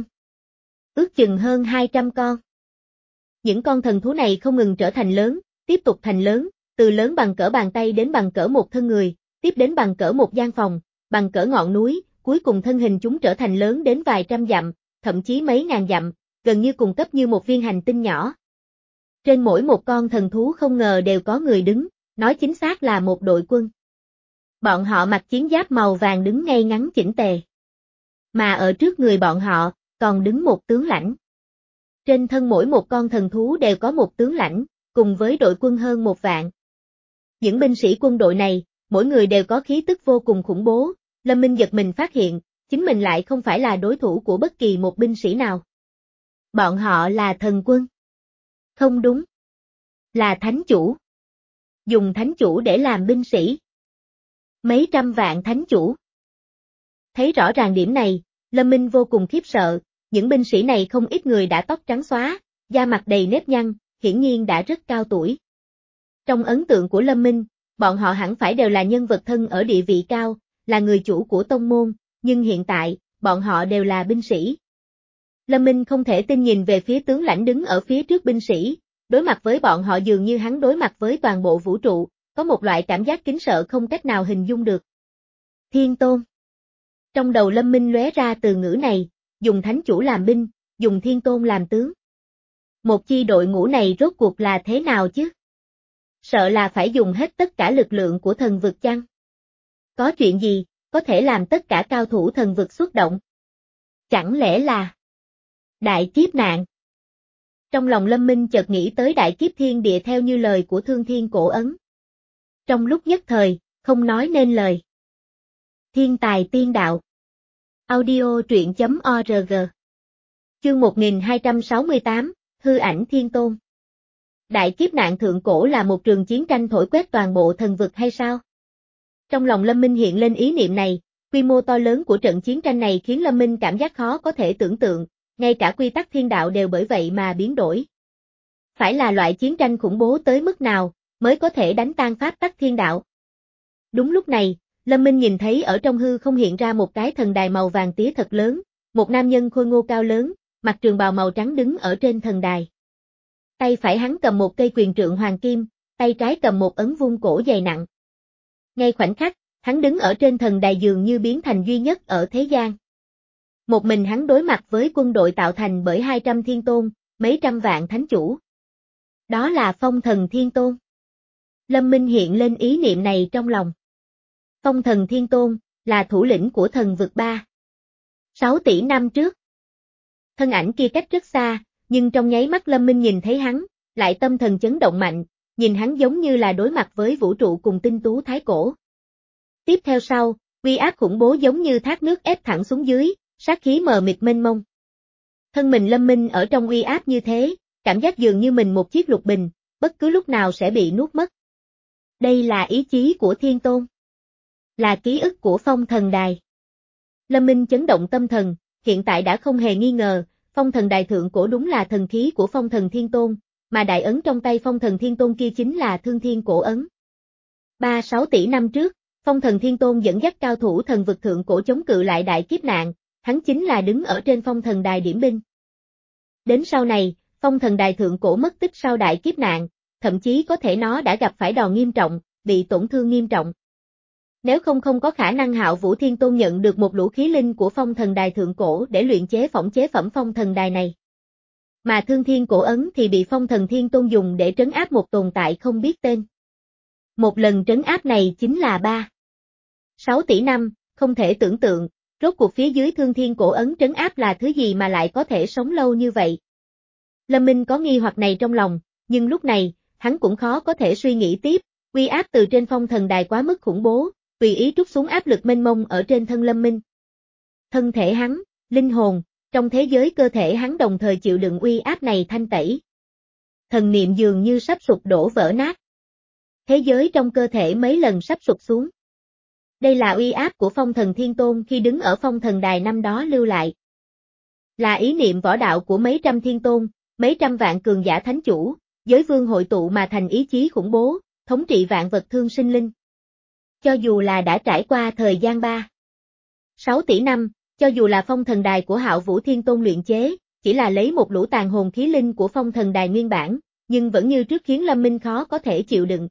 Ước chừng hơn hai trăm con. Những con thần thú này không ngừng trở thành lớn, tiếp tục thành lớn, từ lớn bằng cỡ bàn tay đến bằng cỡ một thân người, tiếp đến bằng cỡ một gian phòng, bằng cỡ ngọn núi, cuối cùng thân hình chúng trở thành lớn đến vài trăm dặm, thậm chí mấy ngàn dặm, gần như cùng cấp như một viên hành tinh nhỏ. Trên mỗi một con thần thú không ngờ đều có người đứng, nói chính xác là một đội quân. Bọn họ mặc chiến giáp màu vàng đứng ngay ngắn chỉnh tề. Mà ở trước người bọn họ, còn đứng một tướng lãnh. Trên thân mỗi một con thần thú đều có một tướng lãnh, cùng với đội quân hơn một vạn. Những binh sĩ quân đội này, mỗi người đều có khí tức vô cùng khủng bố, Lâm Minh giật mình phát hiện, chính mình lại không phải là đối thủ của bất kỳ một binh sĩ nào. Bọn họ là thần quân. Không đúng. Là thánh chủ. Dùng thánh chủ để làm binh sĩ. Mấy trăm vạn thánh chủ. Thấy rõ ràng điểm này, Lâm Minh vô cùng khiếp sợ, những binh sĩ này không ít người đã tóc trắng xóa, da mặt đầy nếp nhăn, hiển nhiên đã rất cao tuổi. Trong ấn tượng của Lâm Minh, bọn họ hẳn phải đều là nhân vật thân ở địa vị cao, là người chủ của tông môn, nhưng hiện tại, bọn họ đều là binh sĩ. Lâm Minh không thể tin nhìn về phía tướng lãnh đứng ở phía trước binh sĩ, đối mặt với bọn họ dường như hắn đối mặt với toàn bộ vũ trụ, có một loại cảm giác kính sợ không cách nào hình dung được. Thiên Tôn. Trong đầu Lâm Minh lóe ra từ ngữ này, dùng thánh chủ làm binh, dùng thiên tôn làm tướng. Một chi đội ngũ này rốt cuộc là thế nào chứ? Sợ là phải dùng hết tất cả lực lượng của thần vực chăng? Có chuyện gì, có thể làm tất cả cao thủ thần vực xuất động? Chẳng lẽ là đại kiếp nạn? Trong lòng Lâm Minh chợt nghĩ tới đại kiếp thiên địa theo như lời của Thương Thiên Cổ Ấn. Trong lúc nhất thời, không nói nên lời. Thiên tài tiên đạo. Audio truyện chấm org. Chương một nghìn hai trăm sáu mươi tám, Hư ảnh Thiên Tôn. Đại kiếp nạn thượng cổ là một trường chiến tranh thổi quét toàn bộ thần vực hay sao? Trong lòng Lâm Minh hiện lên ý niệm này, quy mô to lớn của trận chiến tranh này khiến Lâm Minh cảm giác khó có thể tưởng tượng, ngay cả quy tắc thiên đạo đều bởi vậy mà biến đổi. Phải là loại chiến tranh khủng bố tới mức nào, mới có thể đánh tan pháp tắc thiên đạo? Đúng lúc này, Lâm Minh nhìn thấy ở trong hư không hiện ra một cái thần đài màu vàng tía thật lớn, một nam nhân khôi ngô cao lớn, mặc trường bào màu trắng đứng ở trên thần đài. Tay phải hắn cầm một cây quyền trượng hoàng kim, tay trái cầm một ấn vuông cổ dày nặng. Ngay khoảnh khắc, hắn đứng ở trên thần đài dường như biến thành duy nhất ở thế gian. Một mình hắn đối mặt với quân đội tạo thành bởi hai trăm thiên tôn, mấy trăm vạn thánh chủ. Đó là Phong Thần Thiên Tôn. Lâm Minh hiện lên ý niệm này trong lòng. Phong Thần Thiên Tôn, là thủ lĩnh của thần vực ba. sáu tỷ năm trước. Thân ảnh kia cách rất xa, nhưng trong nháy mắt Lâm Minh nhìn thấy hắn, lại tâm thần chấn động mạnh, nhìn hắn giống như là đối mặt với vũ trụ cùng tinh tú thái cổ. Tiếp theo sau, uy áp khủng bố giống như thác nước ép thẳng xuống dưới, sát khí mờ mịt mênh mông. Thân mình Lâm Minh ở trong uy áp như thế, cảm giác dường như mình một chiếc lục bình, bất cứ lúc nào sẽ bị nuốt mất. Đây là ý chí của Thiên Tôn. Là ký ức của Phong Thần Đài. Lâm Minh chấn động tâm thần, hiện tại đã không hề nghi ngờ, Phong Thần Đài thượng cổ đúng là thần khí của Phong Thần Thiên Tôn, mà đại ấn trong tay Phong Thần Thiên Tôn kia chính là Thương Thiên cổ ấn. ba sáu tỷ năm trước, Phong Thần Thiên Tôn dẫn dắt cao thủ thần vực thượng cổ chống cự lại đại kiếp nạn, hắn chính là đứng ở trên Phong Thần Đài điểm binh. Đến sau này, Phong Thần Đài thượng cổ mất tích sau đại kiếp nạn, thậm chí có thể nó đã gặp phải đòn nghiêm trọng, bị tổn thương nghiêm trọng. Nếu không không có khả năng Hạo Vũ Thiên Tôn nhận được một lũ khí linh của Phong Thần Đài thượng cổ để luyện chế phỏng chế phẩm Phong Thần Đài này. Mà Thương Thiên cổ ấn thì bị Phong Thần Thiên Tôn dùng để trấn áp một tồn tại không biết tên. Một lần trấn áp này chính là ba. sáu tỷ năm, không thể tưởng tượng, rốt cuộc phía dưới Thương Thiên cổ ấn trấn áp là thứ gì mà lại có thể sống lâu như vậy. Lâm Minh có nghi hoặc này trong lòng, nhưng lúc này, hắn cũng khó có thể suy nghĩ tiếp, uy áp từ trên Phong Thần Đài quá mức khủng bố, tùy ý trút xuống áp lực mênh mông ở trên thân Lâm Minh. Thân thể hắn, linh hồn, trong thế giới cơ thể hắn đồng thời chịu đựng uy áp này thanh tẩy. Thần niệm dường như sắp sụp đổ vỡ nát. Thế giới trong cơ thể mấy lần sắp sụp xuống. Đây là uy áp của Phong Thần Thiên Tôn khi đứng ở Phong Thần Đài năm đó lưu lại. Là ý niệm võ đạo của mấy trăm thiên tôn, mấy trăm vạn cường giả thánh chủ, giới vương hội tụ mà thành ý chí khủng bố, thống trị vạn vật thương sinh linh. Cho dù là đã trải qua thời gian ba, sáu tỷ năm, cho dù là Phong Thần Đài của Hạo Vũ Thiên Tôn luyện chế, chỉ là lấy một lũ tàn hồn khí linh của Phong Thần Đài nguyên bản, nhưng vẫn như trước khiến Lâm Minh khó có thể chịu đựng.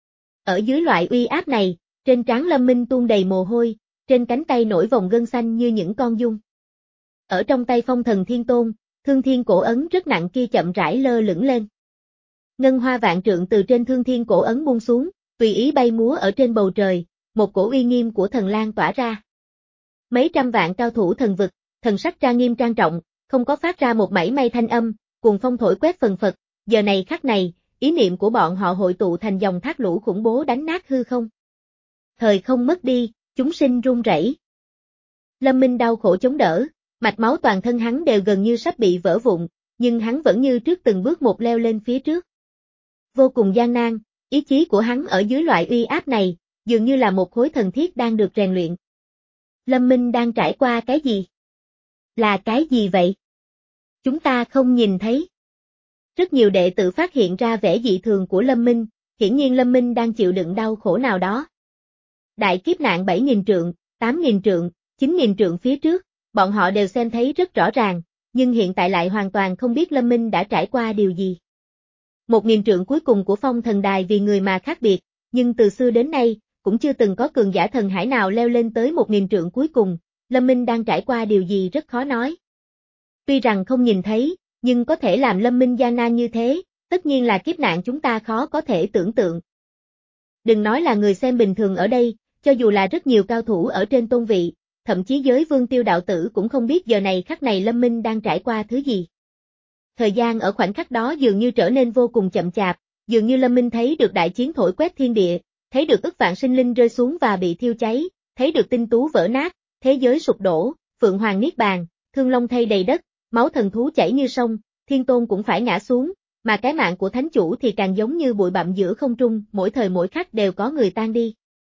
Ở dưới loại uy áp này, trên trán Lâm Minh tuôn đầy mồ hôi, trên cánh tay nổi vòng gân xanh như những con giun. Ở trong tay Phong Thần Thiên Tôn, Thương Thiên cổ ấn rất nặng kia chậm rãi lơ lửng lên. Ngân hoa vạn trượng từ trên Thương Thiên cổ ấn buông xuống, tùy ý bay múa ở trên bầu trời, một cổ uy nghiêm của thần lan tỏa ra. Mấy trăm vạn cao thủ thần vực, thần sắc trang nghiêm trang trọng, không có phát ra một mảy may thanh âm, cuồng phong thổi quét phần phật, giờ này khắc này, ý niệm của bọn họ hội tụ thành dòng thác lũ khủng bố đánh nát hư không. Thời không mất đi, chúng sinh run rẩy. Lâm Minh đau khổ chống đỡ, mạch máu toàn thân hắn đều gần như sắp bị vỡ vụn, nhưng hắn vẫn như trước từng bước một leo lên phía trước. Vô cùng gian nan, ý chí của hắn ở dưới loại uy áp này, dường như là một khối thần thiết đang được rèn luyện. Lâm Minh đang trải qua cái gì? Là cái gì vậy? Chúng ta không nhìn thấy. Rất nhiều đệ tử phát hiện ra vẻ dị thường của Lâm Minh, hiển nhiên Lâm Minh đang chịu đựng đau khổ nào đó. Đại kiếp nạn bảy nghìn trượng, tám nghìn trượng, chín nghìn trượng phía trước, bọn họ đều xem thấy rất rõ ràng, nhưng hiện tại lại hoàn toàn không biết Lâm Minh đã trải qua điều gì. Một nghìn trượng cuối cùng của Phong Thần Đài vì người mà khác biệt, nhưng từ xưa đến nay, cũng chưa từng có cường giả thần hải nào leo lên tới một nghìn trượng cuối cùng, Lâm Minh đang trải qua điều gì rất khó nói. Tuy rằng không nhìn thấy, nhưng có thể làm Lâm Minh gian nan như thế, tất nhiên là kiếp nạn chúng ta khó có thể tưởng tượng. Đừng nói là người xem bình thường ở đây, cho dù là rất nhiều cao thủ ở trên tôn vị, thậm chí giới vương tiêu đạo tử cũng không biết giờ này khắc này Lâm Minh đang trải qua thứ gì. Thời gian ở khoảnh khắc đó dường như trở nên vô cùng chậm chạp, dường như Lâm Minh thấy được đại chiến thổi quét thiên địa, thấy được ức vạn sinh linh rơi xuống và bị thiêu cháy, thấy được tinh tú vỡ nát, thế giới sụp đổ, phượng hoàng niết bàn, thương long thay đầy đất, máu thần thú chảy như sông, thiên tôn cũng phải ngã xuống, mà cái mạng của thánh chủ thì càng giống như bụi bặm giữa không trung, mỗi thời mỗi khắc đều có người tan đi.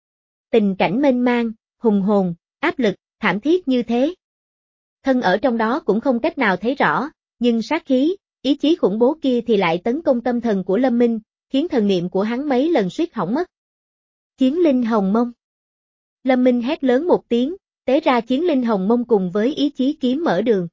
Tình cảnh mênh mang, hùng hồn, áp lực, thảm thiết như thế. Thân ở trong đó cũng không cách nào thấy rõ, nhưng sát khí, ý chí khủng bố kia thì lại tấn công tâm thần của Lâm Minh, khiến thần niệm của hắn mấy lần suýt hỏng mất. Chiến linh hồng mông. Lâm Minh hét lớn một tiếng, Tế ra chiến linh hồng mông cùng với ý chí kiếm mở đường.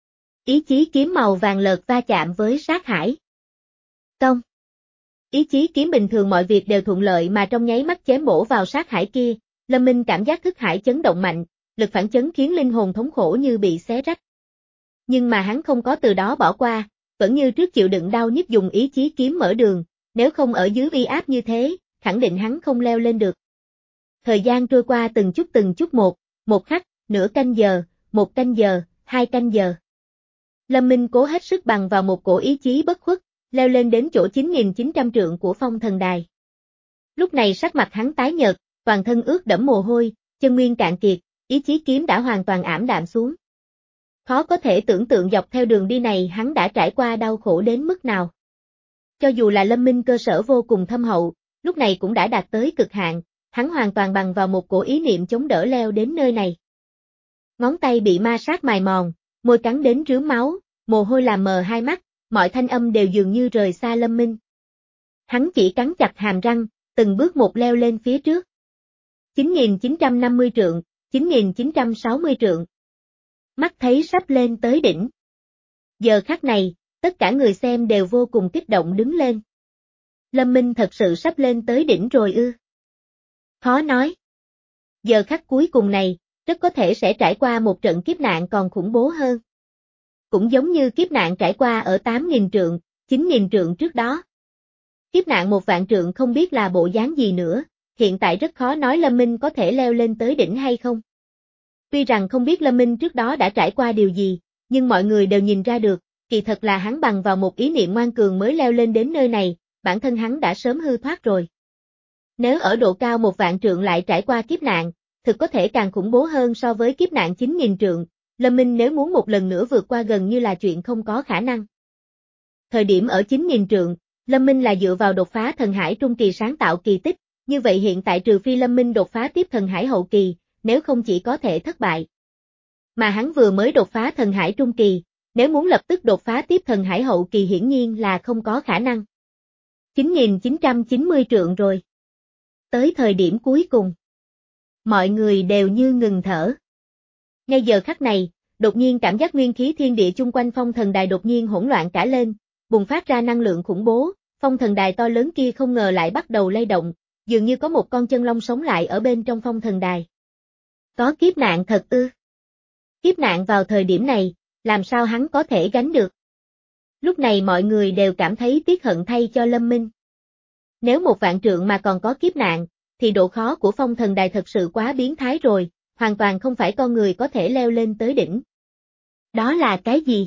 Ý chí kiếm màu vàng lợt va chạm với sát hải. Công. Ý chí kiếm bình thường mọi việc đều thuận lợi mà trong nháy mắt chém bổ vào sát hải kia, Lâm Minh cảm giác thức hải chấn động mạnh, lực phản chấn khiến linh hồn thống khổ như bị xé rách. Nhưng mà hắn không có từ đó bỏ qua, vẫn như trước chịu đựng đau nhức dùng ý chí kiếm mở đường, nếu không ở dưới uy áp như thế, khẳng định hắn không leo lên được. Thời gian trôi qua từng chút từng chút một, một khắc, nửa canh giờ, một canh giờ, hai canh giờ. Lâm Minh cố hết sức bằng vào một cổ ý chí bất khuất, leo lên đến chỗ chín nghìn chín trăm trượng của phong thần đài. Lúc này sắc mặt hắn tái nhợt, toàn thân ướt đẫm mồ hôi, chân nguyên cạn kiệt, ý chí kiếm đã hoàn toàn ảm đạm xuống. Khó có thể tưởng tượng dọc theo đường đi này hắn đã trải qua đau khổ đến mức nào. Cho dù là Lâm Minh cơ sở vô cùng thâm hậu, lúc này cũng đã đạt tới cực hạn, hắn hoàn toàn bằng vào một cổ ý niệm chống đỡ leo đến nơi này. Ngón tay bị ma sát mài mòn, môi cắn đến rướm máu, mồ hôi làm mờ hai mắt, mọi thanh âm đều dường như rời xa Lâm Minh. Hắn chỉ cắn chặt hàm răng, từng bước một leo lên phía trước. chín nghìn chín trăm năm mươi trượng, chín nghìn chín trăm sáu mươi trượng. Mắt thấy sắp lên tới đỉnh. Giờ khắc này, tất cả người xem đều vô cùng kích động đứng lên. Lâm Minh thật sự sắp lên tới đỉnh rồi ư? Khó nói. Giờ khắc cuối cùng này, rất có thể sẽ trải qua một trận kiếp nạn còn khủng bố hơn. Cũng giống như kiếp nạn trải qua ở tám nghìn trượng, chín nghìn trượng trước đó. Kiếp nạn một vạn trượng không biết là bộ dáng gì nữa, hiện tại rất khó nói Lâm Minh có thể leo lên tới đỉnh hay không. Tuy rằng không biết Lâm Minh trước đó đã trải qua điều gì, nhưng mọi người đều nhìn ra được, kỳ thật là hắn bằng vào một ý niệm ngoan cường mới leo lên đến nơi này, bản thân hắn đã sớm hư thoát rồi. Nếu ở độ cao một vạn trượng lại trải qua kiếp nạn, thực có thể càng khủng bố hơn so với kiếp nạn chín nghìn trượng, Lâm Minh nếu muốn một lần nữa vượt qua gần như là chuyện không có khả năng. Thời điểm ở chín nghìn trượng, Lâm Minh là dựa vào đột phá thần hải trung kỳ sáng tạo kỳ tích, như vậy hiện tại trừ phi Lâm Minh đột phá tiếp thần hải hậu kỳ, nếu không chỉ có thể thất bại. Mà hắn vừa mới đột phá thần hải trung kỳ, nếu muốn lập tức đột phá tiếp thần hải hậu kỳ hiển nhiên là không có khả năng. chín nghìn chín trăm chín mươi trượng rồi. Tới thời điểm cuối cùng, mọi người đều như ngừng thở. Ngay giờ khắc này, đột nhiên cảm giác nguyên khí thiên địa chung quanh phong thần đài đột nhiên hỗn loạn cả lên, bùng phát ra năng lượng khủng bố, phong thần đài to lớn kia không ngờ lại bắt đầu lay động, dường như có một con chân long sống lại ở bên trong phong thần đài. Có kiếp nạn thật ư? Kiếp nạn vào thời điểm này, làm sao hắn có thể gánh được? Lúc này mọi người đều cảm thấy tiếc hận thay cho Lâm Minh. Nếu một vạn trượng mà còn có kiếp nạn, thì độ khó của phong thần đài thật sự quá biến thái rồi, hoàn toàn không phải con người có thể leo lên tới đỉnh. Đó là cái gì?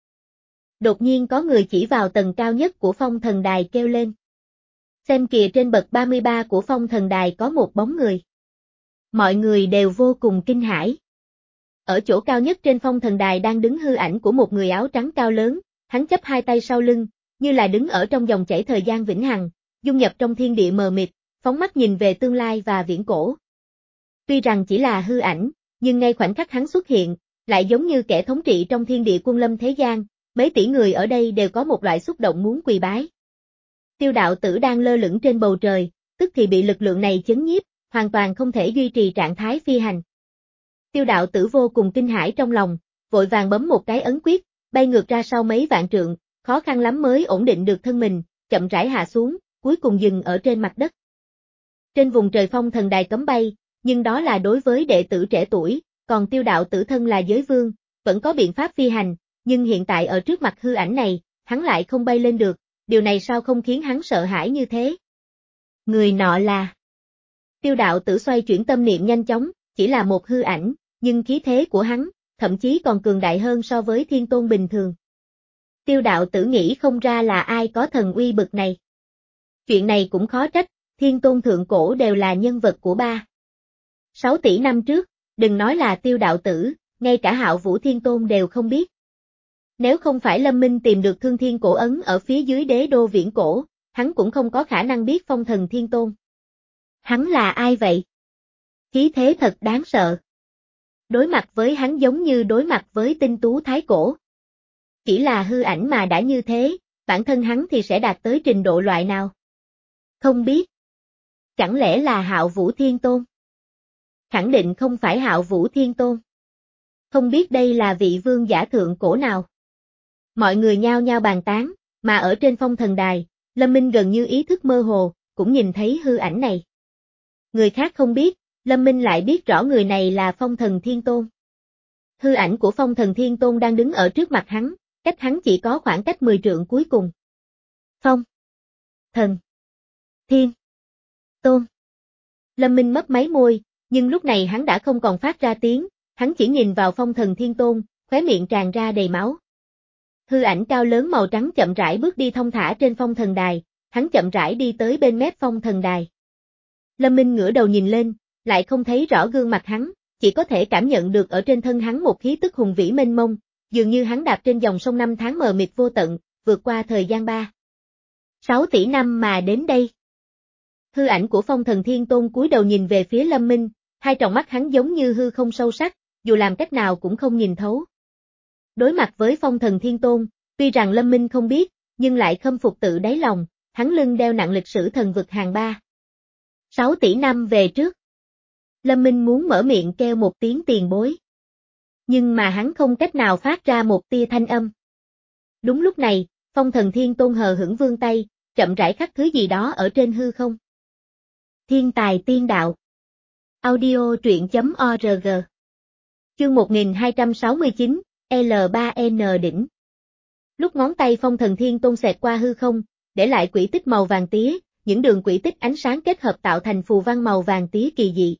Đột nhiên có người chỉ vào tầng cao nhất của phong thần đài kêu lên. Xem kìa, trên bậc ba mươi ba của phong thần đài có một bóng người. Mọi người đều vô cùng kinh hãi. Ở chỗ cao nhất trên phong thần đài đang đứng hư ảnh của một người áo trắng cao lớn, hắn chắp hai tay sau lưng, như là đứng ở trong dòng chảy thời gian vĩnh hằng, dung nhập trong thiên địa mờ mịt, phóng mắt nhìn về tương lai và viễn cổ. Tuy rằng chỉ là hư ảnh, nhưng ngay khoảnh khắc hắn xuất hiện, lại giống như kẻ thống trị trong thiên địa quân lâm thế gian, mấy tỷ người ở đây đều có một loại xúc động muốn quỳ bái. Tiêu đạo tử đang lơ lửng trên bầu trời, tức thì bị lực lượng này chấn nhiếp, hoàn toàn không thể duy trì trạng thái phi hành. Tiêu đạo tử vô cùng kinh hãi trong lòng, vội vàng bấm một cái ấn quyết, bay ngược ra sau mấy vạn trượng, khó khăn lắm mới ổn định được thân mình, chậm rãi hạ xuống, cuối cùng dừng ở trên mặt đất. Trên vùng trời phong thần đài cấm bay, nhưng đó là đối với đệ tử trẻ tuổi, còn tiêu đạo tử thân là giới vương, vẫn có biện pháp phi hành, nhưng hiện tại ở trước mặt hư ảnh này, hắn lại không bay lên được, điều này sao không khiến hắn sợ hãi như thế? Người nọ là... Tiêu đạo tử xoay chuyển tâm niệm nhanh chóng, chỉ là một hư ảnh, nhưng khí thế của hắn, thậm chí còn cường đại hơn so với thiên tôn bình thường. Tiêu đạo tử nghĩ không ra là ai có thần uy bực này. Chuyện này cũng khó trách, thiên tôn thượng cổ đều là nhân vật của ba. Sáu tỷ năm trước, đừng nói là tiêu đạo tử, ngay cả Hạo Vũ Thiên Tôn đều không biết. Nếu không phải Lâm Minh tìm được thương thiên cổ ấn ở phía dưới đế đô viễn cổ, hắn cũng không có khả năng biết phong thần thiên tôn. Hắn là ai vậy? Khí thế thật đáng sợ. Đối mặt với hắn giống như đối mặt với tinh tú thái cổ. Chỉ là hư ảnh mà đã như thế, bản thân hắn thì sẽ đạt tới trình độ loại nào? Không biết. Chẳng lẽ là Hạo Vũ Thiên Tôn? Khẳng định không phải Hạo Vũ Thiên Tôn. Không biết đây là vị vương giả thượng cổ nào. Mọi người nhao nhao bàn tán, mà ở trên phong thần đài, Lâm Minh gần như ý thức mơ hồ, cũng nhìn thấy hư ảnh này. Người khác không biết, Lâm Minh lại biết rõ người này là Phong Thần Thiên Tôn. Hư ảnh của Phong Thần Thiên Tôn đang đứng ở trước mặt hắn, cách hắn chỉ có khoảng cách mười trượng cuối cùng. Phong Thần Thiên Tôn. Lâm Minh mấp máy môi, nhưng lúc này hắn đã không còn phát ra tiếng, hắn chỉ nhìn vào Phong Thần Thiên Tôn, khóe miệng tràn ra đầy máu. Hư ảnh cao lớn màu trắng chậm rãi bước đi thong thả trên phong thần đài, hắn chậm rãi đi tới bên mép phong thần đài. Lâm Minh ngửa đầu nhìn lên, lại không thấy rõ gương mặt hắn, chỉ có thể cảm nhận được ở trên thân hắn một khí tức hùng vĩ mênh mông, dường như hắn đạp trên dòng sông năm tháng mờ mịt vô tận, vượt qua thời gian ba. Sáu tỷ năm mà đến đây. Hư ảnh của Phong Thần Thiên Tôn cúi đầu nhìn về phía Lâm Minh, hai tròng mắt hắn giống như hư không sâu sắc, dù làm cách nào cũng không nhìn thấu. Đối mặt với Phong Thần Thiên Tôn, tuy rằng Lâm Minh không biết, nhưng lại khâm phục tự đáy lòng, hắn lưng đeo nặng lịch sử thần vực hàng ba. Sáu tỷ năm về trước. Lâm Minh muốn mở miệng kêu một tiếng tiền bối. Nhưng mà hắn không cách nào phát ra một tia thanh âm. Đúng lúc này, Phong Thần Thiên Tôn hờ hững vươn tay, chậm rãi khắc thứ gì đó ở trên hư không. Thiên tài tiên đạo. Audio truyện chấm org. Chương một nghìn hai trăm sáu mươi chín, L ba N đỉnh. Lúc ngón tay Phong Thần Thiên Tôn xẹt qua hư không, để lại quỹ tích màu vàng tía, những đường quỹ tích ánh sáng kết hợp tạo thành phù văn màu vàng tía kỳ dị.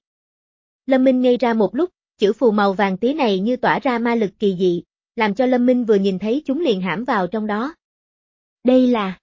Lâm Minh ngây ra một lúc, chữ phù màu vàng tía này như tỏa ra ma lực kỳ dị, làm cho Lâm Minh vừa nhìn thấy chúng liền hãm vào trong đó. Đây là...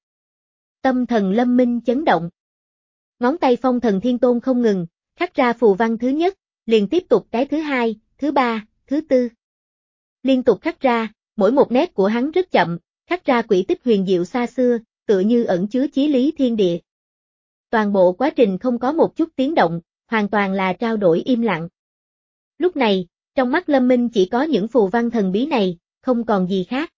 Tâm thần Lâm Minh chấn động. Ngón tay Phong Thần Thiên Tôn không ngừng, khắc ra phù văn thứ nhất, liền tiếp tục cái thứ hai, thứ ba, thứ tư. Liên tục khắc ra, mỗi một nét của hắn rất chậm, khắc ra quỹ tích huyền diệu xa xưa, tựa như ẩn chứa chí lý thiên địa. Toàn bộ quá trình không có một chút tiếng động, hoàn toàn là trao đổi im lặng. Lúc này, trong mắt Lâm Minh chỉ có những phù văn thần bí này, không còn gì khác.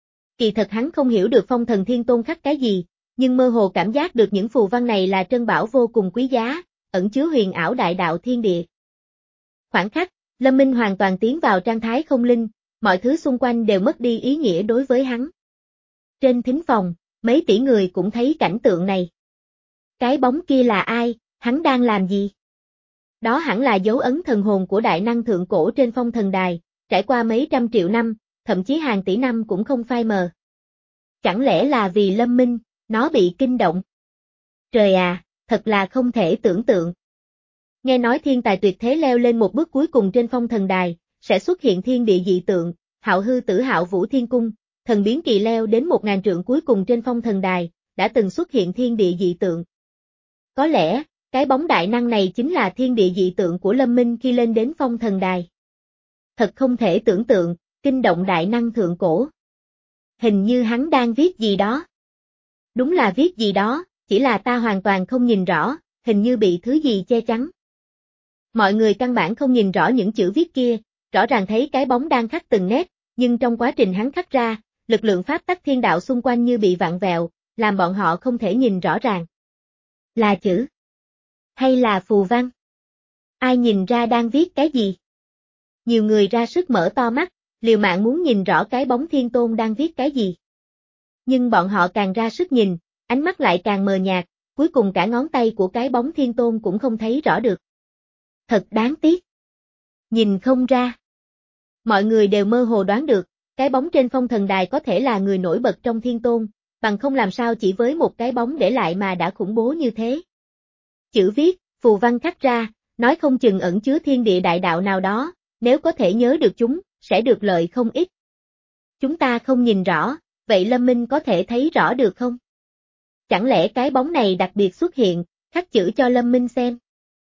Kỳ thật hắn không hiểu được Phong Thần Thiên Tôn khắc cái gì, nhưng mơ hồ cảm giác được những phù văn này là trân bảo vô cùng quý giá, ẩn chứa huyền ảo đại đạo thiên địa. Khoảng khắc, Lâm Minh hoàn toàn tiến vào trạng thái không linh, mọi thứ xung quanh đều mất đi ý nghĩa đối với hắn. Trên thính phòng, mấy tỷ người cũng thấy cảnh tượng này. Cái bóng kia là ai, hắn đang làm gì? Đó hẳn là dấu ấn thần hồn của đại năng thượng cổ trên phong thần đài, trải qua mấy trăm triệu năm, thậm chí hàng tỷ năm cũng không phai mờ. Chẳng lẽ là vì Lâm Minh, nó bị kinh động? Trời à, thật là không thể tưởng tượng. Nghe nói thiên tài tuyệt thế leo lên một bước cuối cùng trên phong thần đài, sẽ xuất hiện thiên địa dị tượng, Hạo hư tử Hạo Vũ Thiên Cung, thần biến kỳ leo đến một ngàn trượng cuối cùng trên phong thần đài, đã từng xuất hiện thiên địa dị tượng. Có lẽ, cái bóng đại năng này chính là thiên địa dị tượng của Lâm Minh khi lên đến phong thần đài. Thật không thể tưởng tượng, kinh động đại năng thượng cổ. Hình như hắn đang viết gì đó. Đúng là viết gì đó, chỉ là ta hoàn toàn không nhìn rõ, hình như bị thứ gì che chắn. Mọi người căn bản không nhìn rõ những chữ viết kia, rõ ràng thấy cái bóng đang khắc từng nét, nhưng trong quá trình hắn khắc ra, lực lượng pháp tắc thiên đạo xung quanh như bị vặn vẹo, làm bọn họ không thể nhìn rõ ràng. Là chữ? Hay là phù văn? Ai nhìn ra đang viết cái gì? Nhiều người ra sức mở to mắt, liều mạng muốn nhìn rõ cái bóng Thiên Tôn đang viết cái gì. Nhưng bọn họ càng ra sức nhìn, ánh mắt lại càng mờ nhạt, cuối cùng cả ngón tay của cái bóng Thiên Tôn cũng không thấy rõ được. Thật đáng tiếc. Nhìn không ra. Mọi người đều mơ hồ đoán được, cái bóng trên phong thần đài có thể là người nổi bật trong Thiên Tôn, bằng không làm sao chỉ với một cái bóng để lại mà đã khủng bố như thế. Chữ viết, phù văn khắc ra, nói không chừng ẩn chứa thiên địa đại đạo nào đó, nếu có thể nhớ được chúng, sẽ được lợi không ít. Chúng ta không nhìn rõ, vậy Lâm Minh có thể thấy rõ được không? Chẳng lẽ cái bóng này đặc biệt xuất hiện, khắc chữ cho Lâm Minh xem?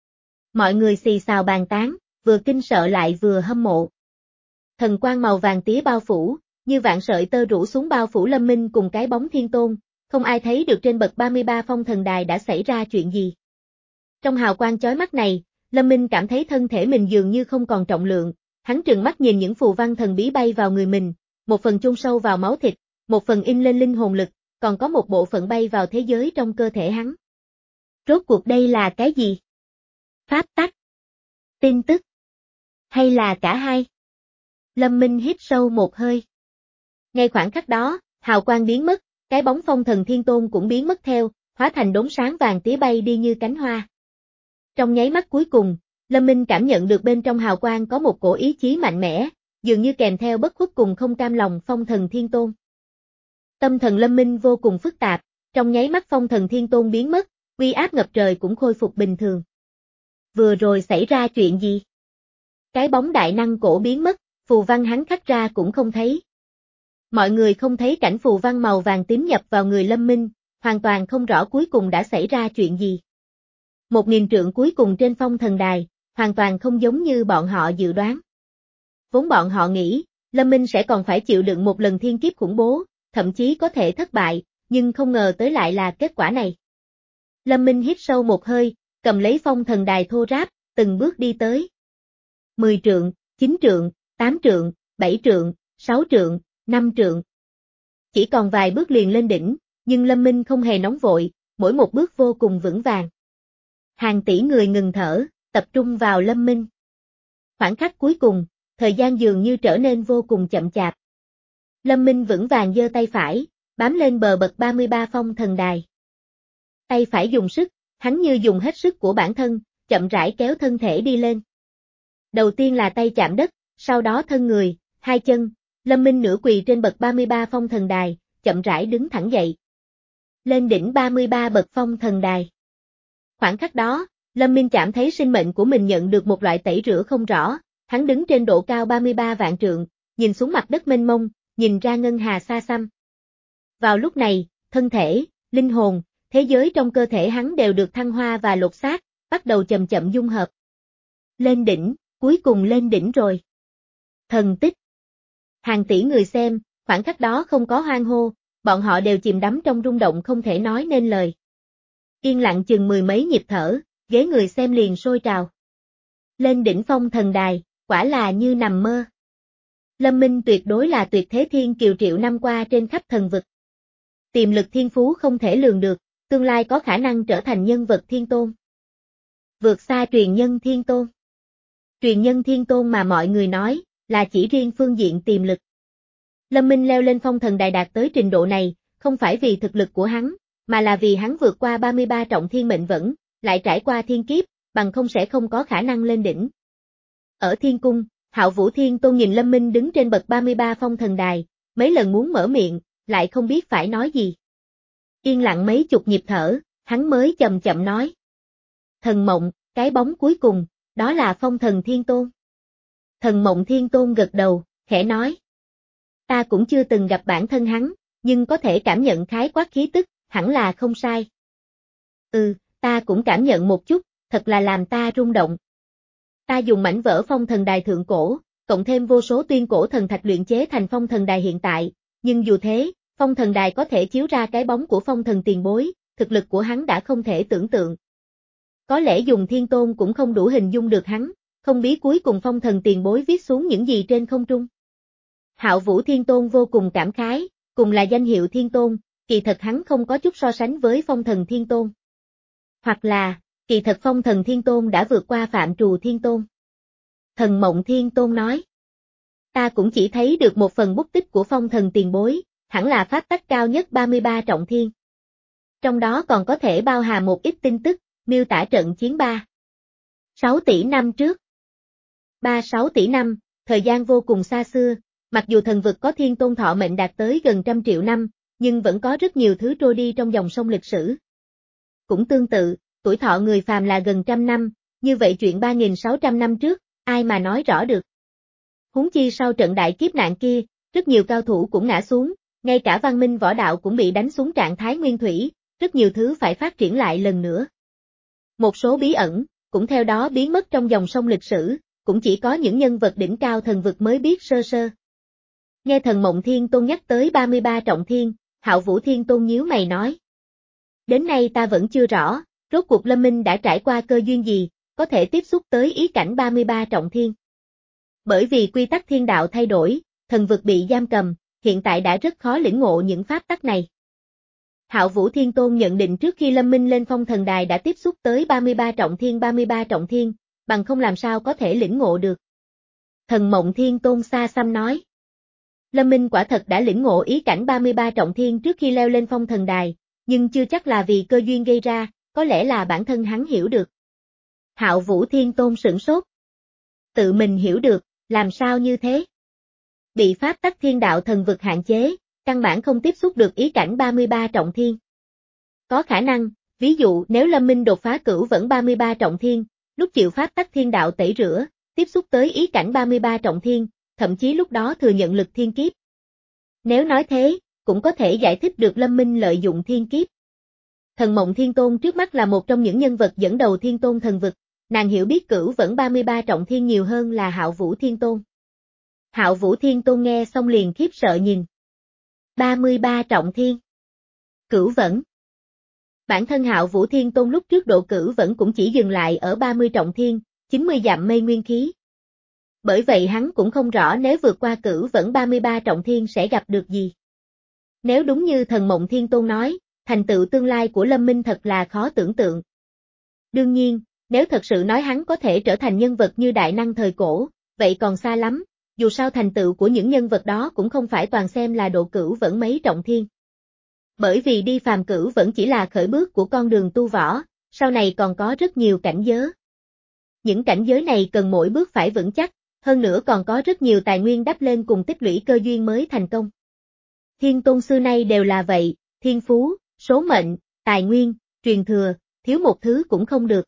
Mọi người xì xào bàn tán, vừa kinh sợ lại vừa hâm mộ. Thần quang màu vàng tía bao phủ, như vạn sợi tơ rủ xuống bao phủ Lâm Minh cùng cái bóng Thiên Tôn, không ai thấy được trên bậc ba mươi ba phong thần đài đã xảy ra chuyện gì. Trong hào quang chói mắt này, Lâm Minh cảm thấy thân thể mình dường như không còn trọng lượng, hắn trừng mắt nhìn những phù văn thần bí bay vào người mình, một phần chôn sâu vào máu thịt, một phần in lên linh hồn lực, còn có một bộ phận bay vào thế giới trong cơ thể hắn. Rốt cuộc đây là cái gì? Pháp tắc. Tin tức? Hay là cả hai? Lâm Minh hít sâu một hơi. Ngay khoảnh khắc đó, hào quang biến mất, cái bóng Phong Thần Thiên Tôn cũng biến mất theo, hóa thành đốm sáng vàng tía bay đi như cánh hoa. Trong nháy mắt cuối cùng, Lâm Minh cảm nhận được bên trong hào quang có một cổ ý chí mạnh mẽ, dường như kèm theo bất khuất cùng không cam lòng Phong Thần Thiên Tôn. Tâm thần Lâm Minh vô cùng phức tạp, trong nháy mắt Phong Thần Thiên Tôn biến mất, uy áp ngập trời cũng khôi phục bình thường. Vừa rồi xảy ra chuyện gì? Cái bóng đại năng cổ biến mất, phù văn hắn khắc ra cũng không thấy. Mọi người không thấy cảnh phù văn màu vàng tím nhập vào người Lâm Minh, hoàn toàn không rõ cuối cùng đã xảy ra chuyện gì. Một nghìn trượng cuối cùng trên Phong Thần Đài, hoàn toàn không giống như bọn họ dự đoán. Vốn bọn họ nghĩ, Lâm Minh sẽ còn phải chịu đựng một lần thiên kiếp khủng bố, thậm chí có thể thất bại, nhưng không ngờ tới lại là kết quả này. Lâm Minh hít sâu một hơi, cầm lấy Phong Thần Đài thô ráp, từng bước đi tới. mười trượng, chín trượng, tám trượng, bảy trượng, sáu trượng, năm trượng. Chỉ còn vài bước liền lên đỉnh, nhưng Lâm Minh không hề nóng vội, mỗi một bước vô cùng vững vàng. Hàng tỷ người ngừng thở, tập trung vào Lâm Minh. Khoảnh khắc cuối cùng, thời gian dường như trở nên vô cùng chậm chạp. Lâm Minh vững vàng giơ tay phải, bám lên bờ bậc ba mươi ba Phong Thần Đài. Tay phải dùng sức, hắn như dùng hết sức của bản thân, chậm rãi kéo thân thể đi lên. Đầu tiên là tay chạm đất, sau đó thân người, hai chân, Lâm Minh nửa quỳ trên bậc ba mươi ba Phong Thần Đài, chậm rãi đứng thẳng dậy. Lên đỉnh ba mươi ba bậc Phong Thần Đài. Khoảnh khắc đó, Lâm Minh cảm thấy sinh mệnh của mình nhận được một loại tẩy rửa không rõ, hắn đứng trên độ cao ba mươi ba vạn trượng, nhìn xuống mặt đất mênh mông, nhìn ra ngân hà xa xăm. Vào lúc này, thân thể, linh hồn, thế giới trong cơ thể hắn đều được thăng hoa và lột xác, bắt đầu chậm chậm dung hợp. Lên đỉnh, cuối cùng lên đỉnh rồi. Thần tích. Hàng tỷ người xem, khoảnh khắc đó không có hoan hô, bọn họ đều chìm đắm trong rung động không thể nói nên lời. Yên lặng chừng mười mấy nhịp thở, ghế người xem liền sôi trào. Lên đỉnh Phong Thần Đài, quả là như nằm mơ. Lâm Minh tuyệt đối là tuyệt thế thiên kiều triệu năm qua trên khắp thần vực. Tiềm lực thiên phú không thể lường được, tương lai có khả năng trở thành nhân vật thiên tôn. Vượt xa truyền nhân thiên tôn. Truyền nhân thiên tôn mà mọi người nói, là chỉ riêng phương diện tiềm lực. Lâm Minh leo lên Phong Thần Đài đạt tới trình độ này, không phải vì thực lực của hắn, mà là vì hắn vượt qua ba mươi ba trọng thiên mệnh vẫn, lại trải qua thiên kiếp, bằng không sẽ không có khả năng lên đỉnh. Ở thiên cung, Hạo Vũ Thiên Tôn nhìn Lâm Minh đứng trên bậc ba mươi ba Phong Thần Đài, mấy lần muốn mở miệng, lại không biết phải nói gì. Yên lặng mấy chục nhịp thở, hắn mới chậm chậm nói. Thần Mộng, cái bóng cuối cùng, đó là Phong Thần Thiên Tôn. Thần Mộng Thiên Tôn gật đầu, khẽ nói. Ta cũng chưa từng gặp bản thân hắn, nhưng có thể cảm nhận khái quát khí tức, hẳn là không sai. Ừ, ta cũng cảm nhận một chút, thật là làm ta rung động. Ta dùng mảnh vỡ Phong Thần Đài thượng cổ, cộng thêm vô số tuyên cổ thần thạch luyện chế thành Phong Thần Đài hiện tại, nhưng dù thế, Phong Thần Đài có thể chiếu ra cái bóng của Phong Thần tiền bối, thực lực của hắn đã không thể tưởng tượng. Có lẽ dùng thiên tôn cũng không đủ hình dung được hắn, không biết cuối cùng Phong Thần tiền bối viết xuống những gì trên không trung. Hạo Vũ Thiên Tôn vô cùng cảm khái, cùng là danh hiệu thiên tôn, kỳ thật hắn không có chút so sánh với Phong Thần Thiên Tôn. Hoặc là, kỳ thật Phong Thần Thiên Tôn đã vượt qua phạm trù Thiên Tôn. Thần Mộng Thiên Tôn nói. Ta cũng chỉ thấy được một phần bút tích của Phong Thần tiền bối, hẳn là pháp tắc cao nhất ba mươi ba trọng thiên. Trong đó còn có thể bao hàm một ít tin tức, miêu tả trận chiến ba. sáu tỷ năm trước. ba sáu tỷ năm, thời gian vô cùng xa xưa, mặc dù thần vực có thiên tôn thọ mệnh đạt tới gần trăm triệu năm, nhưng vẫn có rất nhiều thứ trôi đi trong dòng sông lịch sử. Cũng tương tự, tuổi thọ người phàm là gần trăm năm, như vậy chuyện ba nghìn sáu trăm năm trước, ai mà nói rõ được. Huống chi sau trận đại kiếp nạn kia, rất nhiều cao thủ cũng ngã xuống, ngay cả văn minh võ đạo cũng bị đánh xuống trạng thái nguyên thủy, rất nhiều thứ phải phát triển lại lần nữa. Một số bí ẩn, cũng theo đó biến mất trong dòng sông lịch sử, cũng chỉ có những nhân vật đỉnh cao thần vực mới biết sơ sơ. Nghe Thần Mộng Thiên Tôn nhắc tới ba mươi ba trọng thiên, Hạo Vũ Thiên Tôn nhíu mày nói. Đến nay ta vẫn chưa rõ, rốt cuộc Lâm Minh đã trải qua cơ duyên gì, có thể tiếp xúc tới ý cảnh ba mươi ba trọng thiên. Bởi vì quy tắc thiên đạo thay đổi, thần vực bị giam cầm, hiện tại đã rất khó lĩnh ngộ những pháp tắc này. Hạo Vũ Thiên Tôn nhận định trước khi Lâm Minh lên Phong Thần Đài đã tiếp xúc tới ba mươi ba trọng thiên ba mươi ba trọng thiên, bằng không làm sao có thể lĩnh ngộ được. Thần Mộng Thiên Tôn xa xăm nói. Lâm Minh quả thật đã lĩnh ngộ ý cảnh ba mươi ba trọng thiên trước khi leo lên phong thần đài, nhưng chưa chắc là vì cơ duyên gây ra, có lẽ là bản thân hắn hiểu được. Hạo Vũ Thiên Tôn sửng sốt. Tự mình hiểu được, làm sao như thế? Bị pháp tắc thiên đạo thần vực hạn chế, căn bản không tiếp xúc được ý cảnh ba mươi ba trọng thiên. Có khả năng, ví dụ nếu Lâm Minh đột phá cửu vẫn ba mươi ba trọng thiên, lúc chịu pháp tắc thiên đạo tẩy rửa, tiếp xúc tới ý cảnh ba mươi ba trọng thiên, thậm chí lúc đó thừa nhận lực thiên kiếp. Nếu nói thế, cũng có thể giải thích được Lâm Minh lợi dụng thiên kiếp. Thần Mộng Thiên Tôn trước mắt là một trong những nhân vật dẫn đầu Thiên Tôn thần vực, nàng hiểu biết cửu vẫn ba mươi ba trọng thiên nhiều hơn là Hạo Vũ Thiên Tôn. Hạo Vũ Thiên Tôn nghe xong liền khiếp sợ nhìn. ba mươi ba trọng thiên. Cửu vẫn. Bản thân Hạo Vũ Thiên Tôn lúc trước độ cửu vẫn cũng chỉ dừng lại ở ba mươi trọng thiên, chín mươi dặm mây nguyên khí. Bởi vậy hắn cũng không rõ nếu vượt qua cửu vẫn ba mươi ba trọng thiên sẽ gặp được gì. Nếu đúng như Thần Mộng Thiên Tôn nói, thành tựu tương lai của Lâm Minh thật là khó tưởng tượng. Đương nhiên, nếu thật sự nói hắn có thể trở thành nhân vật như đại năng thời cổ, vậy còn xa lắm, dù sao thành tựu của những nhân vật đó cũng không phải toàn xem là độ cửu vẫn mấy trọng thiên. Bởi vì đi phàm cửu vẫn chỉ là khởi bước của con đường tu võ, sau này còn có rất nhiều cảnh giới. Những cảnh giới này cần mỗi bước phải vững chắc, hơn nữa còn có rất nhiều tài nguyên đắp lên cùng tích lũy cơ duyên mới thành công. Thiên Tôn xưa nay đều là vậy, thiên phú, số mệnh, tài nguyên, truyền thừa, thiếu một thứ cũng không được.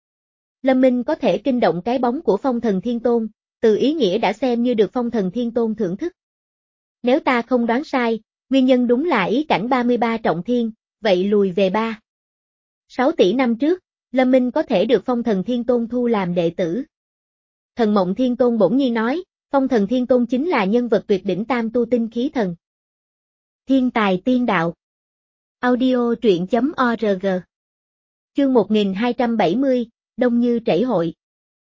Lâm Minh có thể kinh động cái bóng của Phong Thần Thiên Tôn, từ ý nghĩa đã xem như được Phong Thần Thiên Tôn thưởng thức. Nếu ta không đoán sai, nguyên nhân đúng là ý cảnh ba mươi ba trọng thiên, vậy lùi về ba. sáu tỷ năm trước, Lâm Minh có thể được Phong Thần Thiên Tôn thu làm đệ tử. Thần Mộng Thiên Tôn bỗng nhiên nói, Phong Thần Thiên Tôn chính là nhân vật tuyệt đỉnh tam tu tinh khí thần. Thiên tài tiên đạo. Audio truyện chấm org. Chương một nghìn hai trăm bảy mươi, Đông Như Trẩy Hội.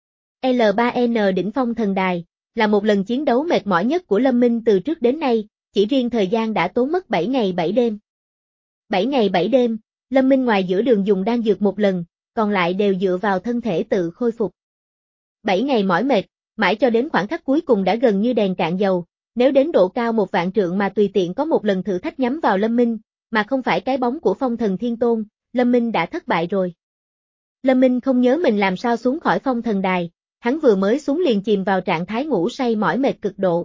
L ba N đỉnh phong thần đài, là một lần chiến đấu mệt mỏi nhất của Lâm Minh từ trước đến nay, chỉ riêng thời gian đã tốn mất bảy ngày bảy đêm. bảy ngày bảy đêm, Lâm Minh ngoài giữa đường dùng đan dược một lần, còn lại đều dựa vào thân thể tự khôi phục. bảy ngày mỏi mệt, mãi cho đến khoảng khắc cuối cùng đã gần như đèn cạn dầu, nếu đến độ cao một vạn trượng mà tùy tiện có một lần thử thách nhắm vào Lâm Minh, mà không phải cái bóng của Phong Thần Thiên Tôn, Lâm Minh đã thất bại rồi. Lâm Minh không nhớ mình làm sao xuống khỏi phong thần đài, hắn vừa mới xuống liền chìm vào trạng thái ngủ say mỏi mệt cực độ.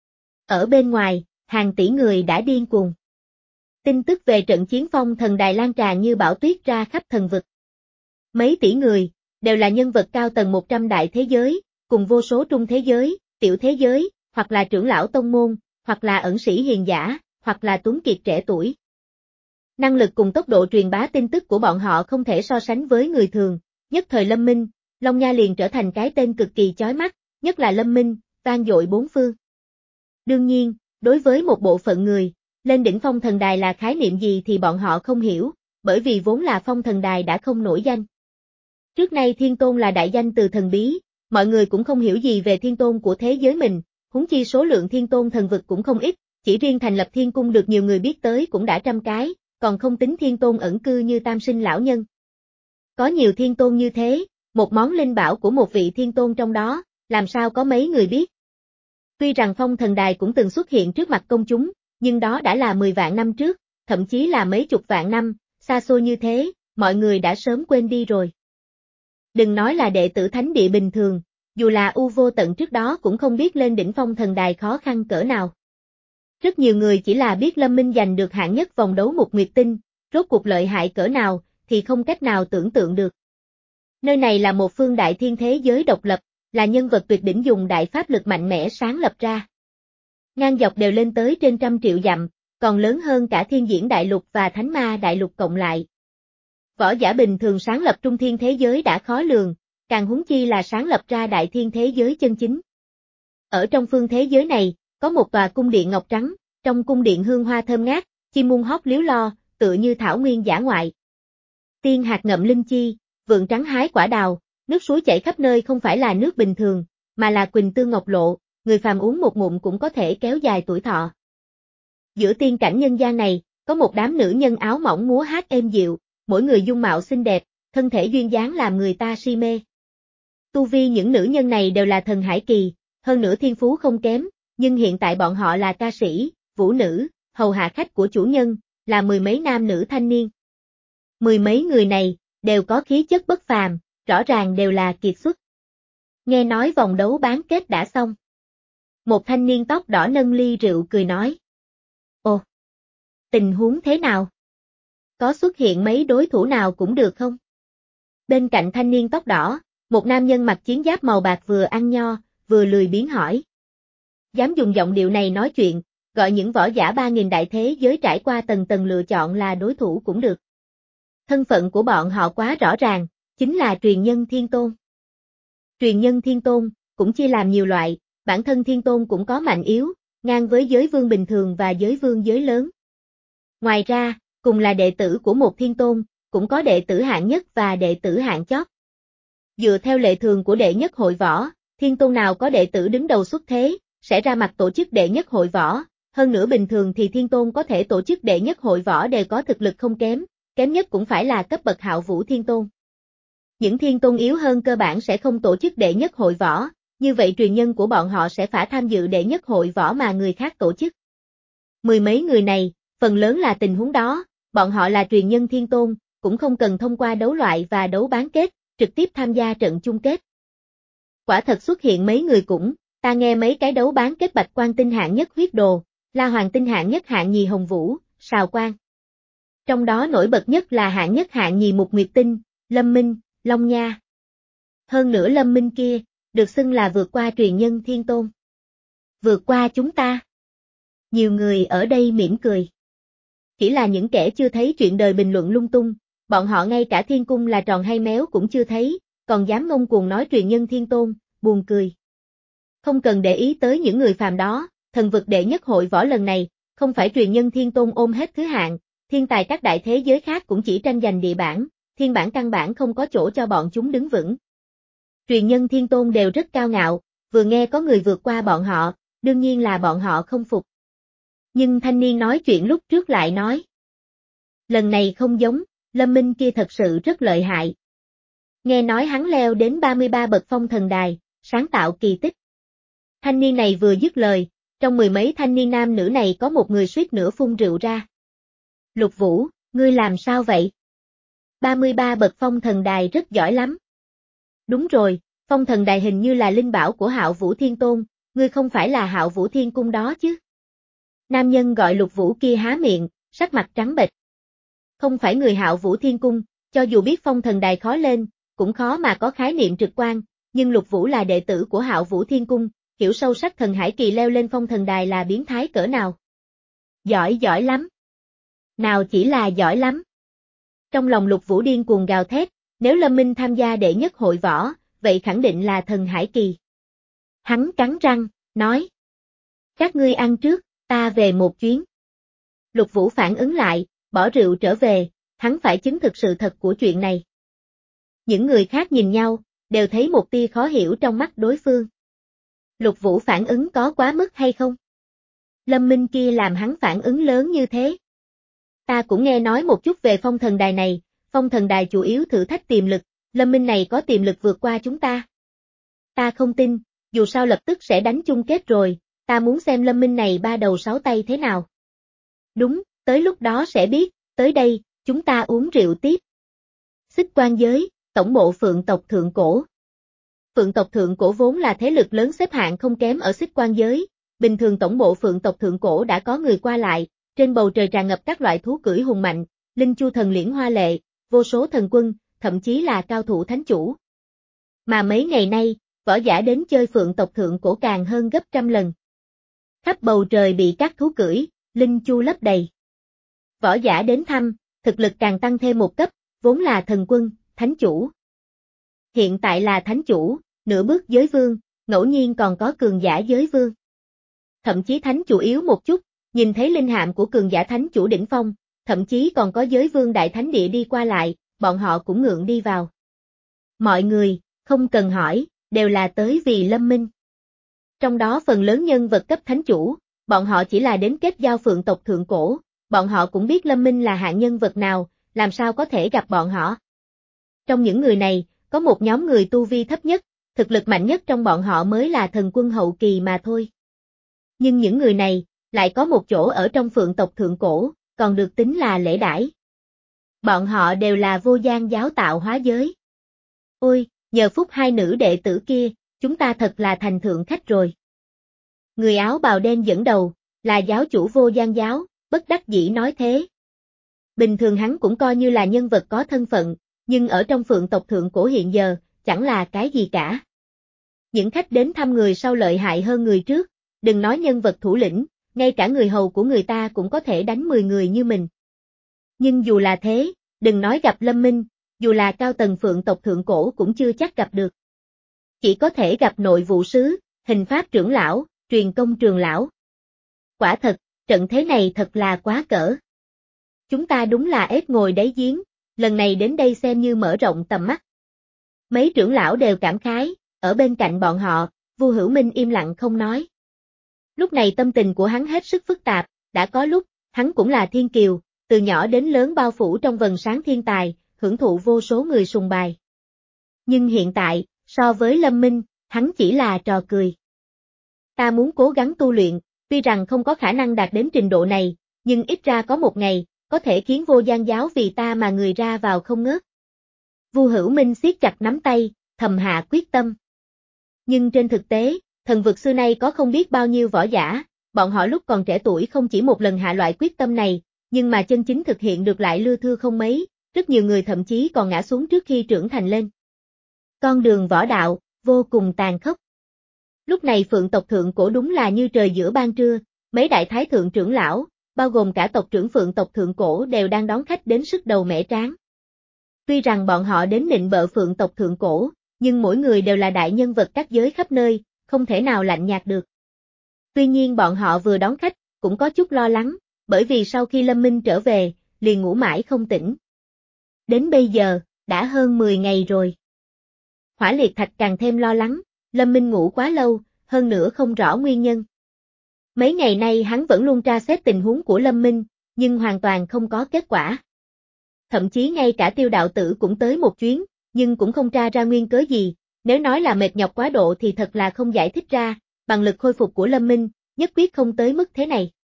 Ở bên ngoài, hàng tỷ người đã điên cuồng. Tin tức về trận chiến phong thần đài lan tràn như bão tuyết ra khắp thần vực. Mấy tỷ người, đều là nhân vật cao tầng một trăm đại thế giới, cùng vô số trung thế giới, tiểu thế giới, hoặc là trưởng lão tông môn, hoặc là ẩn sĩ hiền giả, hoặc là tuấn kiệt trẻ tuổi. Năng lực cùng tốc độ truyền bá tin tức của bọn họ không thể so sánh với người thường, nhất thời Lâm Minh, Long Nha liền trở thành cái tên cực kỳ chói mắt, nhất là Lâm Minh, vang dội bốn phương. Đương nhiên, đối với một bộ phận người, lên đỉnh phong thần đài là khái niệm gì thì bọn họ không hiểu, bởi vì vốn là phong thần đài đã không nổi danh. Trước nay Thiên Tôn là đại danh từ thần bí, mọi người cũng không hiểu gì về Thiên Tôn của thế giới mình, huống chi số lượng Thiên Tôn thần vực cũng không ít, chỉ riêng thành lập Thiên Cung được nhiều người biết tới cũng đã trăm cái, còn không tính Thiên Tôn ẩn cư như Tam Sinh lão nhân. Có nhiều Thiên Tôn như thế, một món linh bảo của một vị Thiên Tôn trong đó, làm sao có mấy người biết. Tuy rằng phong thần đài cũng từng xuất hiện trước mặt công chúng, nhưng đó đã là mười vạn năm trước, thậm chí là mấy chục vạn năm, xa xôi như thế, mọi người đã sớm quên đi rồi. Đừng nói là đệ tử thánh địa bình thường, dù là U Vô Tận trước đó cũng không biết lên đỉnh phong thần đài khó khăn cỡ nào. Rất nhiều người chỉ là biết Lâm Minh giành được hạng nhất vòng đấu Mục Nguyệt Tinh, rốt cuộc lợi hại cỡ nào, thì không cách nào tưởng tượng được. Nơi này là một phương đại thiên thế giới độc lập, là nhân vật tuyệt đỉnh dùng đại pháp lực mạnh mẽ sáng lập ra. Ngang dọc đều lên tới trên trăm triệu dặm, còn lớn hơn cả Thiên Diễn Đại Lục và Thánh Ma Đại Lục cộng lại. Võ giả bình thường sáng lập trung thiên thế giới đã khó lường, càng huống chi là sáng lập ra đại thiên thế giới chân chính. Ở trong phương thế giới này, có một tòa cung điện ngọc trắng, trong cung điện hương hoa thơm ngát, chim muôn hót líu lo, tựa như thảo nguyên dã ngoại. Tiên hạt ngậm linh chi, vượn trắng hái quả đào, nước suối chảy khắp nơi không phải là nước bình thường, mà là quỳnh tương ngọc lộ, người phàm uống một ngụm cũng có thể kéo dài tuổi thọ. Giữa tiên cảnh nhân gian này, có một đám nữ nhân áo mỏng múa hát êm dịu, mỗi người dung mạo xinh đẹp, thân thể duyên dáng làm người ta si mê. Tu vi những nữ nhân này đều là thần hải kỳ, hơn nữa thiên phú không kém, nhưng hiện tại bọn họ là ca sĩ, vũ nữ, hầu hạ khách của chủ nhân, là mười mấy nam nữ thanh niên. Mười mấy người này, đều có khí chất bất phàm, rõ ràng đều là kiệt xuất. Nghe nói vòng đấu bán kết đã xong. Một thanh niên tóc đỏ nâng ly rượu cười nói. Ồ, tình huống thế nào? Có xuất hiện mấy đối thủ nào cũng được không? Bên cạnh thanh niên tóc đỏ, một nam nhân mặc chiến giáp màu bạc vừa ăn nho, vừa lười biếng hỏi. Dám dùng giọng điệu này nói chuyện, gọi những võ giả ba nghìn đại thế giới trải qua tầng tầng lựa chọn là đối thủ cũng được. Thân phận của bọn họ quá rõ ràng, chính là truyền nhân thiên tôn. Truyền nhân thiên tôn, cũng chia làm nhiều loại, bản thân thiên tôn cũng có mạnh yếu, ngang với giới vương bình thường và giới vương giới lớn. Ngoài ra, cùng là đệ tử của một thiên tôn, cũng có đệ tử hạng nhất và đệ tử hạng chót. Dựa theo lệ thường của đệ nhất hội võ, thiên tôn nào có đệ tử đứng đầu xuất thế, sẽ ra mặt tổ chức đệ nhất hội võ, hơn nữa bình thường thì thiên tôn có thể tổ chức đệ nhất hội võ đều có thực lực không kém, kém nhất cũng phải là cấp bậc hạo vũ thiên tôn. Những thiên tôn yếu hơn cơ bản sẽ không tổ chức đệ nhất hội võ, như vậy truyền nhân của bọn họ sẽ phải tham dự đệ nhất hội võ mà người khác tổ chức. Mười mấy người này, phần lớn là tình huống đó, bọn họ là truyền nhân thiên tôn, cũng không cần thông qua đấu loại và đấu bán kết, trực tiếp tham gia trận chung kết. Quả thật xuất hiện mấy người cũng, ta nghe mấy cái đấu bán kết Bạch Quan tinh hạng nhất huyết đồ, La Hoàng tinh hạng nhất hạng nhì Hồng Vũ, Sào Quan. Trong đó nổi bật nhất là hạng nhất hạng nhì Mục Nguyệt Tinh, Lâm Minh, Long Nha. Hơn nữa Lâm Minh kia, được xưng là vượt qua truyền nhân thiên tôn. Vượt qua chúng ta. Nhiều người ở đây mỉm cười. Chỉ là những kẻ chưa thấy chuyện đời bình luận lung tung, bọn họ ngay cả thiên cung là tròn hay méo cũng chưa thấy, còn dám ngông cuồng nói truyền nhân thiên tôn, buồn cười. Không cần để ý tới những người phàm đó, thần vực đệ nhất hội võ lần này, không phải truyền nhân thiên tôn ôm hết thứ hạng, thiên tài các đại thế giới khác cũng chỉ tranh giành địa bản, thiên bản căn bản không có chỗ cho bọn chúng đứng vững. Truyền nhân thiên tôn đều rất cao ngạo, vừa nghe có người vượt qua bọn họ, đương nhiên là bọn họ không phục. Nhưng thanh niên nói chuyện lúc trước lại nói. Lần này không giống, Lâm Minh kia thật sự rất lợi hại. Nghe nói hắn leo đến ba mươi ba bậc phong thần đài, sáng tạo kỳ tích. Thanh niên này vừa dứt lời, trong mười mấy thanh niên nam nữ này có một người suýt nữa phun rượu ra. Lục Vũ, ngươi làm sao vậy? ba mươi ba bậc phong thần đài rất giỏi lắm. Đúng rồi, phong thần đài hình như là linh bảo của Hạo Vũ Thiên Tôn, ngươi không phải là Hạo Vũ Thiên Cung đó chứ? Nam nhân gọi Lục Vũ kia há miệng, sắc mặt trắng bệch. Không phải người Hạo Vũ Thiên Cung, cho dù biết phong thần đài khó lên, cũng khó mà có khái niệm trực quan, nhưng Lục Vũ là đệ tử của Hạo Vũ Thiên Cung, hiểu sâu sắc thần hải kỳ leo lên phong thần đài là biến thái cỡ nào. Giỏi giỏi lắm. Nào chỉ là giỏi lắm. Trong lòng Lục Vũ điên cuồng gào thét, nếu Lâm Minh tham gia đệ nhất hội võ, vậy khẳng định là thần hải kỳ. Hắn cắn răng, nói. Các ngươi ăn trước, ta về một chuyến. Lục Vũ phản ứng lại, bỏ rượu trở về, hắn phải chứng thực sự thật của chuyện này. Những người khác nhìn nhau, đều thấy một tia khó hiểu trong mắt đối phương. Lục Vũ phản ứng có quá mức hay không? Lâm Minh kia làm hắn phản ứng lớn như thế. Ta cũng nghe nói một chút về phong thần đài này, phong thần đài chủ yếu thử thách tiềm lực, Lâm Minh này có tiềm lực vượt qua chúng ta. Ta không tin, dù sao lập tức sẽ đánh chung kết rồi, ta muốn xem Lâm Minh này ba đầu sáu tay thế nào. Đúng, tới lúc đó sẽ biết, tới đây, chúng ta uống rượu tiếp. Xích Quan giới, tổng bộ Phượng tộc Thượng Cổ. Phượng tộc Thượng Cổ vốn là thế lực lớn xếp hạng không kém ở Xích Quan giới, bình thường tổng bộ Phượng tộc Thượng Cổ đã có người qua lại, trên bầu trời tràn ngập các loại thú cưỡi hùng mạnh, linh chu thần liễn hoa lệ, vô số thần quân, thậm chí là cao thủ thánh chủ. Mà mấy ngày nay, võ giả đến chơi Phượng tộc Thượng Cổ càng hơn gấp trăm lần. Khắp bầu trời bị các thú cưỡi, linh chu lấp đầy. Võ giả đến thăm, thực lực càng tăng thêm một cấp, vốn là thần quân, thánh chủ. Hiện tại là thánh chủ, nửa bước giới vương, ngẫu nhiên còn có cường giả giới vương. Thậm chí thánh chủ yếu một chút, nhìn thấy linh hạm của cường giả thánh chủ đỉnh phong, thậm chí còn có giới vương đại thánh địa đi qua lại, bọn họ cũng ngượng đi vào. Mọi người, không cần hỏi, đều là tới vì Lâm Minh. Trong đó phần lớn nhân vật cấp thánh chủ, bọn họ chỉ là đến kết giao Phượng tộc Thượng Cổ, bọn họ cũng biết Lâm Minh là hạng nhân vật nào, làm sao có thể gặp bọn họ. Trong những người này, có một nhóm người tu vi thấp nhất, thực lực mạnh nhất trong bọn họ mới là thần quân hậu kỳ mà thôi. Nhưng những người này, lại có một chỗ ở trong Phượng tộc thượng cổ, còn được tính là lễ đãi. Bọn họ đều là Vô Gian giáo tạo hóa giới. Ôi, nhờ phúc hai nữ đệ tử kia, chúng ta thật là thành thượng khách rồi. Người áo bào đen dẫn đầu, là giáo chủ Vô Gian giáo, bất đắc dĩ nói thế. Bình thường hắn cũng coi như là nhân vật có thân phận, nhưng ở trong Phượng tộc thượng cổ hiện giờ, chẳng là cái gì cả. Những khách đến thăm người sau lợi hại hơn người trước, đừng nói nhân vật thủ lĩnh, ngay cả người hầu của người ta cũng có thể đánh mười người như mình. Nhưng dù là thế, đừng nói gặp Lâm Minh, dù là cao tầng Phượng tộc thượng cổ cũng chưa chắc gặp được. Chỉ có thể gặp nội vụ sứ, hình pháp trưởng lão, truyền công trường lão. Quả thật, trận thế này thật là quá cỡ. Chúng ta đúng là ếch ngồi đáy giếng, lần này đến đây xem như mở rộng tầm mắt. Mấy trưởng lão đều cảm khái, ở bên cạnh bọn họ, Vu Hữu Minh im lặng không nói. Lúc này tâm tình của hắn hết sức phức tạp, đã có lúc, hắn cũng là thiên kiều, từ nhỏ đến lớn bao phủ trong vầng sáng thiên tài, hưởng thụ vô số người sùng bài. Nhưng hiện tại, so với Lâm Minh, hắn chỉ là trò cười. Ta muốn cố gắng tu luyện, tuy rằng không có khả năng đạt đến trình độ này, nhưng ít ra có một ngày, có thể khiến Vô Gian giáo vì ta mà người ra vào không ngớt. Vu Hữu Minh siết chặt nắm tay, thầm hạ quyết tâm. Nhưng trên thực tế, thần vực xưa nay có không biết bao nhiêu võ giả, bọn họ lúc còn trẻ tuổi không chỉ một lần hạ loại quyết tâm này, nhưng mà chân chính thực hiện được lại lưa thưa không mấy, rất nhiều người thậm chí còn ngã xuống trước khi trưởng thành lên. Con đường võ đạo, vô cùng tàn khốc. Lúc này Phượng tộc thượng cổ đúng là như trời giữa ban trưa, mấy đại thái thượng trưởng lão, bao gồm cả tộc trưởng Phượng tộc thượng cổ đều đang đón khách đến sức đầu mẻ trán. Tuy rằng bọn họ đến nịnh bợ Phượng tộc thượng cổ, nhưng mỗi người đều là đại nhân vật các giới khắp nơi, không thể nào lạnh nhạt được. Tuy nhiên bọn họ vừa đón khách, cũng có chút lo lắng, bởi vì sau khi Lâm Minh trở về, liền ngủ mãi không tỉnh. Đến bây giờ, đã hơn mười ngày rồi. Hỏa Liệt Thạch càng thêm lo lắng, Lâm Minh ngủ quá lâu, hơn nữa không rõ nguyên nhân. Mấy ngày nay hắn vẫn luôn tra xét tình huống của Lâm Minh, nhưng hoàn toàn không có kết quả. Thậm chí ngay cả Tiêu đạo tử cũng tới một chuyến, nhưng cũng không tra ra nguyên cớ gì, nếu nói là mệt nhọc quá độ thì thật là không giải thích ra, bằng lực khôi phục của Lâm Minh, nhất quyết không tới mức thế này.